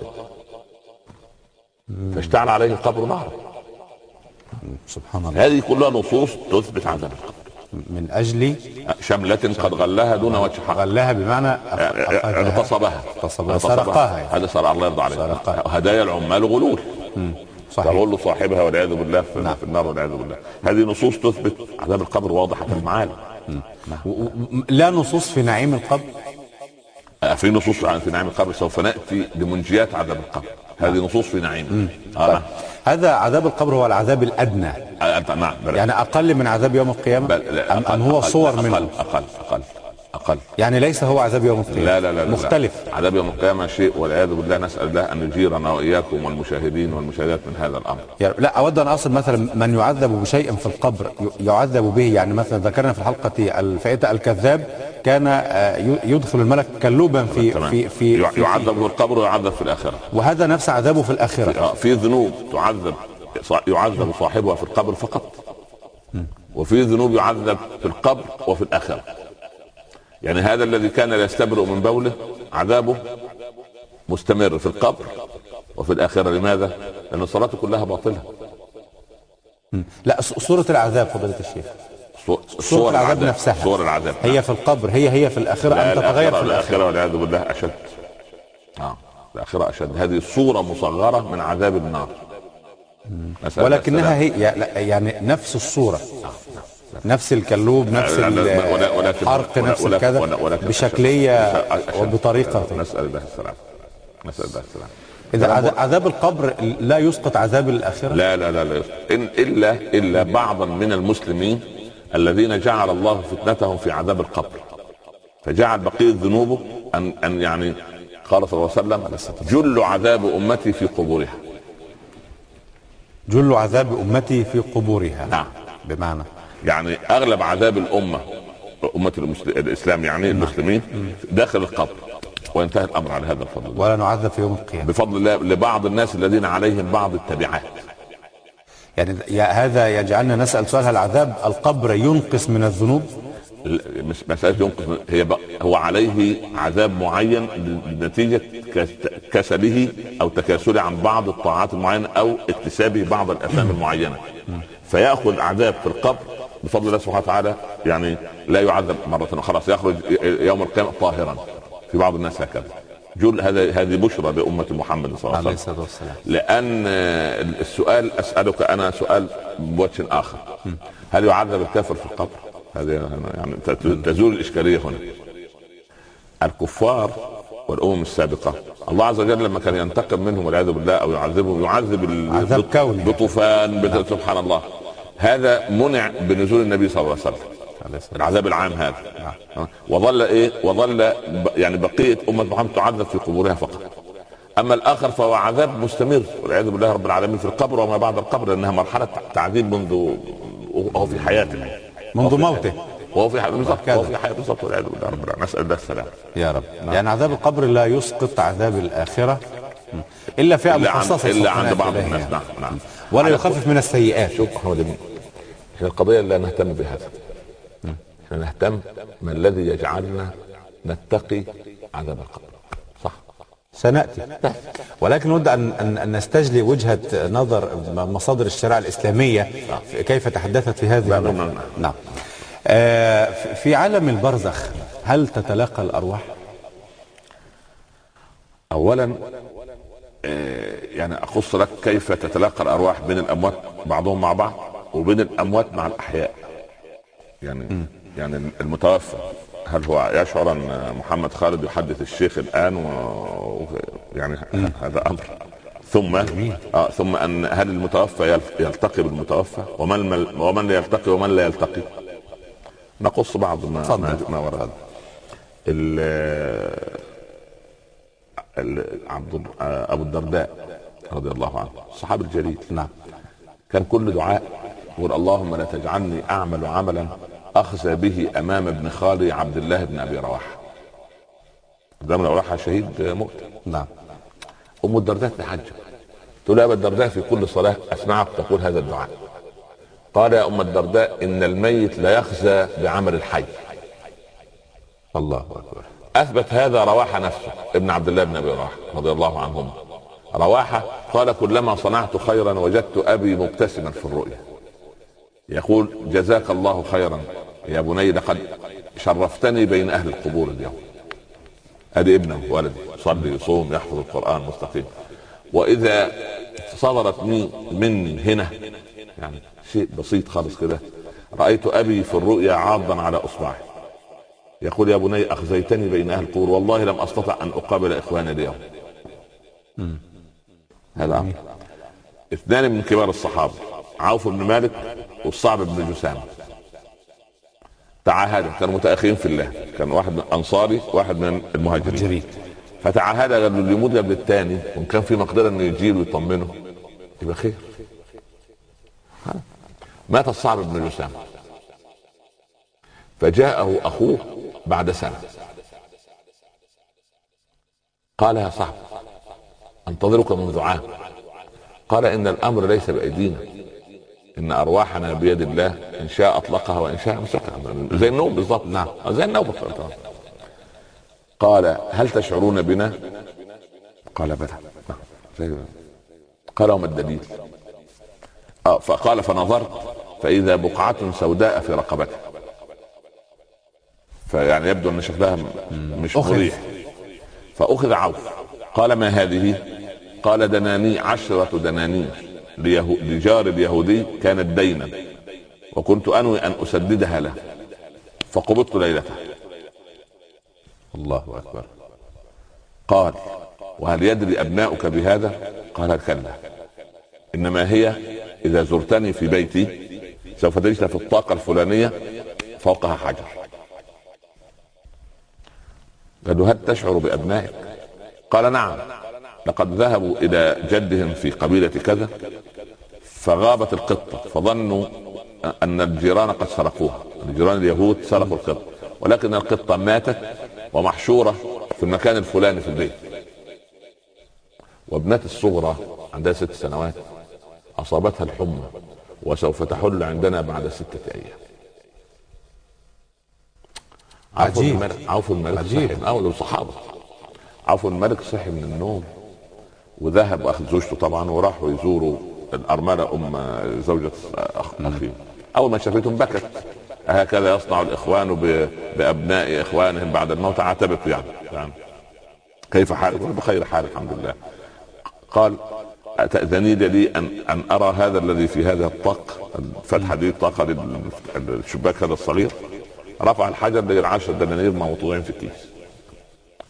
فاشتعل عليه القبر نارا. سبحان الله. هذه كلها نصوص تثبت عذاب القبر. من اجل شملة قد غلها دون وجه حق. غلها بمعنى اغتصبها سرقها. هذا سرق الله يرضى عليه. هدايا العمال غلول. صحيح. تغل صاحبها والعياذ بالله في النار والعياذ بالله. هذه نصوص تثبت عذاب القبر واضحة المعالم. لا نصوص في نعيم القبر. في نصوص في نعيم القبر سوف نأتي لمنجيات عذاب القبر. هذه نصوص في نعيم. هذا عذاب القبر هو العذاب الأدنى. نعم. يعني أقل من عذاب يوم القيامة. أم هو صور منه؟ أقل. يعني ليس هو عذاب يوم القيامة. لا مختلف. عذاب يوم القيامة شيء والعياذ بالله. نسأل الله أن يجيرنا وإياكم والمشاهدين والمشاهدات من هذا الأمر. لا أود أن أصل مثلا من يعذب بشيء في القبر يعذب به. يعني مثلا ذكرنا في الحلقة الفائتة الكذاب كان يدخل الملك كلوبا في يعذب في القبر ويعذب في الآخرة. وهذا نفس عذابه في الآخرة. في ذنوب يعذب صاحبها في القبر فقط وفي ذنوب يعذب في القبر وفي الآخرة. يعني هذا الذي كان لا يستبرئ من بوله عذابه مستمر في القبر وفي الآخرة. لماذا؟ لأن صلاته كلها باطلة. لا صورة العذاب فضيلة الشيخ. صورة العذاب نفسها. صور العذاب هي في القبر هي في الآخرة أم تتغير في الآخرة والعياذ بالله أشد. الآخرة أشد. هذه صورة مصغرة من عذاب النار. ولكنها هي يعني نفس الصورة. نفس الكلوب نفس الحرق نفس الكذا بشكلية وبطريقة. نسأل الله السلام. إذا عذاب القبر لا يسقط عذاب الآخرة. لا إلا بعضا من المسلمين الذين جعل الله فتنتهم في عذاب القبر فجعل بقية ذنوبه أن يعني قال صلى الله عليه وسلم جل عذاب أمتي في قبورها. جل عذاب أمتي في قبورها. نعم. بمعنى يعني أغلب عذاب أمة الإسلام يعني المسلمين داخل القبر وانتهى الأمر على هذا الفضل. ولا نعذب في يوم القيامة بفضل الله لبعض الناس الذين عليهم بعض التبعات. يعني هذا يجعلنا نسأل سؤال: هل عذاب القبر ينقص من الذنوب؟ مش مسألة ينقص، هو عليه عذاب معين نتيجة كسله أو تكاسله عن بعض الطاعات المعينة أو اكتسابه بعض الأثام المعينة، فيأخذ عذاب في القبر بفضل الله سبحانه وتعالى، يعني لا يعذب مرة خلاص يخرج يوم القيامة طاهرا. في بعض الناس هكذا. هذه بشرى لأمة محمد صلى الله عليه وسلم. لأن السؤال أسألك أنا سؤال بوجه آخر: هل يعذب الكافر في القبر؟ هذه يعني تزول الإشكالية هنا. الكفار والامم السابقه الله عز وجل لما كان ينتقم منهم والعياذ بالله او يعذبهم يعذب عذاب كوني بطوفان سبحان الله. هذا منع بنزول النبي صلى الله عليه وسلم العذاب العام هذا. وظل يعني بقيه امه محمد تعذب في قبورها فقط. اما الاخر فهو عذاب مستمر والعياذ بالله رب العالمين في القبر وما بعد القبر، لانها مرحله تعذيب منذ وهو في حياته، منذ موته وهو في حياته بالضبط والعياذ بالله رب العالمين. نسال الله السلامه يا رب. يعني عذاب القبر لا يسقط عذاب الاخره الا فئه مخصصه الا عند بعض الناس. يعني. نعم. ولا يخفف من السيئات. شوف احنا القضيه لا نهتم بهذا، احنا نهتم ما الذي يجعلنا نتقي عذاب القبر. صح سنأتي، ولكن نود أن نستجلي وجهة نظر مصادر الشريعة الإسلامية كيف تحدثت في هذه النقطة. نعم. في عالم البرزخ هل تتلاقى الأرواح؟ أولا يعني أقص لك كيف تتلاقى الأرواح بين الأموات بعضهم مع بعض وبين الأموات مع الأحياء. يعني المتوفى هل هو يشعر ان محمد خالد يحدث الشيخ الان يعني هذا امر، ثم ان هل المتوفى يلتقي بالمتوفى ومن يلتقي ومن لا يلتقي. نقص بعض ما ورد. ابو الدرداء رضي الله عنه الصحابي الجليل، نعم، كان كل دعاء يقول اللهم لا تجعلني اعمل عملا اخزى به امام ابن خالي عبد الله بن ابي رواحه. ده من رواحه شهيد مؤتة. نعم. ام الدرداء تحجب تقول يا ابا الدرداء في كل صلاه اسمعك تقول هذا الدعاء. قال يا ام الدرداء ان الميت لا يخزى بعمل الحي. الله اكبر. اثبت هذا رواحه نفسه ابن عبد الله بن ابي رواحه رضي الله عنهم. رواحه قال كلما صنعت خيرا وجدت ابي مبتسما في الرؤيا يقول جزاك الله خيرا يا بني لقد شرفتني بين اهل القبور اليوم. ادي ابنه ولدي يصلي يصوم يحفظ القران مستقيم. واذا صدرت مني هنا يعني شيء بسيط خالص كده رايت ابي في الرؤيا عاضا على اصبعه يقول يا بني اخزيتني بين اهل القبور والله لم استطع ان اقابل اخواني اليوم. هذا امر. اثنان من كبار الصحابه عوف بن مالك والصعب بن جسامة تعاهدا، كانوا متأخرين في الله، كان واحد من انصاري واحد من المهاجرين، فتعاهدا قالوا اللي يموت قبل الثاني وان كان في مقدره انه يجيله ويطمنه يبقى خير. مات الصعب بن جسامة فجاءه اخوه بعد سنه قال يا صاحب انتظرك منذ عام. قال ان الامر ليس بايدينا، ان ارواحنا بيد الله ان شاء اطلقها وان شاء امسكها، زي النوم بالضبط. نعم زي النوم. قال هل تشعرون بنا؟ قال بلى. قال وما الدليل؟ فقال فنظرت فاذا بقعه سوداء في رقبته، فيعني يبدو ان شكلها مش مريح. فاخذ عوف قال ما هذه؟ قال دناني 10 دنانير لجار اليهودي كانت دينا وكنت انوي ان اسددها له فقبضت ليلته. الله اكبر. قال وهل يدري ابناؤك بهذا؟ قال كلا، انما هي اذا زرتني في بيتي سوف تجد في الطاقه الفلانيه فوقها حجر. قالوا هل تشعر بابنائك؟ قال نعم، لقد ذهبوا الى جدهم في قبيله كذا فغابت القطه فظنوا ان الجيران قد سرقوها، الجيران اليهود سرقوا القطه، ولكن القطه ماتت ومحشوره في المكان الفلاني في البيت. وابنتي الصغرى عندها 6 سنوات اصابتها الحمى وسوف تحل عندنا بعد 6 أيام. عجيب. عوف الملك عجيب. اول الصحابه عوف الملك صحي من النوم وذهب واخذ زوجته طبعا وراحوا يزوروا الارمله زوجة اخيه. اول ما شافتهم بكت، هكذا يصنع الاخوان بابناء اخوانهم بعد الموت. عاتبته يعني كيف حالك؟ بخير حال الحمد لله. قال أتأذني لي أن أرى هذا الذي في هذا الطاق، الفتحة دي الطاقة الشباك هذا الصغير. رفع الحجر لقى 10 دنانير موضوعين في الكيس.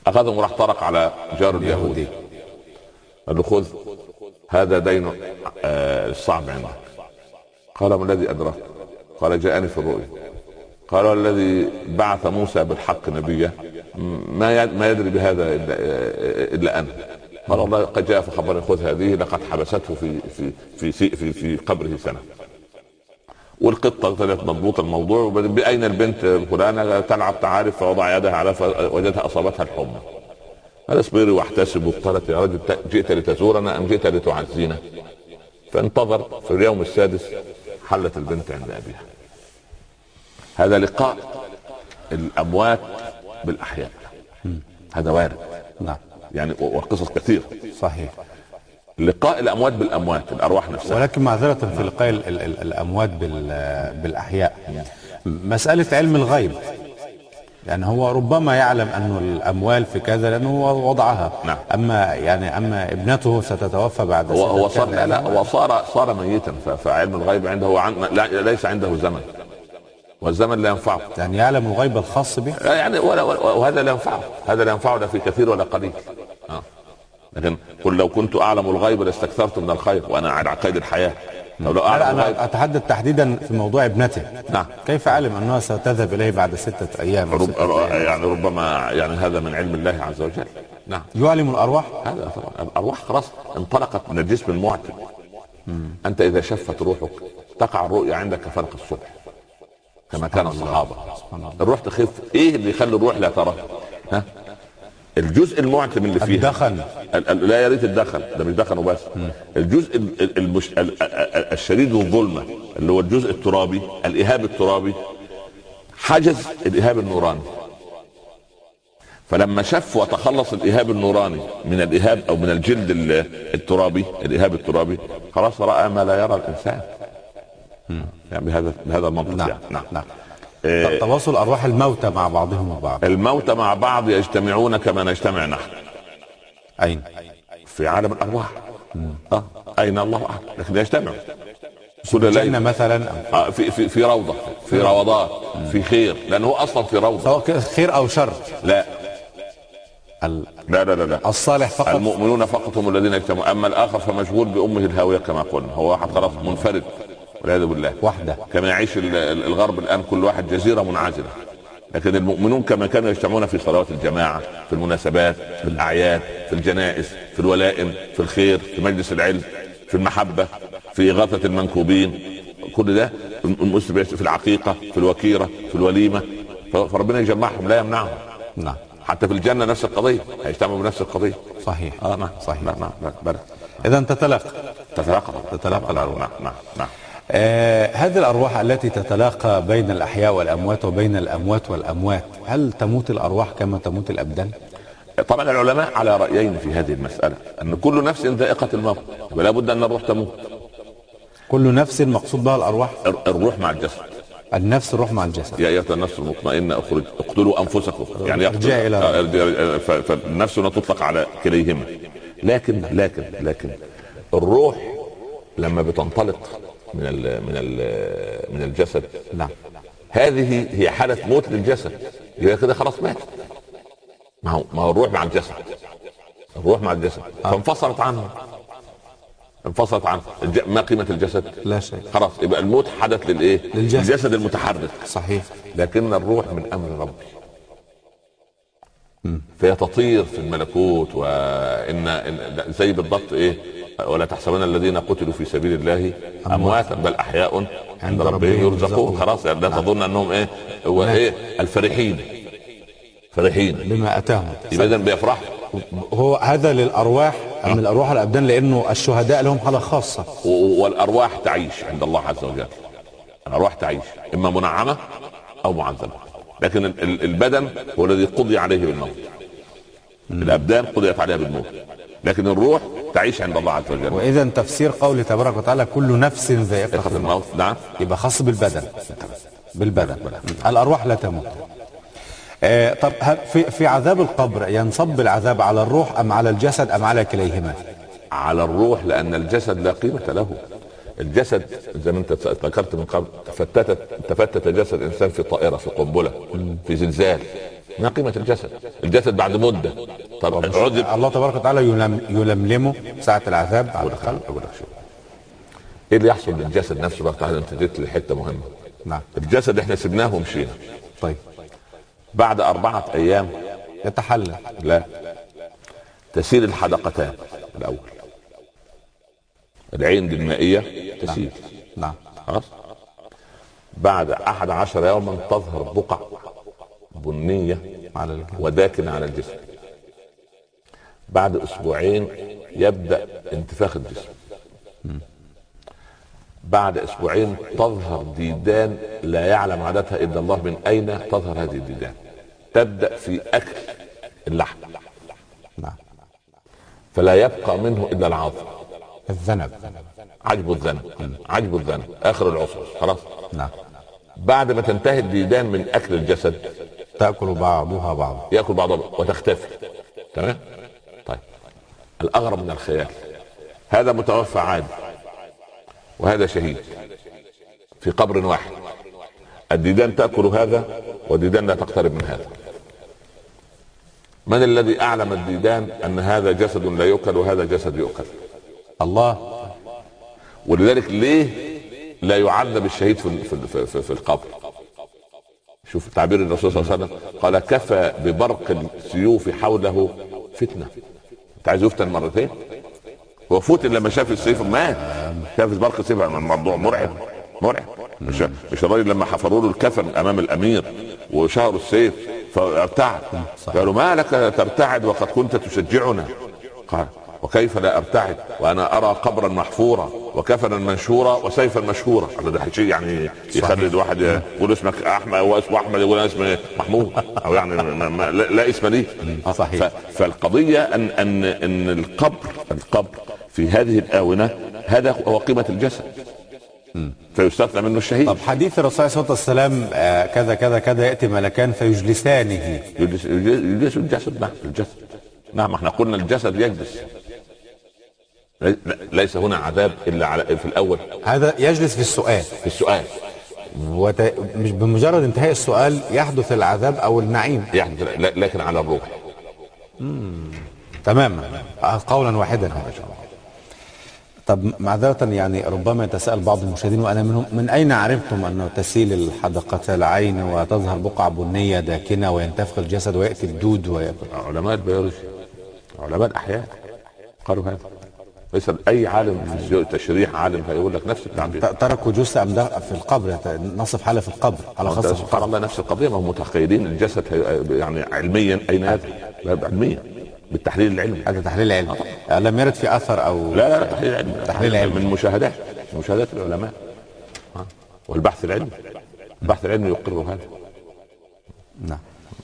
اخذهم وراح طرق على جار اليهودي، قال له خذ هذا دين الصعب عندك. قال ما الذي ادراك؟ قال جاءني في الرؤيا. قال الذي بعث موسى بالحق نبيا ما يدري بهذا الا انا. قال الله قد جاء فخبرني خذ هذه لقد حبسته في قبره سنه. والقطه طلعت مضبوط الموضوع. باين البنت فلانه تلعب تعارف فوضع يدها على فوجدها اصابتها الحمى. قال اصبري واحتسب. قالت يا رجل جئت لتزورنا ام جئت لتعزينا؟ فانتظر. في اليوم السادس حلت البنت عند ابيها. هذا لقاء الاموات بالاحياء، هذا وارد. نعم. يعني وقصص كثير. صحيح. لقاء الاموات بالاموات، الارواح نفسها. ولكن معذرة في لقاء الاموات بالاحياء، مسألة علم الغيب، يعني هو ربما يعلم أن الأموال في كذا لأنه هو وضعها. نعم. أما ابنته ستتوفى بعد سنة. هو صار لا هو صار ميتا. فعلم الغيب عنده ليس عنده زمن، والزمن لا ينفعه. يعني يعلم الغيب الخاص به يعني وهذا لا ينفعه. هذا لا ينفعه لا في كثير ولا قليل. لكن قل لو كنت أعلم الغيب لاستكثرت من الخير وأنا على قيد الحياة. لو أعلم الغيب. أنا أتحدث تحديدا في موضوع ابنته. نعم. كيف علم أنها ستذهب إليه بعد 6 أيام؟ يعني ربما يعني هذا من علم الله عز وجل. نعم. يعلم الأرواح. هذا طبعا الأرواح خلاص انطلقت من الجسم المعتم. أنت إذا شفت روحك تقع الرؤيا عندك كفلق الصبح كما كان الصحابة. الروح تخف. إيه اللي يخلي الروح لا ترى؟ الجزء المعتم اللي فيه الدخن. لا يا ريت الدخن، ده مش دخن وبس. الجزء الشديد الظلمة اللي هو الجزء الترابي، الإهاب الترابي حجز الإهاب النوراني. فلما شف وتخلص الإهاب النوراني من الإهاب أو من الجلد الترابي، الإهاب الترابي، خلاص رأى ما لا يرى الإنسان. يعني بهذا المنطق. نعم. يعني. نعم. نعم. تواصل أرواح الموتى مع بعضهم وبعض. الموتى مع بعض يجتمعون كما نجتمع نحن. أين؟ في عالم الأرواح. أين الله أعلم، لكن يجتمعوا كل ليلة مثلا. في روضة، في روضات، في خير، لأنه أصلا في روضة. سواء خير أو شر. لا الصالح فقط. المؤمنون فقط هم الذين يجتمعون، أما الآخر فمشغول بأمه الهاوية كما قلنا. هو واحد خلاص منفرد والعياذ بالله، وحده، كما يعيش الغرب الآن، كل واحد جزيرة منعزلة. لكن المؤمنون كما كانوا يجتمعون في صلوات الجماعة، في المناسبات، في الأعياد، في الجنائز، في الولائم، في الخير، في مجلس العلم، في المحبة، في إغاثة المنكوبين، كل ده المسلم في العقيقة، في الوكيرة، في الوليمة. فربنا يجمعهم لا يمنعهم. نعم. حتى في الجنة نفس القضية، هيجتمعوا بنفس القضية. صحيح. نعم. صحيح. نعم. إذا تتلاقى الأرواح. نعم. هذه الأرواح التي تتلاقى بين الأحياء والأموات وبين الأموات والأموات، هل تموت الأرواح كما تموت الأبدان؟ طبعا العلماء على رأيين في هذه المسألة، أن كل نفس ذائقة الموت ولا بد أن الروح تموت. كل نفس مقصود بها الأرواح؟ الروح مع الجسد. النفس الروح مع الجسد. يا أيها النفس المطمئنة اقتلوا أنفسكم، يعني ارجع إلى فالنفس لا تطلق على كليهما. لكن الروح لما بتنطلق من الجسد، نعم، هذه هي حالة موت للجسد. يبقى كده خلاص مات. ما هو الروح مع الجسد، الروح مع الجسد فانفصلت عنه. ما قيمة الجسد؟ لا شيء. خلاص يبقى الموت حدث للايه؟ للجسد المتحرك. صحيح. لكن الروح من امر ربي، فهي تطير في الملكوت. وان زي بالضبط ايه، ولا تحسبن الذين قتلوا في سبيل الله امواتا بل احياء عند ربهم يرزقون. خلاص لا تظن انهم ايه هو ايه الفرحين بما اتاهم. اذا بيفرحوا. هو هذا للارواح من الارواح الابدان، لانه الشهداء لهم حاله خاصه. والارواح تعيش عند الله عز وجل. الارواح تعيش اما منعمه او معذبه، لكن البدن هو الذي قضي عليه بالموت. الابدان قضيت عليها بالموت، لكن الروح تعيش عند الله عز وجل. واذا تفسير قوله تبارك وتعالى كل نفس ذائقة الموت، نعم، يبقى خاص بالبدن. الارواح لا تموت. طب في عذاب القبر ينصب العذاب على الروح ام على الجسد ام على كليهما؟ على الروح، لان الجسد لا قيمة له. الجسد زي ما انت ذكرت من قبل، تفتت جسد انسان في طائرة، في قنبلة، في زلزال. ما قيمة الجسد؟ الجسد بعد مدة طب عذب. الله تبارك وتعالى يلملمه ساعة العذاب على القلب. أقول لك شو ايه اللي يحصل للجسد نفسه بقى؟ تعالى انت جيت لحته مهمه. نعم. الجسد احنا سبناه ومشينا. طيب بعد 4 أيام يتحلل. لا، تسيل الحدقتان الاول، العين المائيه تسيل. نعم. خلاص. بعد 11 يوما تظهر بقع بنيه وداكنه على الجسم. بعد 2 أسبوع يبدا انتفاخ الجسم. بعد 2 أسبوع تظهر ديدان لا يعلم عددها الا الله من اين تظهر هذه الديدان. تبدا في اكل اللحم. نعم. فلا يبقى منه الا العظم. الذنب. عجب الذنب. عجب الذنب اخر العصر. خلاص. نعم. بعد ما تنتهي الديدان من اكل الجسد تأكل بعضها بعض. يأكل بعضها وتختفي. تمام. طيب الاغرب من الخيال، هذا متوفى عادي وهذا شهيد في قبر واحد. الديدان تأكل هذا والديدان لا تقترب من هذا. من الذي اعلم الديدان ان هذا جسد لا يؤكل وهذا جسد يؤكل؟ الله. ولذلك ليه لا يعذب الشهيد في القبر؟ شوف تعبير الرسول صلى الله عليه وسلم، قال كفى ببرق السيوف حوله فتنة. انت عايز يفتن مرتين؟ هو فوتن لما شاف السيف مات. شاف برق السيف، الموضوع مرعب مرعب. مش الراجل لما حفروا له الكفن امام الامير وشهروا السيف فارتعد، قالوا ما لك ترتعد وقد كنت تشجعنا؟ قال وكيف لا ارتعد وانا ارى قبرا محفورا وكفنا منشورا وسيفا مشهورا. ده شيء يعني يخلي الواحد يقول اسمك احمد واسمه احمد يقول اسمه محمود، او يعني لا اسم لي. صحيح. فالقضيه ان القبر في هذه الاونه هذا هو قيمه الجسد، فيستثنى منه الشهيد. طب حديث الرسول صلى الله عليه وسلم كذا كذا كذا ياتي ملكان فيجلسانه. يجلس الجسد. نعم الجسد. نعم احنا قلنا الجسد يجلس، ليس هنا عذاب الا على في الاول. هذا يجلس في السؤال. في السؤال. مش بمجرد انتهاء السؤال يحدث العذاب او النعيم. يحدث لكن على الروح. تماما. قولا واحدا. طب معذرة يعني ربما يتساءل بعض المشاهدين وانا منهم، من اين عرفتم انه تسيل الحدقة العين وتظهر بقع بنية داكنة وينتفخ الجسد ويأتي الدود ويأكل؟ علماء البيولوجيا، علماء الاحياء قالوا هذا. ليس اي عالم في التشريح عالم هيقول لك نفس التعبير. تركوا جثة في القبر، نصف حالة في القبر على خاصة في القبر. الله نفس القضية. ما هم متخيلين الجسد يعني علميا اين هذا؟ علميا بالتحليل العلمي. هذا تحليل علمي. لم يرد في اثر او لا تحليل علمي. تحليل علمي من مشاهدات العلماء والبحث العلمي. البحث العلمي يقر هذا. نعم.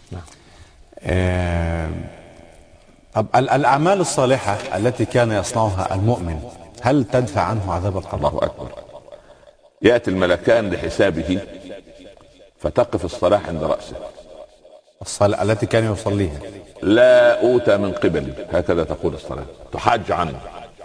طب الاعمال الصالحة التي كان يصنعها المؤمن هل تدفع عنه عذاب القبر؟ الله اكبر. ياتي الملكان لحسابه فتقف الصلاة عند رأسه. الصلاة التي كان يصليها لا أوتى من قبلي، هكذا تقول الصلاة، تحاج عنه.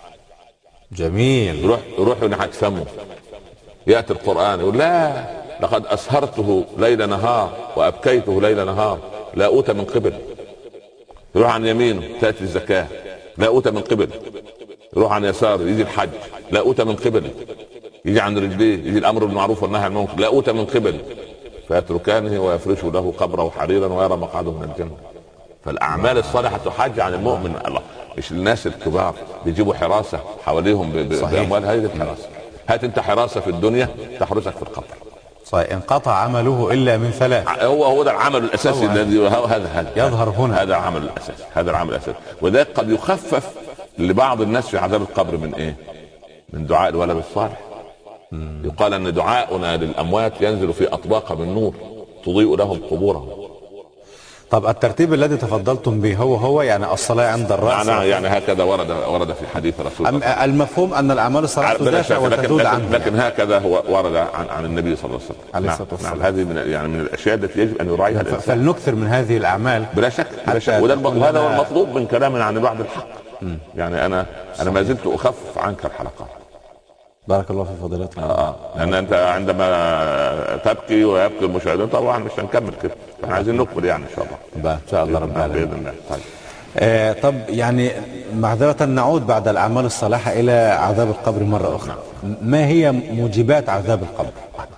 جميل. روح ناحية فمه. يأتي القرآن يقول لا لقد أسهرته ليل نهار وأبكيته ليل نهار، لا أوتى من قبلي. يروح عن يمينه تأتي الزكاة، لا أوتى من قبلي. يروح عن يساره يجي الحج، لا أوتى من قبلي. يجي عن رجليه يجي الأمر بالمعروف والنهي عن المنكر، لا أوتى من قبلي. فيتركانه ويفرش له قبره حريرا ويرى مقعده من الجنة. فالاعمال الصالحه تحج عن المؤمن. الله مش الناس الكبار بيجيبوا حراسه حواليهم باموال هذه الحراسه. هات انت حراسه في الدنيا تحرسك في القبر. صحيح. انقطع عمله الا من 3. هو ده العمل الاساسي الذي هذا يظهر هنا. هذا العمل الاساسي. هذا العمل الاساسي. وذلك قد يخفف لبعض الناس في عذاب القبر من ايه؟ من دعاء الولد الصالح. يقال ان دعاؤنا للاموات ينزل في اطباق من نور تضيء لهم قبورهم. طب الترتيب الذي تفضلتم به هو يعني الصلاة عند الرأس؟ يعني هكذا ورد في حديث رسول الله. المفهوم أن الأعمال الصالحة تدافع وتزول عنه. لكن هكذا هو ورد عن النبي صلى الله عليه وسلم عليه الصلاة والسلام. هذه من الأشياء التي يجب أن يراعيها الإنسان. فلنكثر من هذه الأعمال بلا شك. وهذا هو المطلوب من كلامنا عن بعض الحق. يعني أنا ما زلت أخفف عنك الحلقات. بارك الله في فضيلتك. لأن أنت عندما تبكي ويبكي المشاهدين طبعا مش هنكمل كده. احنا عايزين نقبل يعني ان شاء الله. ان شاء الله رب العالمين باذن الله. طيب. طب يعني معذرة نعود بعد الأعمال الصالحة إلى عذاب القبر مرة أخرى. ما هي موجبات عذاب القبر؟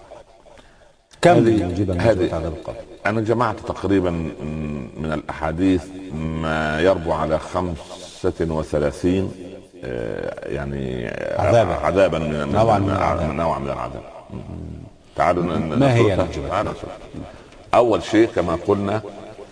كم موجبات عذاب القبر؟ أنا جمعت تقريبا من الأحاديث ما يربو على 35 يعني عذابا من نوع من العذاب. تعالوا ما هي الموجبات؟ أول شيء كما قلنا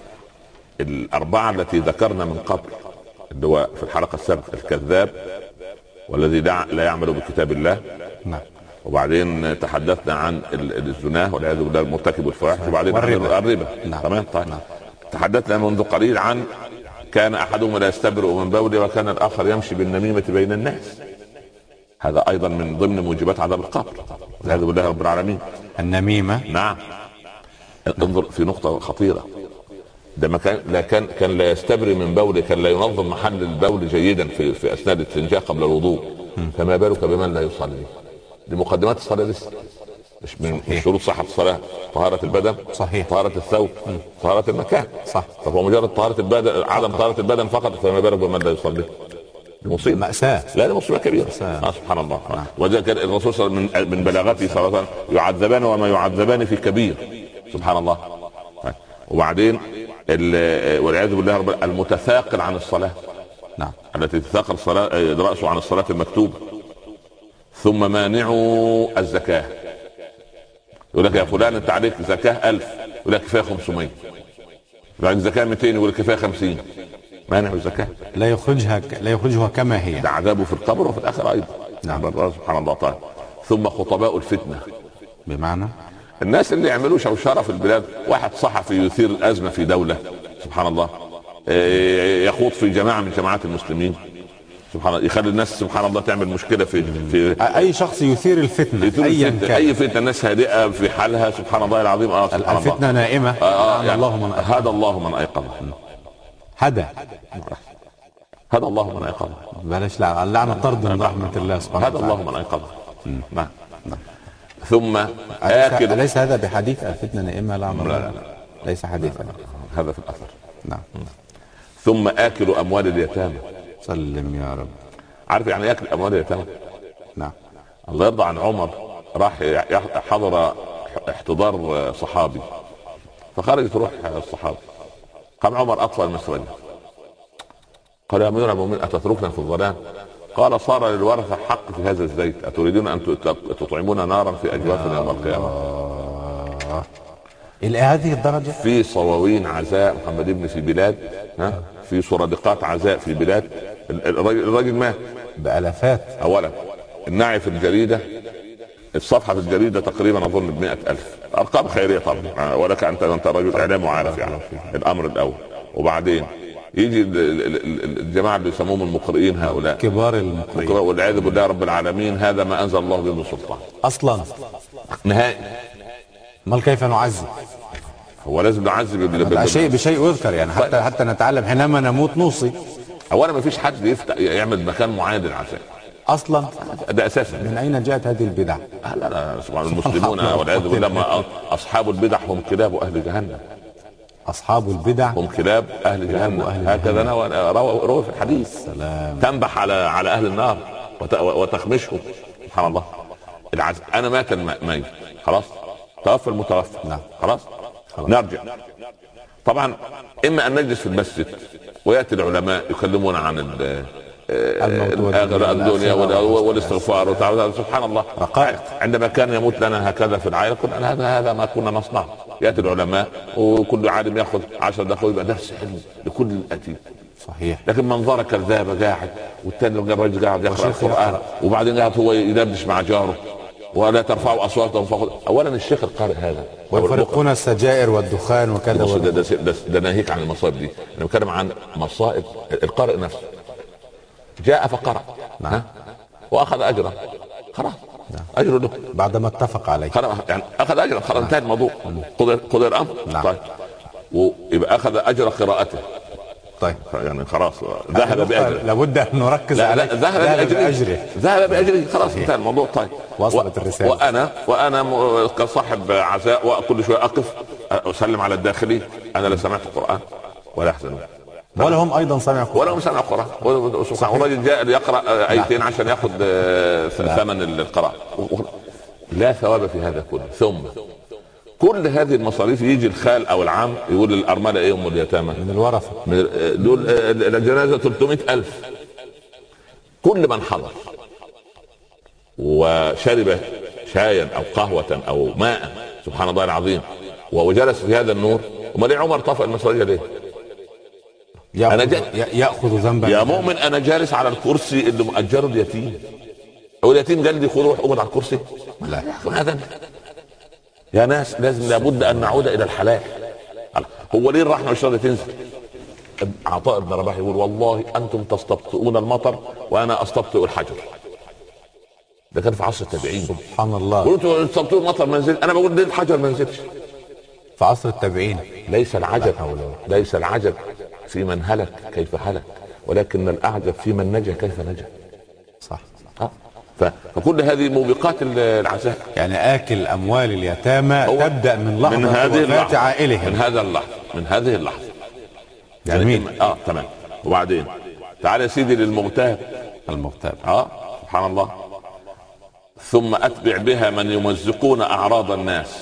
الأربعة التي ذكرنا من قبل، اللي هو في الحلقة السابقة الكذاب والذي لا يعمل بكتاب الله. نعم. وبعدين تحدثنا عن الزنا والعياذ بالله مرتكب الفواحش، وبعدين الربا. نعم. تمام. طيب. نعم. تحدثنا منذ قليل عن كان أحدهم لا يستبرئ من بوله وكان الآخر يمشي بالنميمة بين الناس. هذا أيضا من ضمن موجبات عذاب القبر والعياذ بالله رب العالمين. النميمة. نعم. انظر في نقطة خطيرة. ده كان لا يستبرئ من بوله، كان لا ينظم محل البول جيدا في اثناء الاستنجاء قبل الوضوء، فما بالك بمن لا يصلي؟ دي مقدمات الصلاه لسه، مش من شروط صحه الصلاه طهاره البدن، صحيح، طهاره الثوب، طهاره المكان، صح. طب هو مجرد طهاره البدن، عدم طهاره البدن فقط، فما بالك بمن لا يصلي؟ دي مصيبه، مأساة. لا دي مصيبه كبيره. سبحان الله. وذلك الرسول صلى الله عليه وسلم من بلاغته صلى الله عليه وسلم يعذبان وما يعذبان في كبير. سبحان الله. وبعدين والعياذ بالله رب المتثاقل عن الصلاة. نعم. التي تثاقل الصلاة رأسه عن الصلاة المكتوبة. ثم مانعوا الزكاة، يقول لك يا فلان انت عليك زكاة 1000، يقول لك كفاية 500، يقول لك زكاة 200، يقول لك كفاية 50. مانع الزكاة، لا يخرجها كما هي. ده عذابه في القبر وفي الآخرة أيضا. نعم. سبحان الله تعالى. ثم خطباء الفتنة، بمعنى الناس اللي يعملوا شوشره في البلاد. واحد صحفي يثير الازمه في دوله، سبحان الله، يخوض في جماعه من جماعات المسلمين، سبحان الله، يخلي الناس سبحان الله تعمل مشكله في اي شخص يثير الفتنه، اي فتنه، الناس هادئه في حالها، سبحان الله العظيم. سبحان الفتنه الله نائمه. يعني هدى الله من ايقظها. هدى الله من ايقظها. بلاش اللعنه طرد من رحمه الله سبحانه وتعالى. هدى الله من ايقظها. نعم. ثم آكل. أليس هذا بحديث الفتنة نائمة؟ لا. ليس حديثا، هذا في الأثر. نعم. ثم آكل أموال اليتامى. سلم يا رب. عارف يعني يأكل أموال اليتامى؟ نعم. الله يرضى عن عمر، راح حضر احتضار صحابي، فخرجت روح الصحابي، قام عمر أطفأ المسرجة، قال يا أمير المؤمنين أتتركنا في الظلام؟ قال صار للورثة حق في هذا الزيت، أتريدون أن تطعمون نارا في أجوافنا يوم القيامة؟ إلى هذه الدرجة؟ في صواوين عزاء محمد ابن في بلاد، في سرادقات عزاء في بلاد، الراجل مات بألافات. أولا النعي في الجريدة، الصفحة في الجريدة تقريبا أظن ب100,000، أرقام خيرية طبعا، ولك أنت رجل إعلام وعارف يعني الأمر الأول. وبعدين يجي الجماعة اللي يسموهم المقرئين، هؤلاء كبار المقرئين، والعياذ بالله رب العالمين، هذا ما أنزل الله به من سلطان أصلا نهائي. ما كيف نعذب؟ هو لازم نعذب شيء بشيء يذكر يعني، حتى نتعلم حينما نموت نوصي. أولا ما فيش حد يعمل مكان معين للعزاء اصلا، ده اساسا. من اين جاءت هذه البدع؟ لا سبحان المسلمون والعياذ بالله اصحاب البدع هم كلاب اهل جهنم. اصحاب البدع هم كلاب اهل جهنم، هكذا روى في الحديث. سلام. تنبح على اهل النار وتخمشهم، سبحان الله. انا مات الميت، خلاص توفى المتوفى، نعم. خلاص نرجع. طبعا اما ان نجلس في المسجد وياتي العلماء يكلمون عن الدنيا والاستغفار، سبحان الله. رقائق. عندما كان يموت لنا هكذا في العائله كنا هذا ما كنا نصنع. ياتي العلماء وكل عالم ياخذ 10 دقائق يبقى درس علم لكل الاتي. صحيح. لكن منظره كذابه قاعد، والثاني الراجل قاعد يقرا القران، وبعدين قاعد هو يدردش مع جاره، ولا ترفعوا اصواتهم فوق. اولا الشيخ القارئ هذا، ويفرقون السجائر والدخان وكذا. ده ناهيك عن المصائب دي، انا بتكلم عن مصائب القارئ نفسه. جاء فقرأ، نعم. واخذ اجره، خلاص، نعم. اجره له بعدما اتفق عليه، يعني اخذ اجره، خلاص انتهى الموضوع، قضي الامر. نعم. طيب، ويبقى اخذ اجر قراءته. طيب يعني خلاص ذهب باجره، لابد ان نركز عليه. ذهب باجره، خلاص انتهى الموضوع. طيب وصلت الرساله. وانا كصاحب عزاء وكل شويه اقف اسلم على الداخلي انا لا سمعت القران ولا يحزنون ولا هم ايضا سمعوا القران ولا هم سمعوا القران. والراجل جاء ليقرا ايتين عشان ياخذ ثمن القراءه. لا ثواب في هذا كله. ثم كل هذه المصاريف يجي الخال او العم يقول للارمله ايه ام اليتامى من الورثه دول الجنازه 300,000. كل من حضر وشرب شايا او قهوه او ماء سبحان الله العظيم وجلس في هذا النور، امال ليه عمر طفأ المسرحيه ليه؟ ياخذ ذنبا يا مؤمن. انا جالس على الكرسي اللي مؤجره اليتيم، او اليتيم قال لي خذ روح اقعد على الكرسي. لا هذا يا ناس لازم لابد ان نعود الى الحلال. هو ليه الرحمه والشر تنزل؟ عطاء بن رباح يقول والله انتم تستبطئون المطر وانا استبطئ الحجر. ده كان في عصر التابعين. سبحان الله. قلتوا تستبطئوا المطر ما نزل، انا بقول ليه الحجر ما نزلش؟ في عصر التابعين. ليس العجب في من هلك كيف هلك، ولكن الاعجب في من نجا كيف نجا. صح. فكل هذه موبقات العزاء. يعني اكل اموال اليتامى تبدا من لحظه وفاه عائلهم، من هذه اللحظه. جميل. تمام. وبعدين تعال يا سيدي للمغتاب. سبحان الله. ثم اتبع بها من يمزقون اعراض الناس.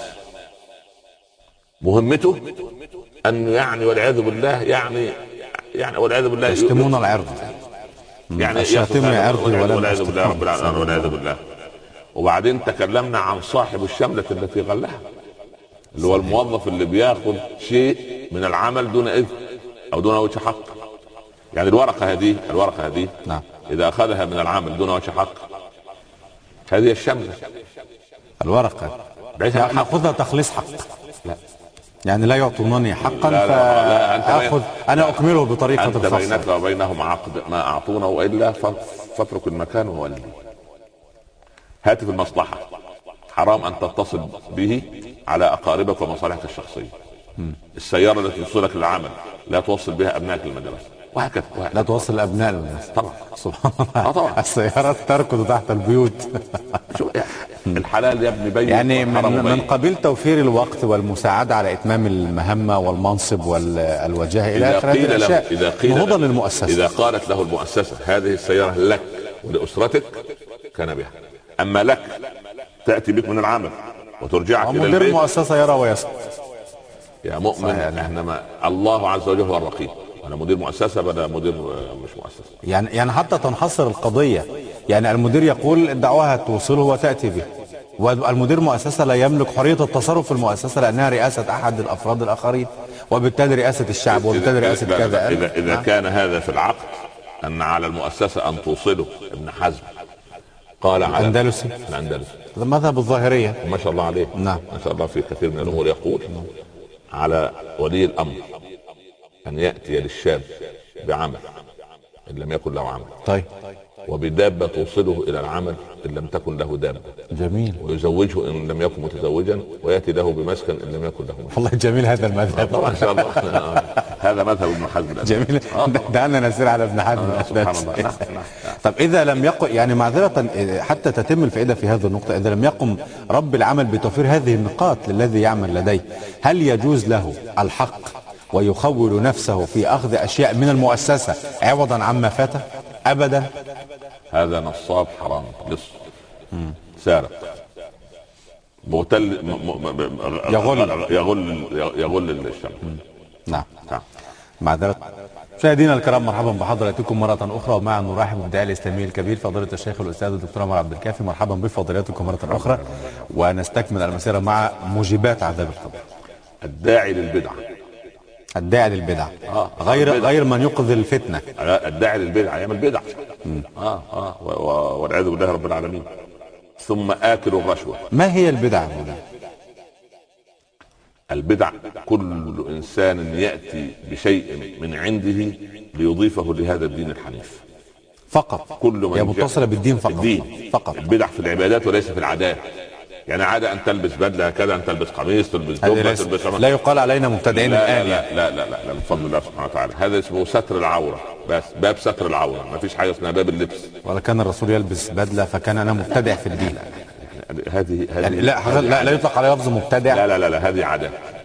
مهمته ان يعني والعياذ بالله يعني والعياذ بالله يشتمون العرض، يعني يشتم عرضي والعياذ بالله رب العالمين والعياذ بالله. وبعدين تكلمنا عن صاحب الشملة التي غلها، اللي هو الموظف اللي بياخذ شيء من العمل دون اذن او دون وجه حق. يعني الورقة هذه نعم. اذا اخذها من العمل دون وجه حق هذه الشملة. الورقة ناخذها تخليص حق. لا يعني لا يعطونني حقا فاخذ انا اكمله بطريقه انت خاصه. بينك وبينهم عقد ما اعطونه والا فاترك المكان وولي. هاتف المصلحه حرام ان تتصل به على اقاربك ومصالحك الشخصيه. السياره التي توصلك للعمل لا توصل بها ابنائك للمدرسه وهكذا. لا توصل ابناء المدرسه طبعا. سبحان الله. طبعا. السيارات تركض تحت البيوت. شو الحلال يا ابني بين يعني من قبيل توفير الوقت والمساعدة على إتمام المهمة والمنصب والوجاهة إلى آخر هذه الأشياء نهوضا للمؤسسة. إذا قالت له المؤسسة هذه السيارة لك ولأسرتك كان بها، أما لك تأتي بك من العمل وترجعك إلى البيت. مدير المؤسسة يرى ويسكت يا مؤمن. إنما الله عز وجل هو الرقيب. أنا مدير مؤسسة بدأ مدير مش مؤسسة. يعني حتى تنحصر القضية. يعني المدير يقول دعوها توصله وتأتي به، والمدير مؤسسة لا يملك حرية التصرف في المؤسسة لأنها رئاسة أحد الأفراد الآخرين، وبالتالي رئاسة الشعب وبالتالي رئاسة كذا. إذا كان هذا في العقد أن على المؤسسة أن توصله. ابن حزم قال على الأندلسي هذا مذهب الظاهرية ما شاء الله عليه. نعم. ما شاء الله في كثير من الأمور يقول على ولي الأمر أن يأتي للشاب بعمل إن لم يكن له عمل. طيب. وبدابة توصله إلى العمل إن لم تكن له دابة. جميل. ويزوجه إن لم يكن متزوجا ويأتي له بمسكن إن لم يكن له مسكن. والله جميل هذا المذهب. طبعا إن شاء الله. هذا مذهب ابن حزم. جميل. دعنا نسير على ابن حزم. سبحان الله. طب إذا لم يقم يعني معذرة حتى تتم الفائدة في هذه النقطة، إذا لم يقم رب العمل بتوفير هذه النقاط للذي يعمل لديه، هل يجوز له الحق ويخول نفسه في أخذ أشياء من المؤسسة عوضا عما فاته؟ أبدا. هذا نصاب حرام لص سارق مغتل يغل الشمس. نعم. معذرة. مشاهدينا الكرام مرحبا بحضراتكم مرة أخرى، ومع نرحب بالداعية الإسلامي الكبير فضيلة الشيخ الأستاذ الدكتور عمر عبد الكافي. مرحبا بفضيلتكم مرة أخرى، ونستكمل المسيرة مع موجبات عذاب القبر. الداعي للبدعة غير من يقذل الفتنة. الداعي للبدعة يعمل بدعة. والعياذ بالله رب العالمين. ثم آكل الرشوة. ما هي البدعة؟ البدع كل إنسان يأتي بشيء من عنده ليضيفه لهذا الدين الحنيف فقط. كل من هي متصلة بالدين فقط. البدع في العبادات وليس في العادات. يعني عادة أن تلبس بدلة كذا، أن تلبس قميص، تلبس دبلة، تلبس لا يقال علينا مبتدعين الآن. لا بفضل الله سبحانه وتعالى. هذا اسمه ستر العورة، بس باب ستر العورة، ما فيش حاجة اسمها باب اللبس. ولا كان الرسول يلبس بدلة فكان أنا مبتدع في الدين. هذه يعني لا يطلق على لفظ مبتدع. لا هذه عادات.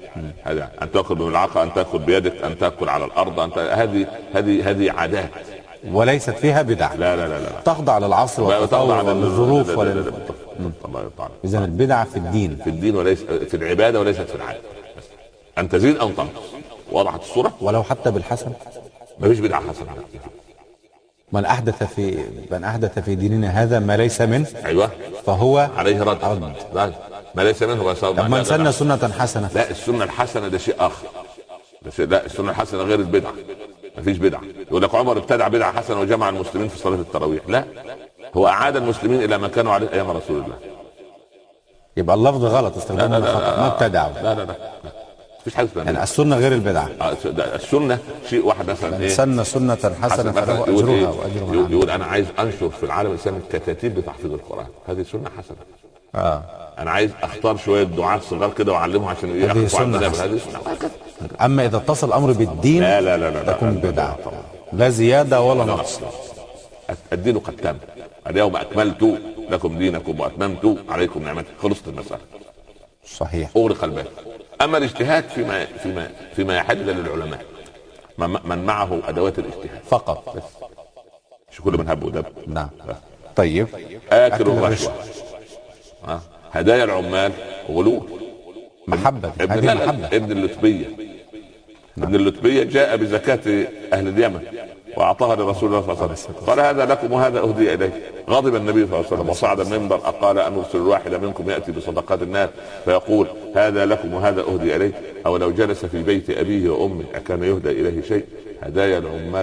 هذه ان تاكل بملعقه، ان تاكل بيدك، ان تاكل على الارض، هذه عادات وليست فيها بدع. لا لا لا لا، تخضع للعصر والتطور والظروف. اذا البدعه في الدين، في الدين وليس في العباده وليست في العاده. ان تزيد او تنقص. وضحت الصوره؟ ولو حتى بالحسن ما فيش بدعه حسنه. من احدث في ديننا هذا ما ليس منه، ايوه، فهو عليه رد. ما ليس منه هو صواب. من سن سنه حسنه. لا، السنه الحسنه ده شيء اخر. لا، السنه الحسنه غير البدعه. ما فيش بدعه. يقول لك عمر ابتدع بدعه حسنه وجمع المسلمين في صلاه التراويح. لا، هو اعاد المسلمين الى ما كانوا عليه ايام رسول الله. يبقى اللفظ غلط، استخدامه خطا، ما ابتدعوا. لا مفيش حاجه اسمها يعني السنه غير البدعه. السنه شيء واحد مثلا من سن سنه حسنه فله اجرها واجر من عمل. يقول انا عايز انشر في العالم الاسلامي الكتاتيب بتحفيظ القران، هذه سنه حسنه. انا عايز اختار شويه دعاة صغار كده واعلمهم عشان ياخذوا عن هذه سنه. اما اذا اتصل الامر بالدين لا تكون بدعه، لا زياده ولا نقص. الدين قد تم، اليوم اكملت لكم دينكم واتممت عليكم نعمتي. خلصت المساله. صحيح. اغلق الباب. اما الاجتهاد فيما يحل للعلماء، من معه ادوات الاجتهاد فقط، بس. مش كل من هب ودب. نعم. طيب، اكل الرشوه، هدايا العمال غلول. محبه. هذه محبه. ابن اللتبيه. ابن اللتبيه جاء بزكاه اهل اليمن واعطاها لرسول الله صلى الله عليه وسلم، قال هذا لكم وهذا اهدي اليه. غضب النبي صلى الله عليه وسلم وصعد المنبر قال ان ارسل الواحد منكم ياتي بصدقات الناس فيقول هذا لكم وهذا اهدي اليه، او لو جلس في بيت ابيه وامه اكان يهدى اليه شيء. هدايا العمال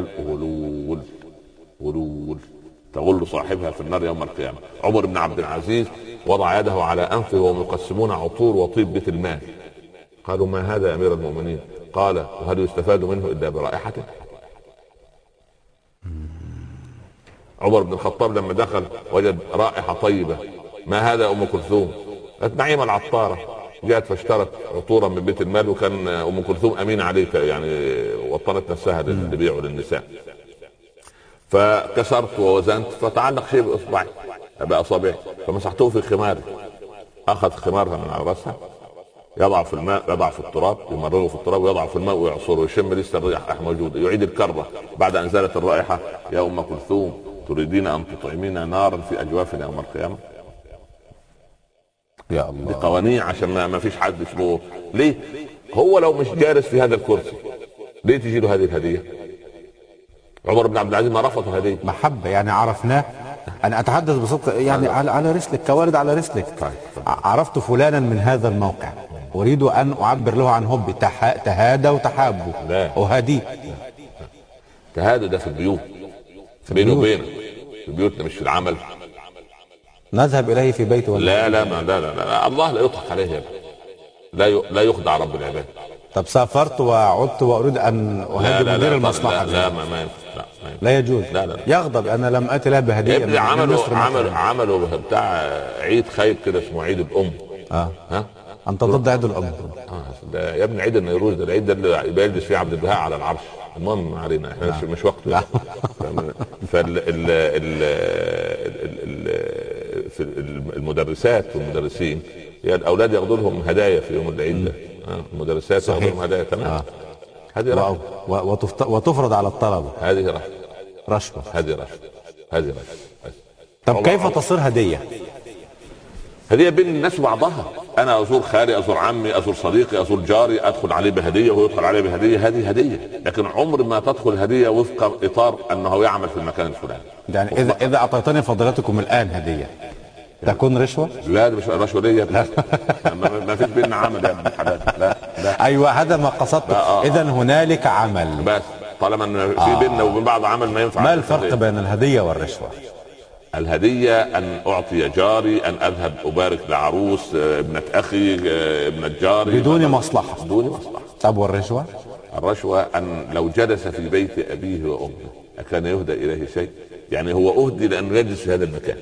غلول تغل صاحبها في النار يوم القيامه. عمر بن عبد العزيز وضع يده على انفه وهم يقسمون عطور وطيب بيت المال. قالوا ما هذا يا امير المؤمنين؟ قال وهل يستفاد منه الا برائحته؟ عمر بن الخطاب لما دخل وجد رائحة طيبة. ما هذا ام كلثوم؟ قالت نعيمة العطارة جاءت فاشترت عطورا من بيت المال، وكان ام كلثوم امين عليك يعني وطنت نفسها للبيع للنساء. فكسرت ووزنت فتعلق شيء باصبعي باصابعي فمسحته في خماري. اخذ خمارها من على راسها يضع في الماء، يضع في التراب، يمرغه في التراب ويضع في الماء ويعصره ويشم لسه الرائحة موجودة. يعيد الكرة بعد ان زالت الرائحة. يا ام كلثوم تريدين ان تطعمينا نارا في اجوافنا يوم القيامه؟ يا الله. بقوانين عشان ما فيش حد اسمه. ليه هو لو مش جالس في هذا الكرسي ليه تجي له هذه الهديه؟ عمر بن عبد العزيز ما رفض هديه. محبه يعني عرفناه. انا اتحدث بصدق يعني على رسلك كوارد على رسلك. عرفت فلانا من هذا الموقع، اريد ان اعبر له عن حبي. تهادى وتحابوا. اهديه. تهادى ده في البيوت، بينه وبينه في بيوتنا مش في العمل. نذهب اليه في بيته ولا لا الله لا يضحك عليه يا لا يخدع رب العباد. طب سافرت وعدت واريد ان اهدي مدير المصلحه. لا ما ينفع. لا يجوز. لا يغضب انا لم اتي له بهديه. عملوا بتاع عيد خير كده اسمه عيد الام. انت ضد عيد الام؟ ده يا ابني عيد النيروز ده العيد ده اللي بيجلس فيه عبد البهاء على العرش. المهم علينا احنا مش وقته. المدرسات والمدرسين الاولاد ياخذوا لهم هدايا في يوم العيد ده. المدرسات ياخذوا لهم هدايا. تمام. هذه وتفرض على الطلبه. هذه رشوه. هذه رشوه. طب كيف تصير هديه؟ هديه بين الناس وبعضها. انا ازور خالي، ازور عمي، ازور صديقي، ازور جاري، ادخل عليه بهديه وهو يدخل عليه بهديه. هذه هديه، لكن عمر ما تدخل هديه وفق اطار انه يعمل في المكان الفلاني. يعني اذا اعطيتني فضيلتكم الان هديه تكون رشوه؟ لا مش رشوه دي. ما فيش بيننا عمل يا ابن الحلال. لا ايوه هذا ما قصدته. اذا هنالك عمل، بس طالما ان في بيننا وبين بعض عمل ما ينفع. ما الفرق بين الهديه والرشوه؟ الهديه ان اعطي جاري، ان اذهب ابارك لعروس ابنه اخي، ابنه جاري بدون مصلحه. طب والرشوه؟ الرشوه ان لو جلس في بيت ابيه وامه اكان يهدى اليه شيء، يعني هو اهدي لانه يجلس في هذا المكان.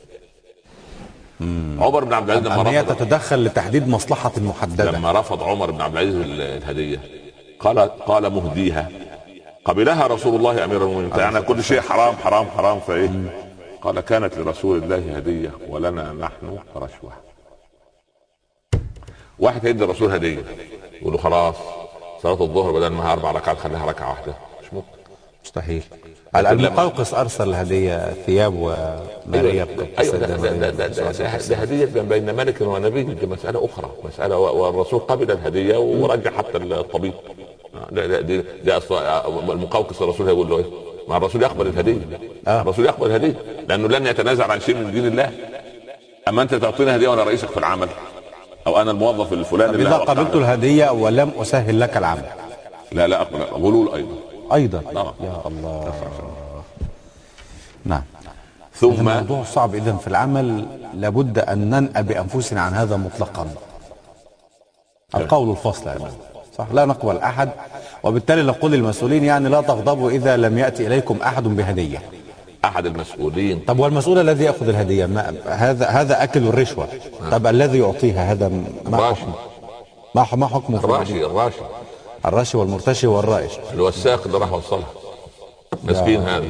عمر بن عبد العزيز لما رفض تتدخل لتحديد مصلحة محددة. لما رفض عمر بن عبد العزيز الهدية قال مهديها. قبلها رسول الله امير المؤمنين. يعني كل شيء حرام حرام حرام فايه؟ قال كانت لرسول الله هدية ولنا نحن رشوة. واحد هيدي الرسول هدية يقولوا خلاص صلاه الظهر بدل ما هي 4 ركعات خليها ركعه واحده، مش ممكن، مستحيل. المقوقس ارسل هديه ثياب وماريا. ايوه ده هديه بين ملك ونبي، دي مساله اخرى، مساله والرسول قبل الهديه ورجع حتى الطبيب. ده المقوقس الرسول هيقول له ايه؟ مع الرسول يقبل الهديه. الرسول يقبل الهديه لانه لن يتنازع عن شيء من دين الله. اما انت تعطيني هديه وانا رئيسك في العمل او انا الموظف الفلاني، اذا قبلت الهديه ولم اسهل لك العمل لا اقبل غلول ايضا يا الله. نعم. ثم الموضوع صعب اذا في العمل، لابد ان ننأى بانفسنا عن هذا مطلقا. القول الفصل يعني صح، لا نقبل احد، وبالتالي نقول للمسؤولين يعني لا تغضبوا اذا لم ياتي اليكم احد بهديه. احد المسؤولين. طب والمسؤول الذي ياخذ الهديه هذا اكل الرشوه. طب الذي يعطيها هذا ما حكمه؟ الراشي والمرتشي والرائش. الوساق اللي راح وصلها مسكين هذا.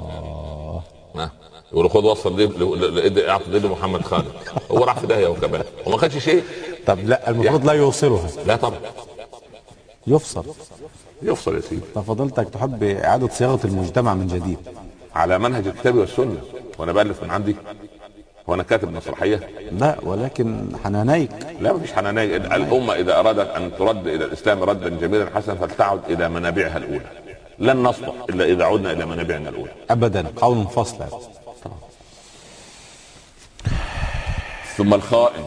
يقول خد وصل دي اعطي دي لمحمد خالد، هو راح في داهيه وكمان وما خدش شيء. طب لا المفروض لا يوصلها. لا طبعا يفصل يا سيدي. ففضلتك تحب اعاده صياغه المجتمع من جديد على منهج الكتاب والسنه، وانا بالف من عندي، وانا كاتب مسرحيه؟ لا ولكن حنانيك. لا مفيش حنانيك. الامه اذا ارادت ان ترد الى الاسلام ردا جميلا حسنا فلتعد الى منابعها الاولى. لن نصلح الا اذا عدنا الى منابعنا الاولى ابدا. قول فصل. ثم الخائن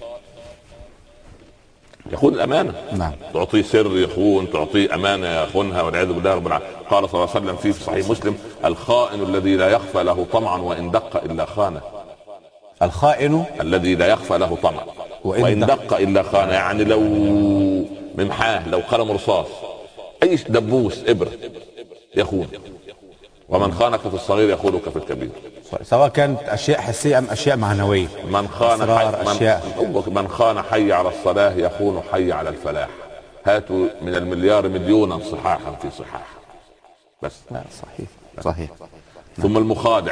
يخون الامانه. نعم. تعطيه سر يخون، تعطيه امانه يخونها والعياذ بالله رب العالمين. قال صلى الله عليه وسلم في صحيح مسلم: الخائن الذي لا يخفى له طمعا وان دق الا خانه. الخائن الذي لا يخفى له طمع وان دق الا خانه، يعني لو ممحاه، لو قلم رصاص، اي دبوس ابره يخون. ومن خانك في الصغير يخونك في الكبير، سواء كانت اشياء حسيه ام اشياء معنويه. من خان حي على الصلاه يخون حي على الفلاح. هاتوا من المليار مليونا صحاحا في صحاح. بس لا صحيح. ثم المخادع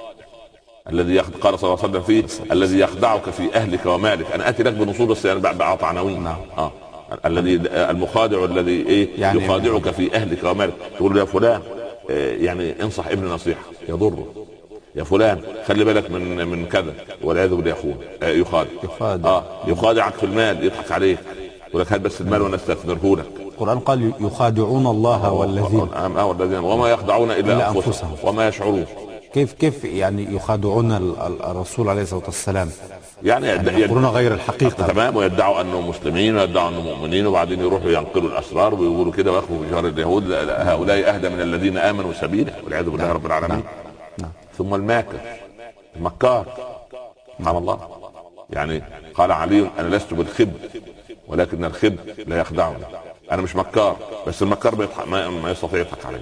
الذي قال صلى الله عليه وسلم فيه: الذي يخدعك في اهلك ومالك. انا اتي لك بنصوص بعض عناوين. الذي المخادع الذي يعني يخادعك في اهلك ومالك. تقول له يا فلان يعني انصح ابن نصيحه يضره، يا فلان خلي بالك من كذا، والعياذ بالله يخون يخادع. يخادعك في المال، يضحك عليك، يقول لك هات بس المال وانا استثمره لك. القرآن قال يخادعون الله والذين وما يخدعون الا انفسهم وما يشعرون. كيف يعني يخادعون الرسول عليه الصلاه والسلام؟ يعني يقولون غير الحقيقه. تمام. ويدعوا انهم مسلمين ويدعوا انهم مؤمنين، وبعدين يروحوا ينقلوا الاسرار ويقولوا كده ويخرجوا بجار اليهود: هؤلاء اهدى من الذين امنوا سبيلا، والعياذ بالله رب العالمين. ثم الماكر المكار. سبحان الله. يعني قال علي: انا لست بالخب ولكن الخب لا يخدعني. انا مش مكار، بس المكار ما يستطيع يضحك علي.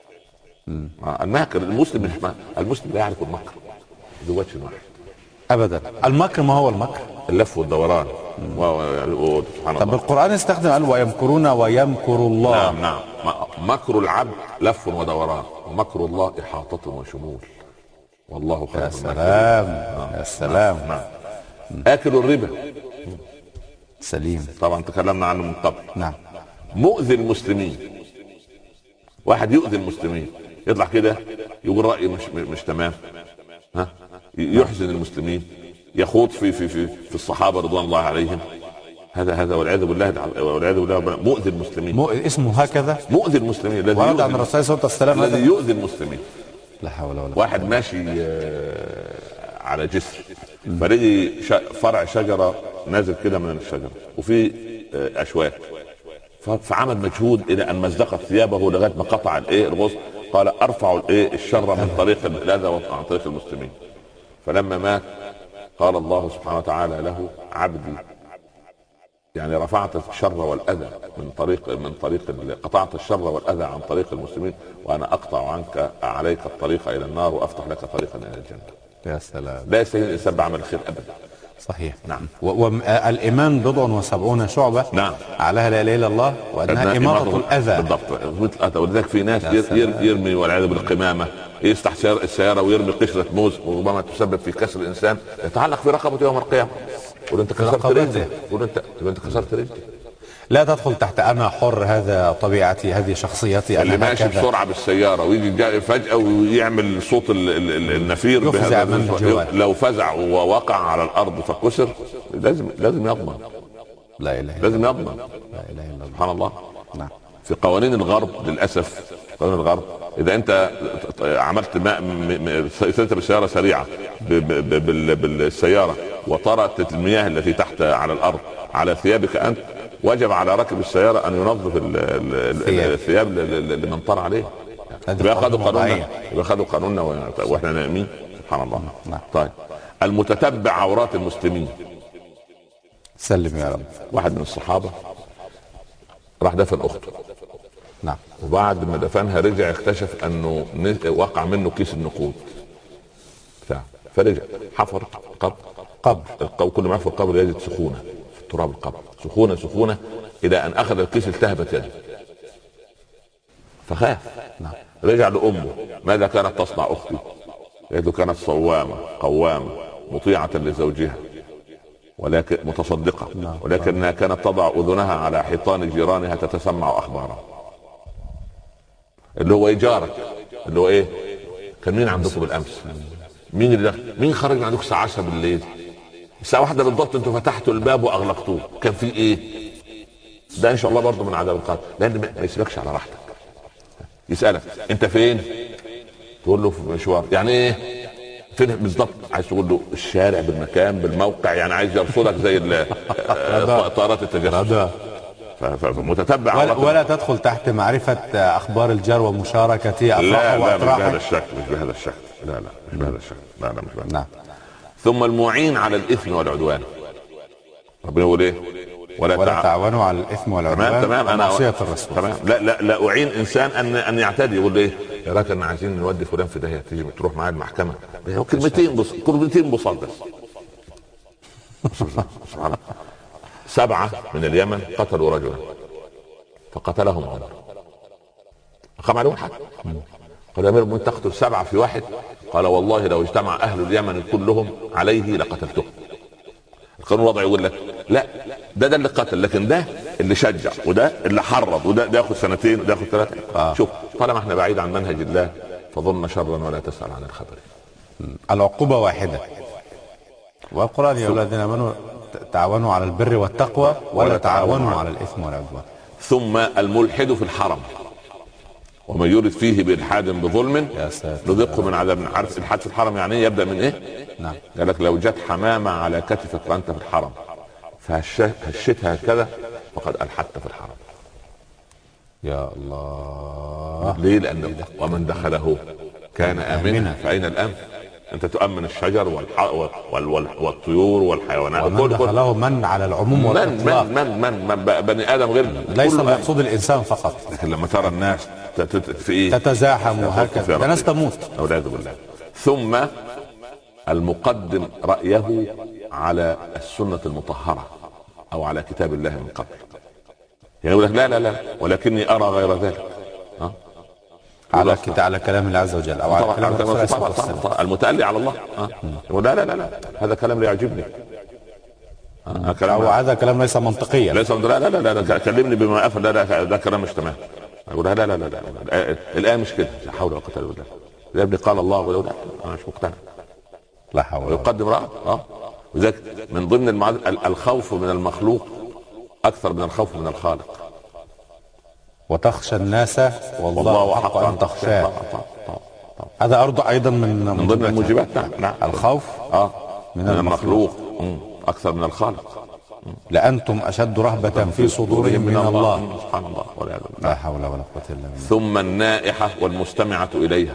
الماكر المسلم مش المسلم لا يعرف المكر ذو وجه واحد ابدا. المكر ما هو المكر؟ اللف والدوران. سبحان الله. طب القرآن استخدم قال: ويمكرون ويمكر الله. نعم. مكر العبد لف ودوران، ومكر الله احاطة وشمول، والله خير. يا سلام. يا سلام. نعم. اكل الربا سليم، طبعا تكلمنا عنه من قبل. نعم. مؤذي المسلمين، واحد يؤذي المسلمين، يطلع كده يقول رأي مش تمام، يحزن المسلمين، يخوض في الصحابة رضوان الله عليهم. هذا والعياذ بالله مؤذي المسلمين. اسمه هكذا مؤذي المسلمين الذي ورد عن الرسول صلى الله عليه وسلم الذي يؤذي المسلمين. لا حول ولا قوة. واحد ماشي على جسر، فلقي فرع شجرة نازل كده من الشجرة وفي أشواك، فعمل مجهود الى ان مزقت ثيابه لغايه ما قطع الغصن. قال: ارفع الشر من طريق الاذى عن طريق المسلمين. فلما مات قال الله سبحانه وتعالى له: عبدي، يعني رفعت الشر والاذى من طريق قطعت الشر والاذى عن طريق المسلمين، وانا اقطع عنك عليك الطريق الى النار وافتح لك طريقا الى الجنه. يا سلام. لا يستهين الانسان بعمل الخير ابدا. صحيح. نعم. والإيمان 70 شعبة. نعم. علىها لا إله إلا الله، وأنها إماطة الأذى. بالضبط. ولذلك في ناس يرمي والعياذ بالقمامة، يفتح السيارة ويرمي قشرة موز وربما تسبب في كسر الإنسان، يتعلق في رقبته يوم القيامة. وانت كسرت رجلي، وانت كسرت رجلي. لا تدخل تحت انا حر، هذا طبيعتي، هذه شخصيتي، اللي انا ماشي هكذا. بسرعه بالسياره ويجي فجاه ويعمل صوت النفير يفزع من الجوال. لو فزع ووقع على الارض فكسر لازم يضمن. لا اله الا لازم يضمن. لا اله الا الله. سبحان الله. نعم. في قوانين الغرب للاسف، قوانين الغرب اذا انت عملت سيرت بالسياره سريعه بالسياره وطرت المياه التي تحت على الارض على ثيابك انت، وجب على راكب السياره ان ينظف الثياب لمن طار عليه. ياخذوا قانوننا واحنا نايمين. سبحان الله. طيب، المتتبع عورات المسلمين. سلم يا رب. واحد من الصحابه راح دفن اخته. نعم. وبعد ما دفنها رجع اكتشف انه وقع منه كيس النقود بتاع، فرجع حفر قبر. كل ما يحفر قبر يجد سخونه في تراب القبر، سخونه الى ان اخذ الكيس التهبت يده فخاف. نعم. رجع لامه، ماذا كانت تصنع اختي؟ قالت له كانت صوامه قوامه مطيعه لزوجها ولكن متصدقه، ولكنها كانت تضع اذنها على حيطان جيرانها تتسمع اخبارها. اللي هو جارك، اللي هو ايه؟ كان مين عندكم بالامس؟ مين خرج من عندكم الساعه 10 بالليل؟ الساعه 1 بالضبط انتوا فتحتوا الباب واغلقتوه، كان في ايه؟ ده ان شاء الله برضه من عذاب القبر، لان ما يسيبكش على راحتك. يسالك انت فين؟ تقول له في مشوار. يعني ايه فين بالضبط؟ عايز تقول له الشارع بالمكان بالموقع، يعني عايز يرصدك زي طائرات التجسس. فمتتبع. ولا تدخل تحت معرفة أخبار الجار ومشاركته أفراحه وأطراحه. مش بهذا الشكل. لا مش بهذا الشكل. لا مش بهذا. نعم. ثم المعين على الإثم والعدوان. ربنا يقول إيه؟ ولا تعاونوا على الإثم والعدوان. تمام. أنا معصية الرسول. تمام. لا أعين إنسان أن يعتدي. يقول إيه؟ يا راجل أنا عايزين نودي فلان في داهية، تيجي تروح معاه المحكمة. كلمتين بساط بس. سبحان الله. 7 من اليمن قتلوا رجلا فقتلهم عمر. أقام عليهم الحد. قال يا أمير المؤمنين تقتل 7 في واحد؟ قال والله لو اجتمع أهل اليمن كلهم عليه لقتلته. القانون الوضعي يقول لك لا، ده اللي قتل، لكن ده اللي شجع، وده اللي حرض، وده ياخذ 2 وده ياخذ 3. شوف، طالما احنا بعيد عن منهج الله فظن شرا ولا تسأل عن الخبر. العقوبة واحدة. والقرآن يا الذين آمنوا تعاونوا على البر والتقوى ولا تعاونوا على الإثم والعدوان. ثم الملحد في الحرم، ومن يرد فيه بإلحاد بظلم نذقه من عذاب. عارف الحاد في الحرم يعني ايه؟ يبدأ من ايه؟ نعم. قال لك لو جت حمامة على كتفك وانت في الحرم فهشتها كذا فقد ألحدت في الحرم. يا الله. ليه؟ لأن ومن دخله كان آمنا. فأين الأمن؟ انت تؤمن الشجر والطيور والحيوانات. ومن دخله من على العموم والاطلاق. من بني ادم غير ليس المقصود الانسان فقط. لكن لما ترى الناس في ايه؟ تتزاحم وهكذا، الناس تموت والعياذ بالله. ثم المقدم رايه على السنه المطهره او على كتاب الله من قبل. يعني يقول لك لا ولكني ارى غير ذلك. على كلام الله عز وجل او على كلام الله. المتألي على الله. لا هذا كلام لا يعجبني. هذا كلام ليس منطقيا. لا كلمني بما افهم. لا ده كلام مش تمام. اقول لا الآية مش كده. لا حول ولا قوة الا بالله. يا ابني قال الله ولا لا انا مش مقتنع. لا حول. ويقدم رأيه. وذلك من ضمن الخوف من المخلوق اكثر من الخوف من الخالق. وتخشى الناس والله حق ان تخشاه. هذا أرض ايضا من ضمن الموجبات. نعم. الخوف من المخلوق اكثر من الخالق. لأنتم اشد رهبة في صدورهم من الله. سبحان الله. لا حول ولا قوة الا بالله. ثم النائحة والمستمعة اليها.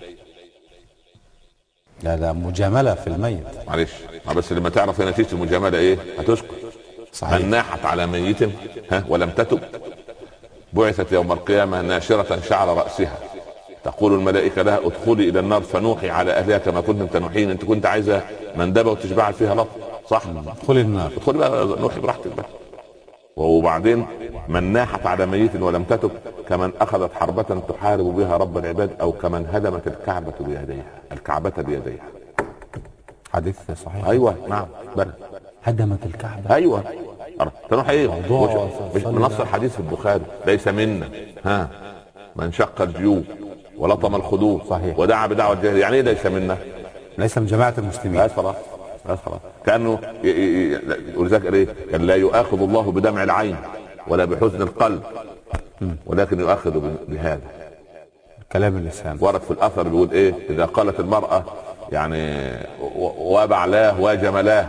لا مجاملة في الميت. معلش بس لما تعرف نتيجة المجاملة ايه هتسكت. صحيح. من ناحت على ميت ولم تتب بعثت يوم القيامة ناشرة شعر رأسها تقول الملائكة لها ادخلي الى النار فنوحي على اهلها كما كنتم تنوحين. انت كنت عايزة مندبة وتشبع فيها لط، صح؟ ادخلي النار. ادخلي بقى نوحي براحتك بقى. وبعدين من ناحت على ميت ولم تتب كمن اخذت حربة تحارب بها رب العباد او كمن هدمت الكعبة بيديها. حديث صحيح. ايوه نعم بلى. هدمت الكعبة. ايوه تنوح ايه؟ مش نص الحديث في البخاري ليس منا من شق الجيوب ولطم الخدود ودعا بدعوة الجاهلية. يعني ايه ليس منا؟ ليس من جماعة المسلمين. خلاص كأنه ولذلك ايه؟ كان لا يؤاخذ الله بدمع العين ولا بحزن القلب ولكن يؤاخذ بهذا كلام اللسان. ورد في الاثر بيقول ايه؟ اذا قالت المرأة يعني وبعلاه وجملاه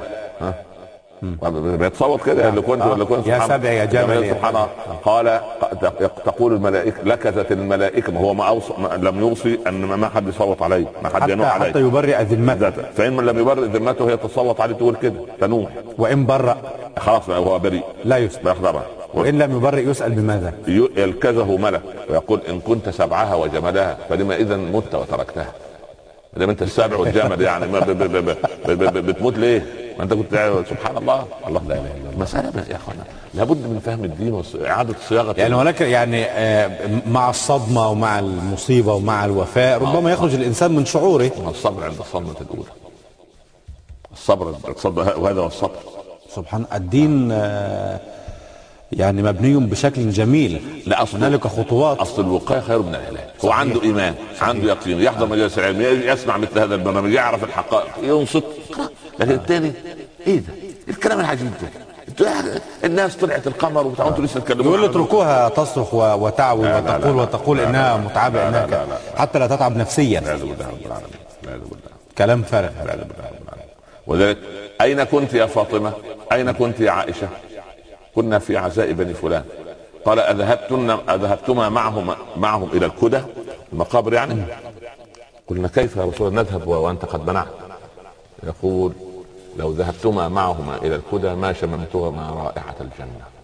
بيتصوت كده اللي كنت يا سبع يا جمل سبحان الله. قال تقول الملائكة لكذت الملائكة ما هو ما لم يوصي ان ما حد يصوت عليه، ما حد ينوح عليه حتى يبرئ ذمته. فإن من لم يبرئ ذمته هي تصوت عليه تقول كده تنوح. وإن برأ خلاص هو بريء لا يسأل. وإن لم يبرئ يسأل بماذا؟ يلكزه ملك ويقول إن كنت سبعها وجملها فلما إذا مت وتركتها؟ لما انت السابع والجمل يعني بتموت ليه؟ ما انت كنت سبحان الله. الله لا اله الا الله. مسألة يا اخوانا لابد من فهم الدين واعادة صياغة. يعني هناك يعني مع الصدمة ومع المصيبة ومع الوفاء ربما يخرج الانسان من شعوره. الصبر عند الصدمة الاولى. الصبر وهذا هو الصبر. سبحان الدين يعني مبني بشكل جميل. لا هنالك خطوات. اصل الوقايه خير من العلاج. هو عنده ايمان عنده يقين يحضر مجالس العلم يسمع مثل هذا البرنامج يعرف الحقائق ينصت. لكن الثاني ايه ده الكلام العجيب ده؟ الناس طلعت القمر وبتاع انتوا لسه تتكلموا. يقول اتركوها تصرخ وتعوي وتقول انها متعبه انها حتى لا تتعب نفسيا. لا بالله رب العالمين. لا بالله. كلام فارغ. لا بالله. وذلك اين كنت يا فاطمه؟ اين كنت يا عائشه؟ كنا في عزاء بني فلان. قال اذهبتما معهم الى الكدى المقابر يعني؟ قلنا كيف يا رسول الله نذهب وانت قد منعت؟ يقول لو ذهبتما معهما الى الكدى ما شممتهما رائحة الجنة.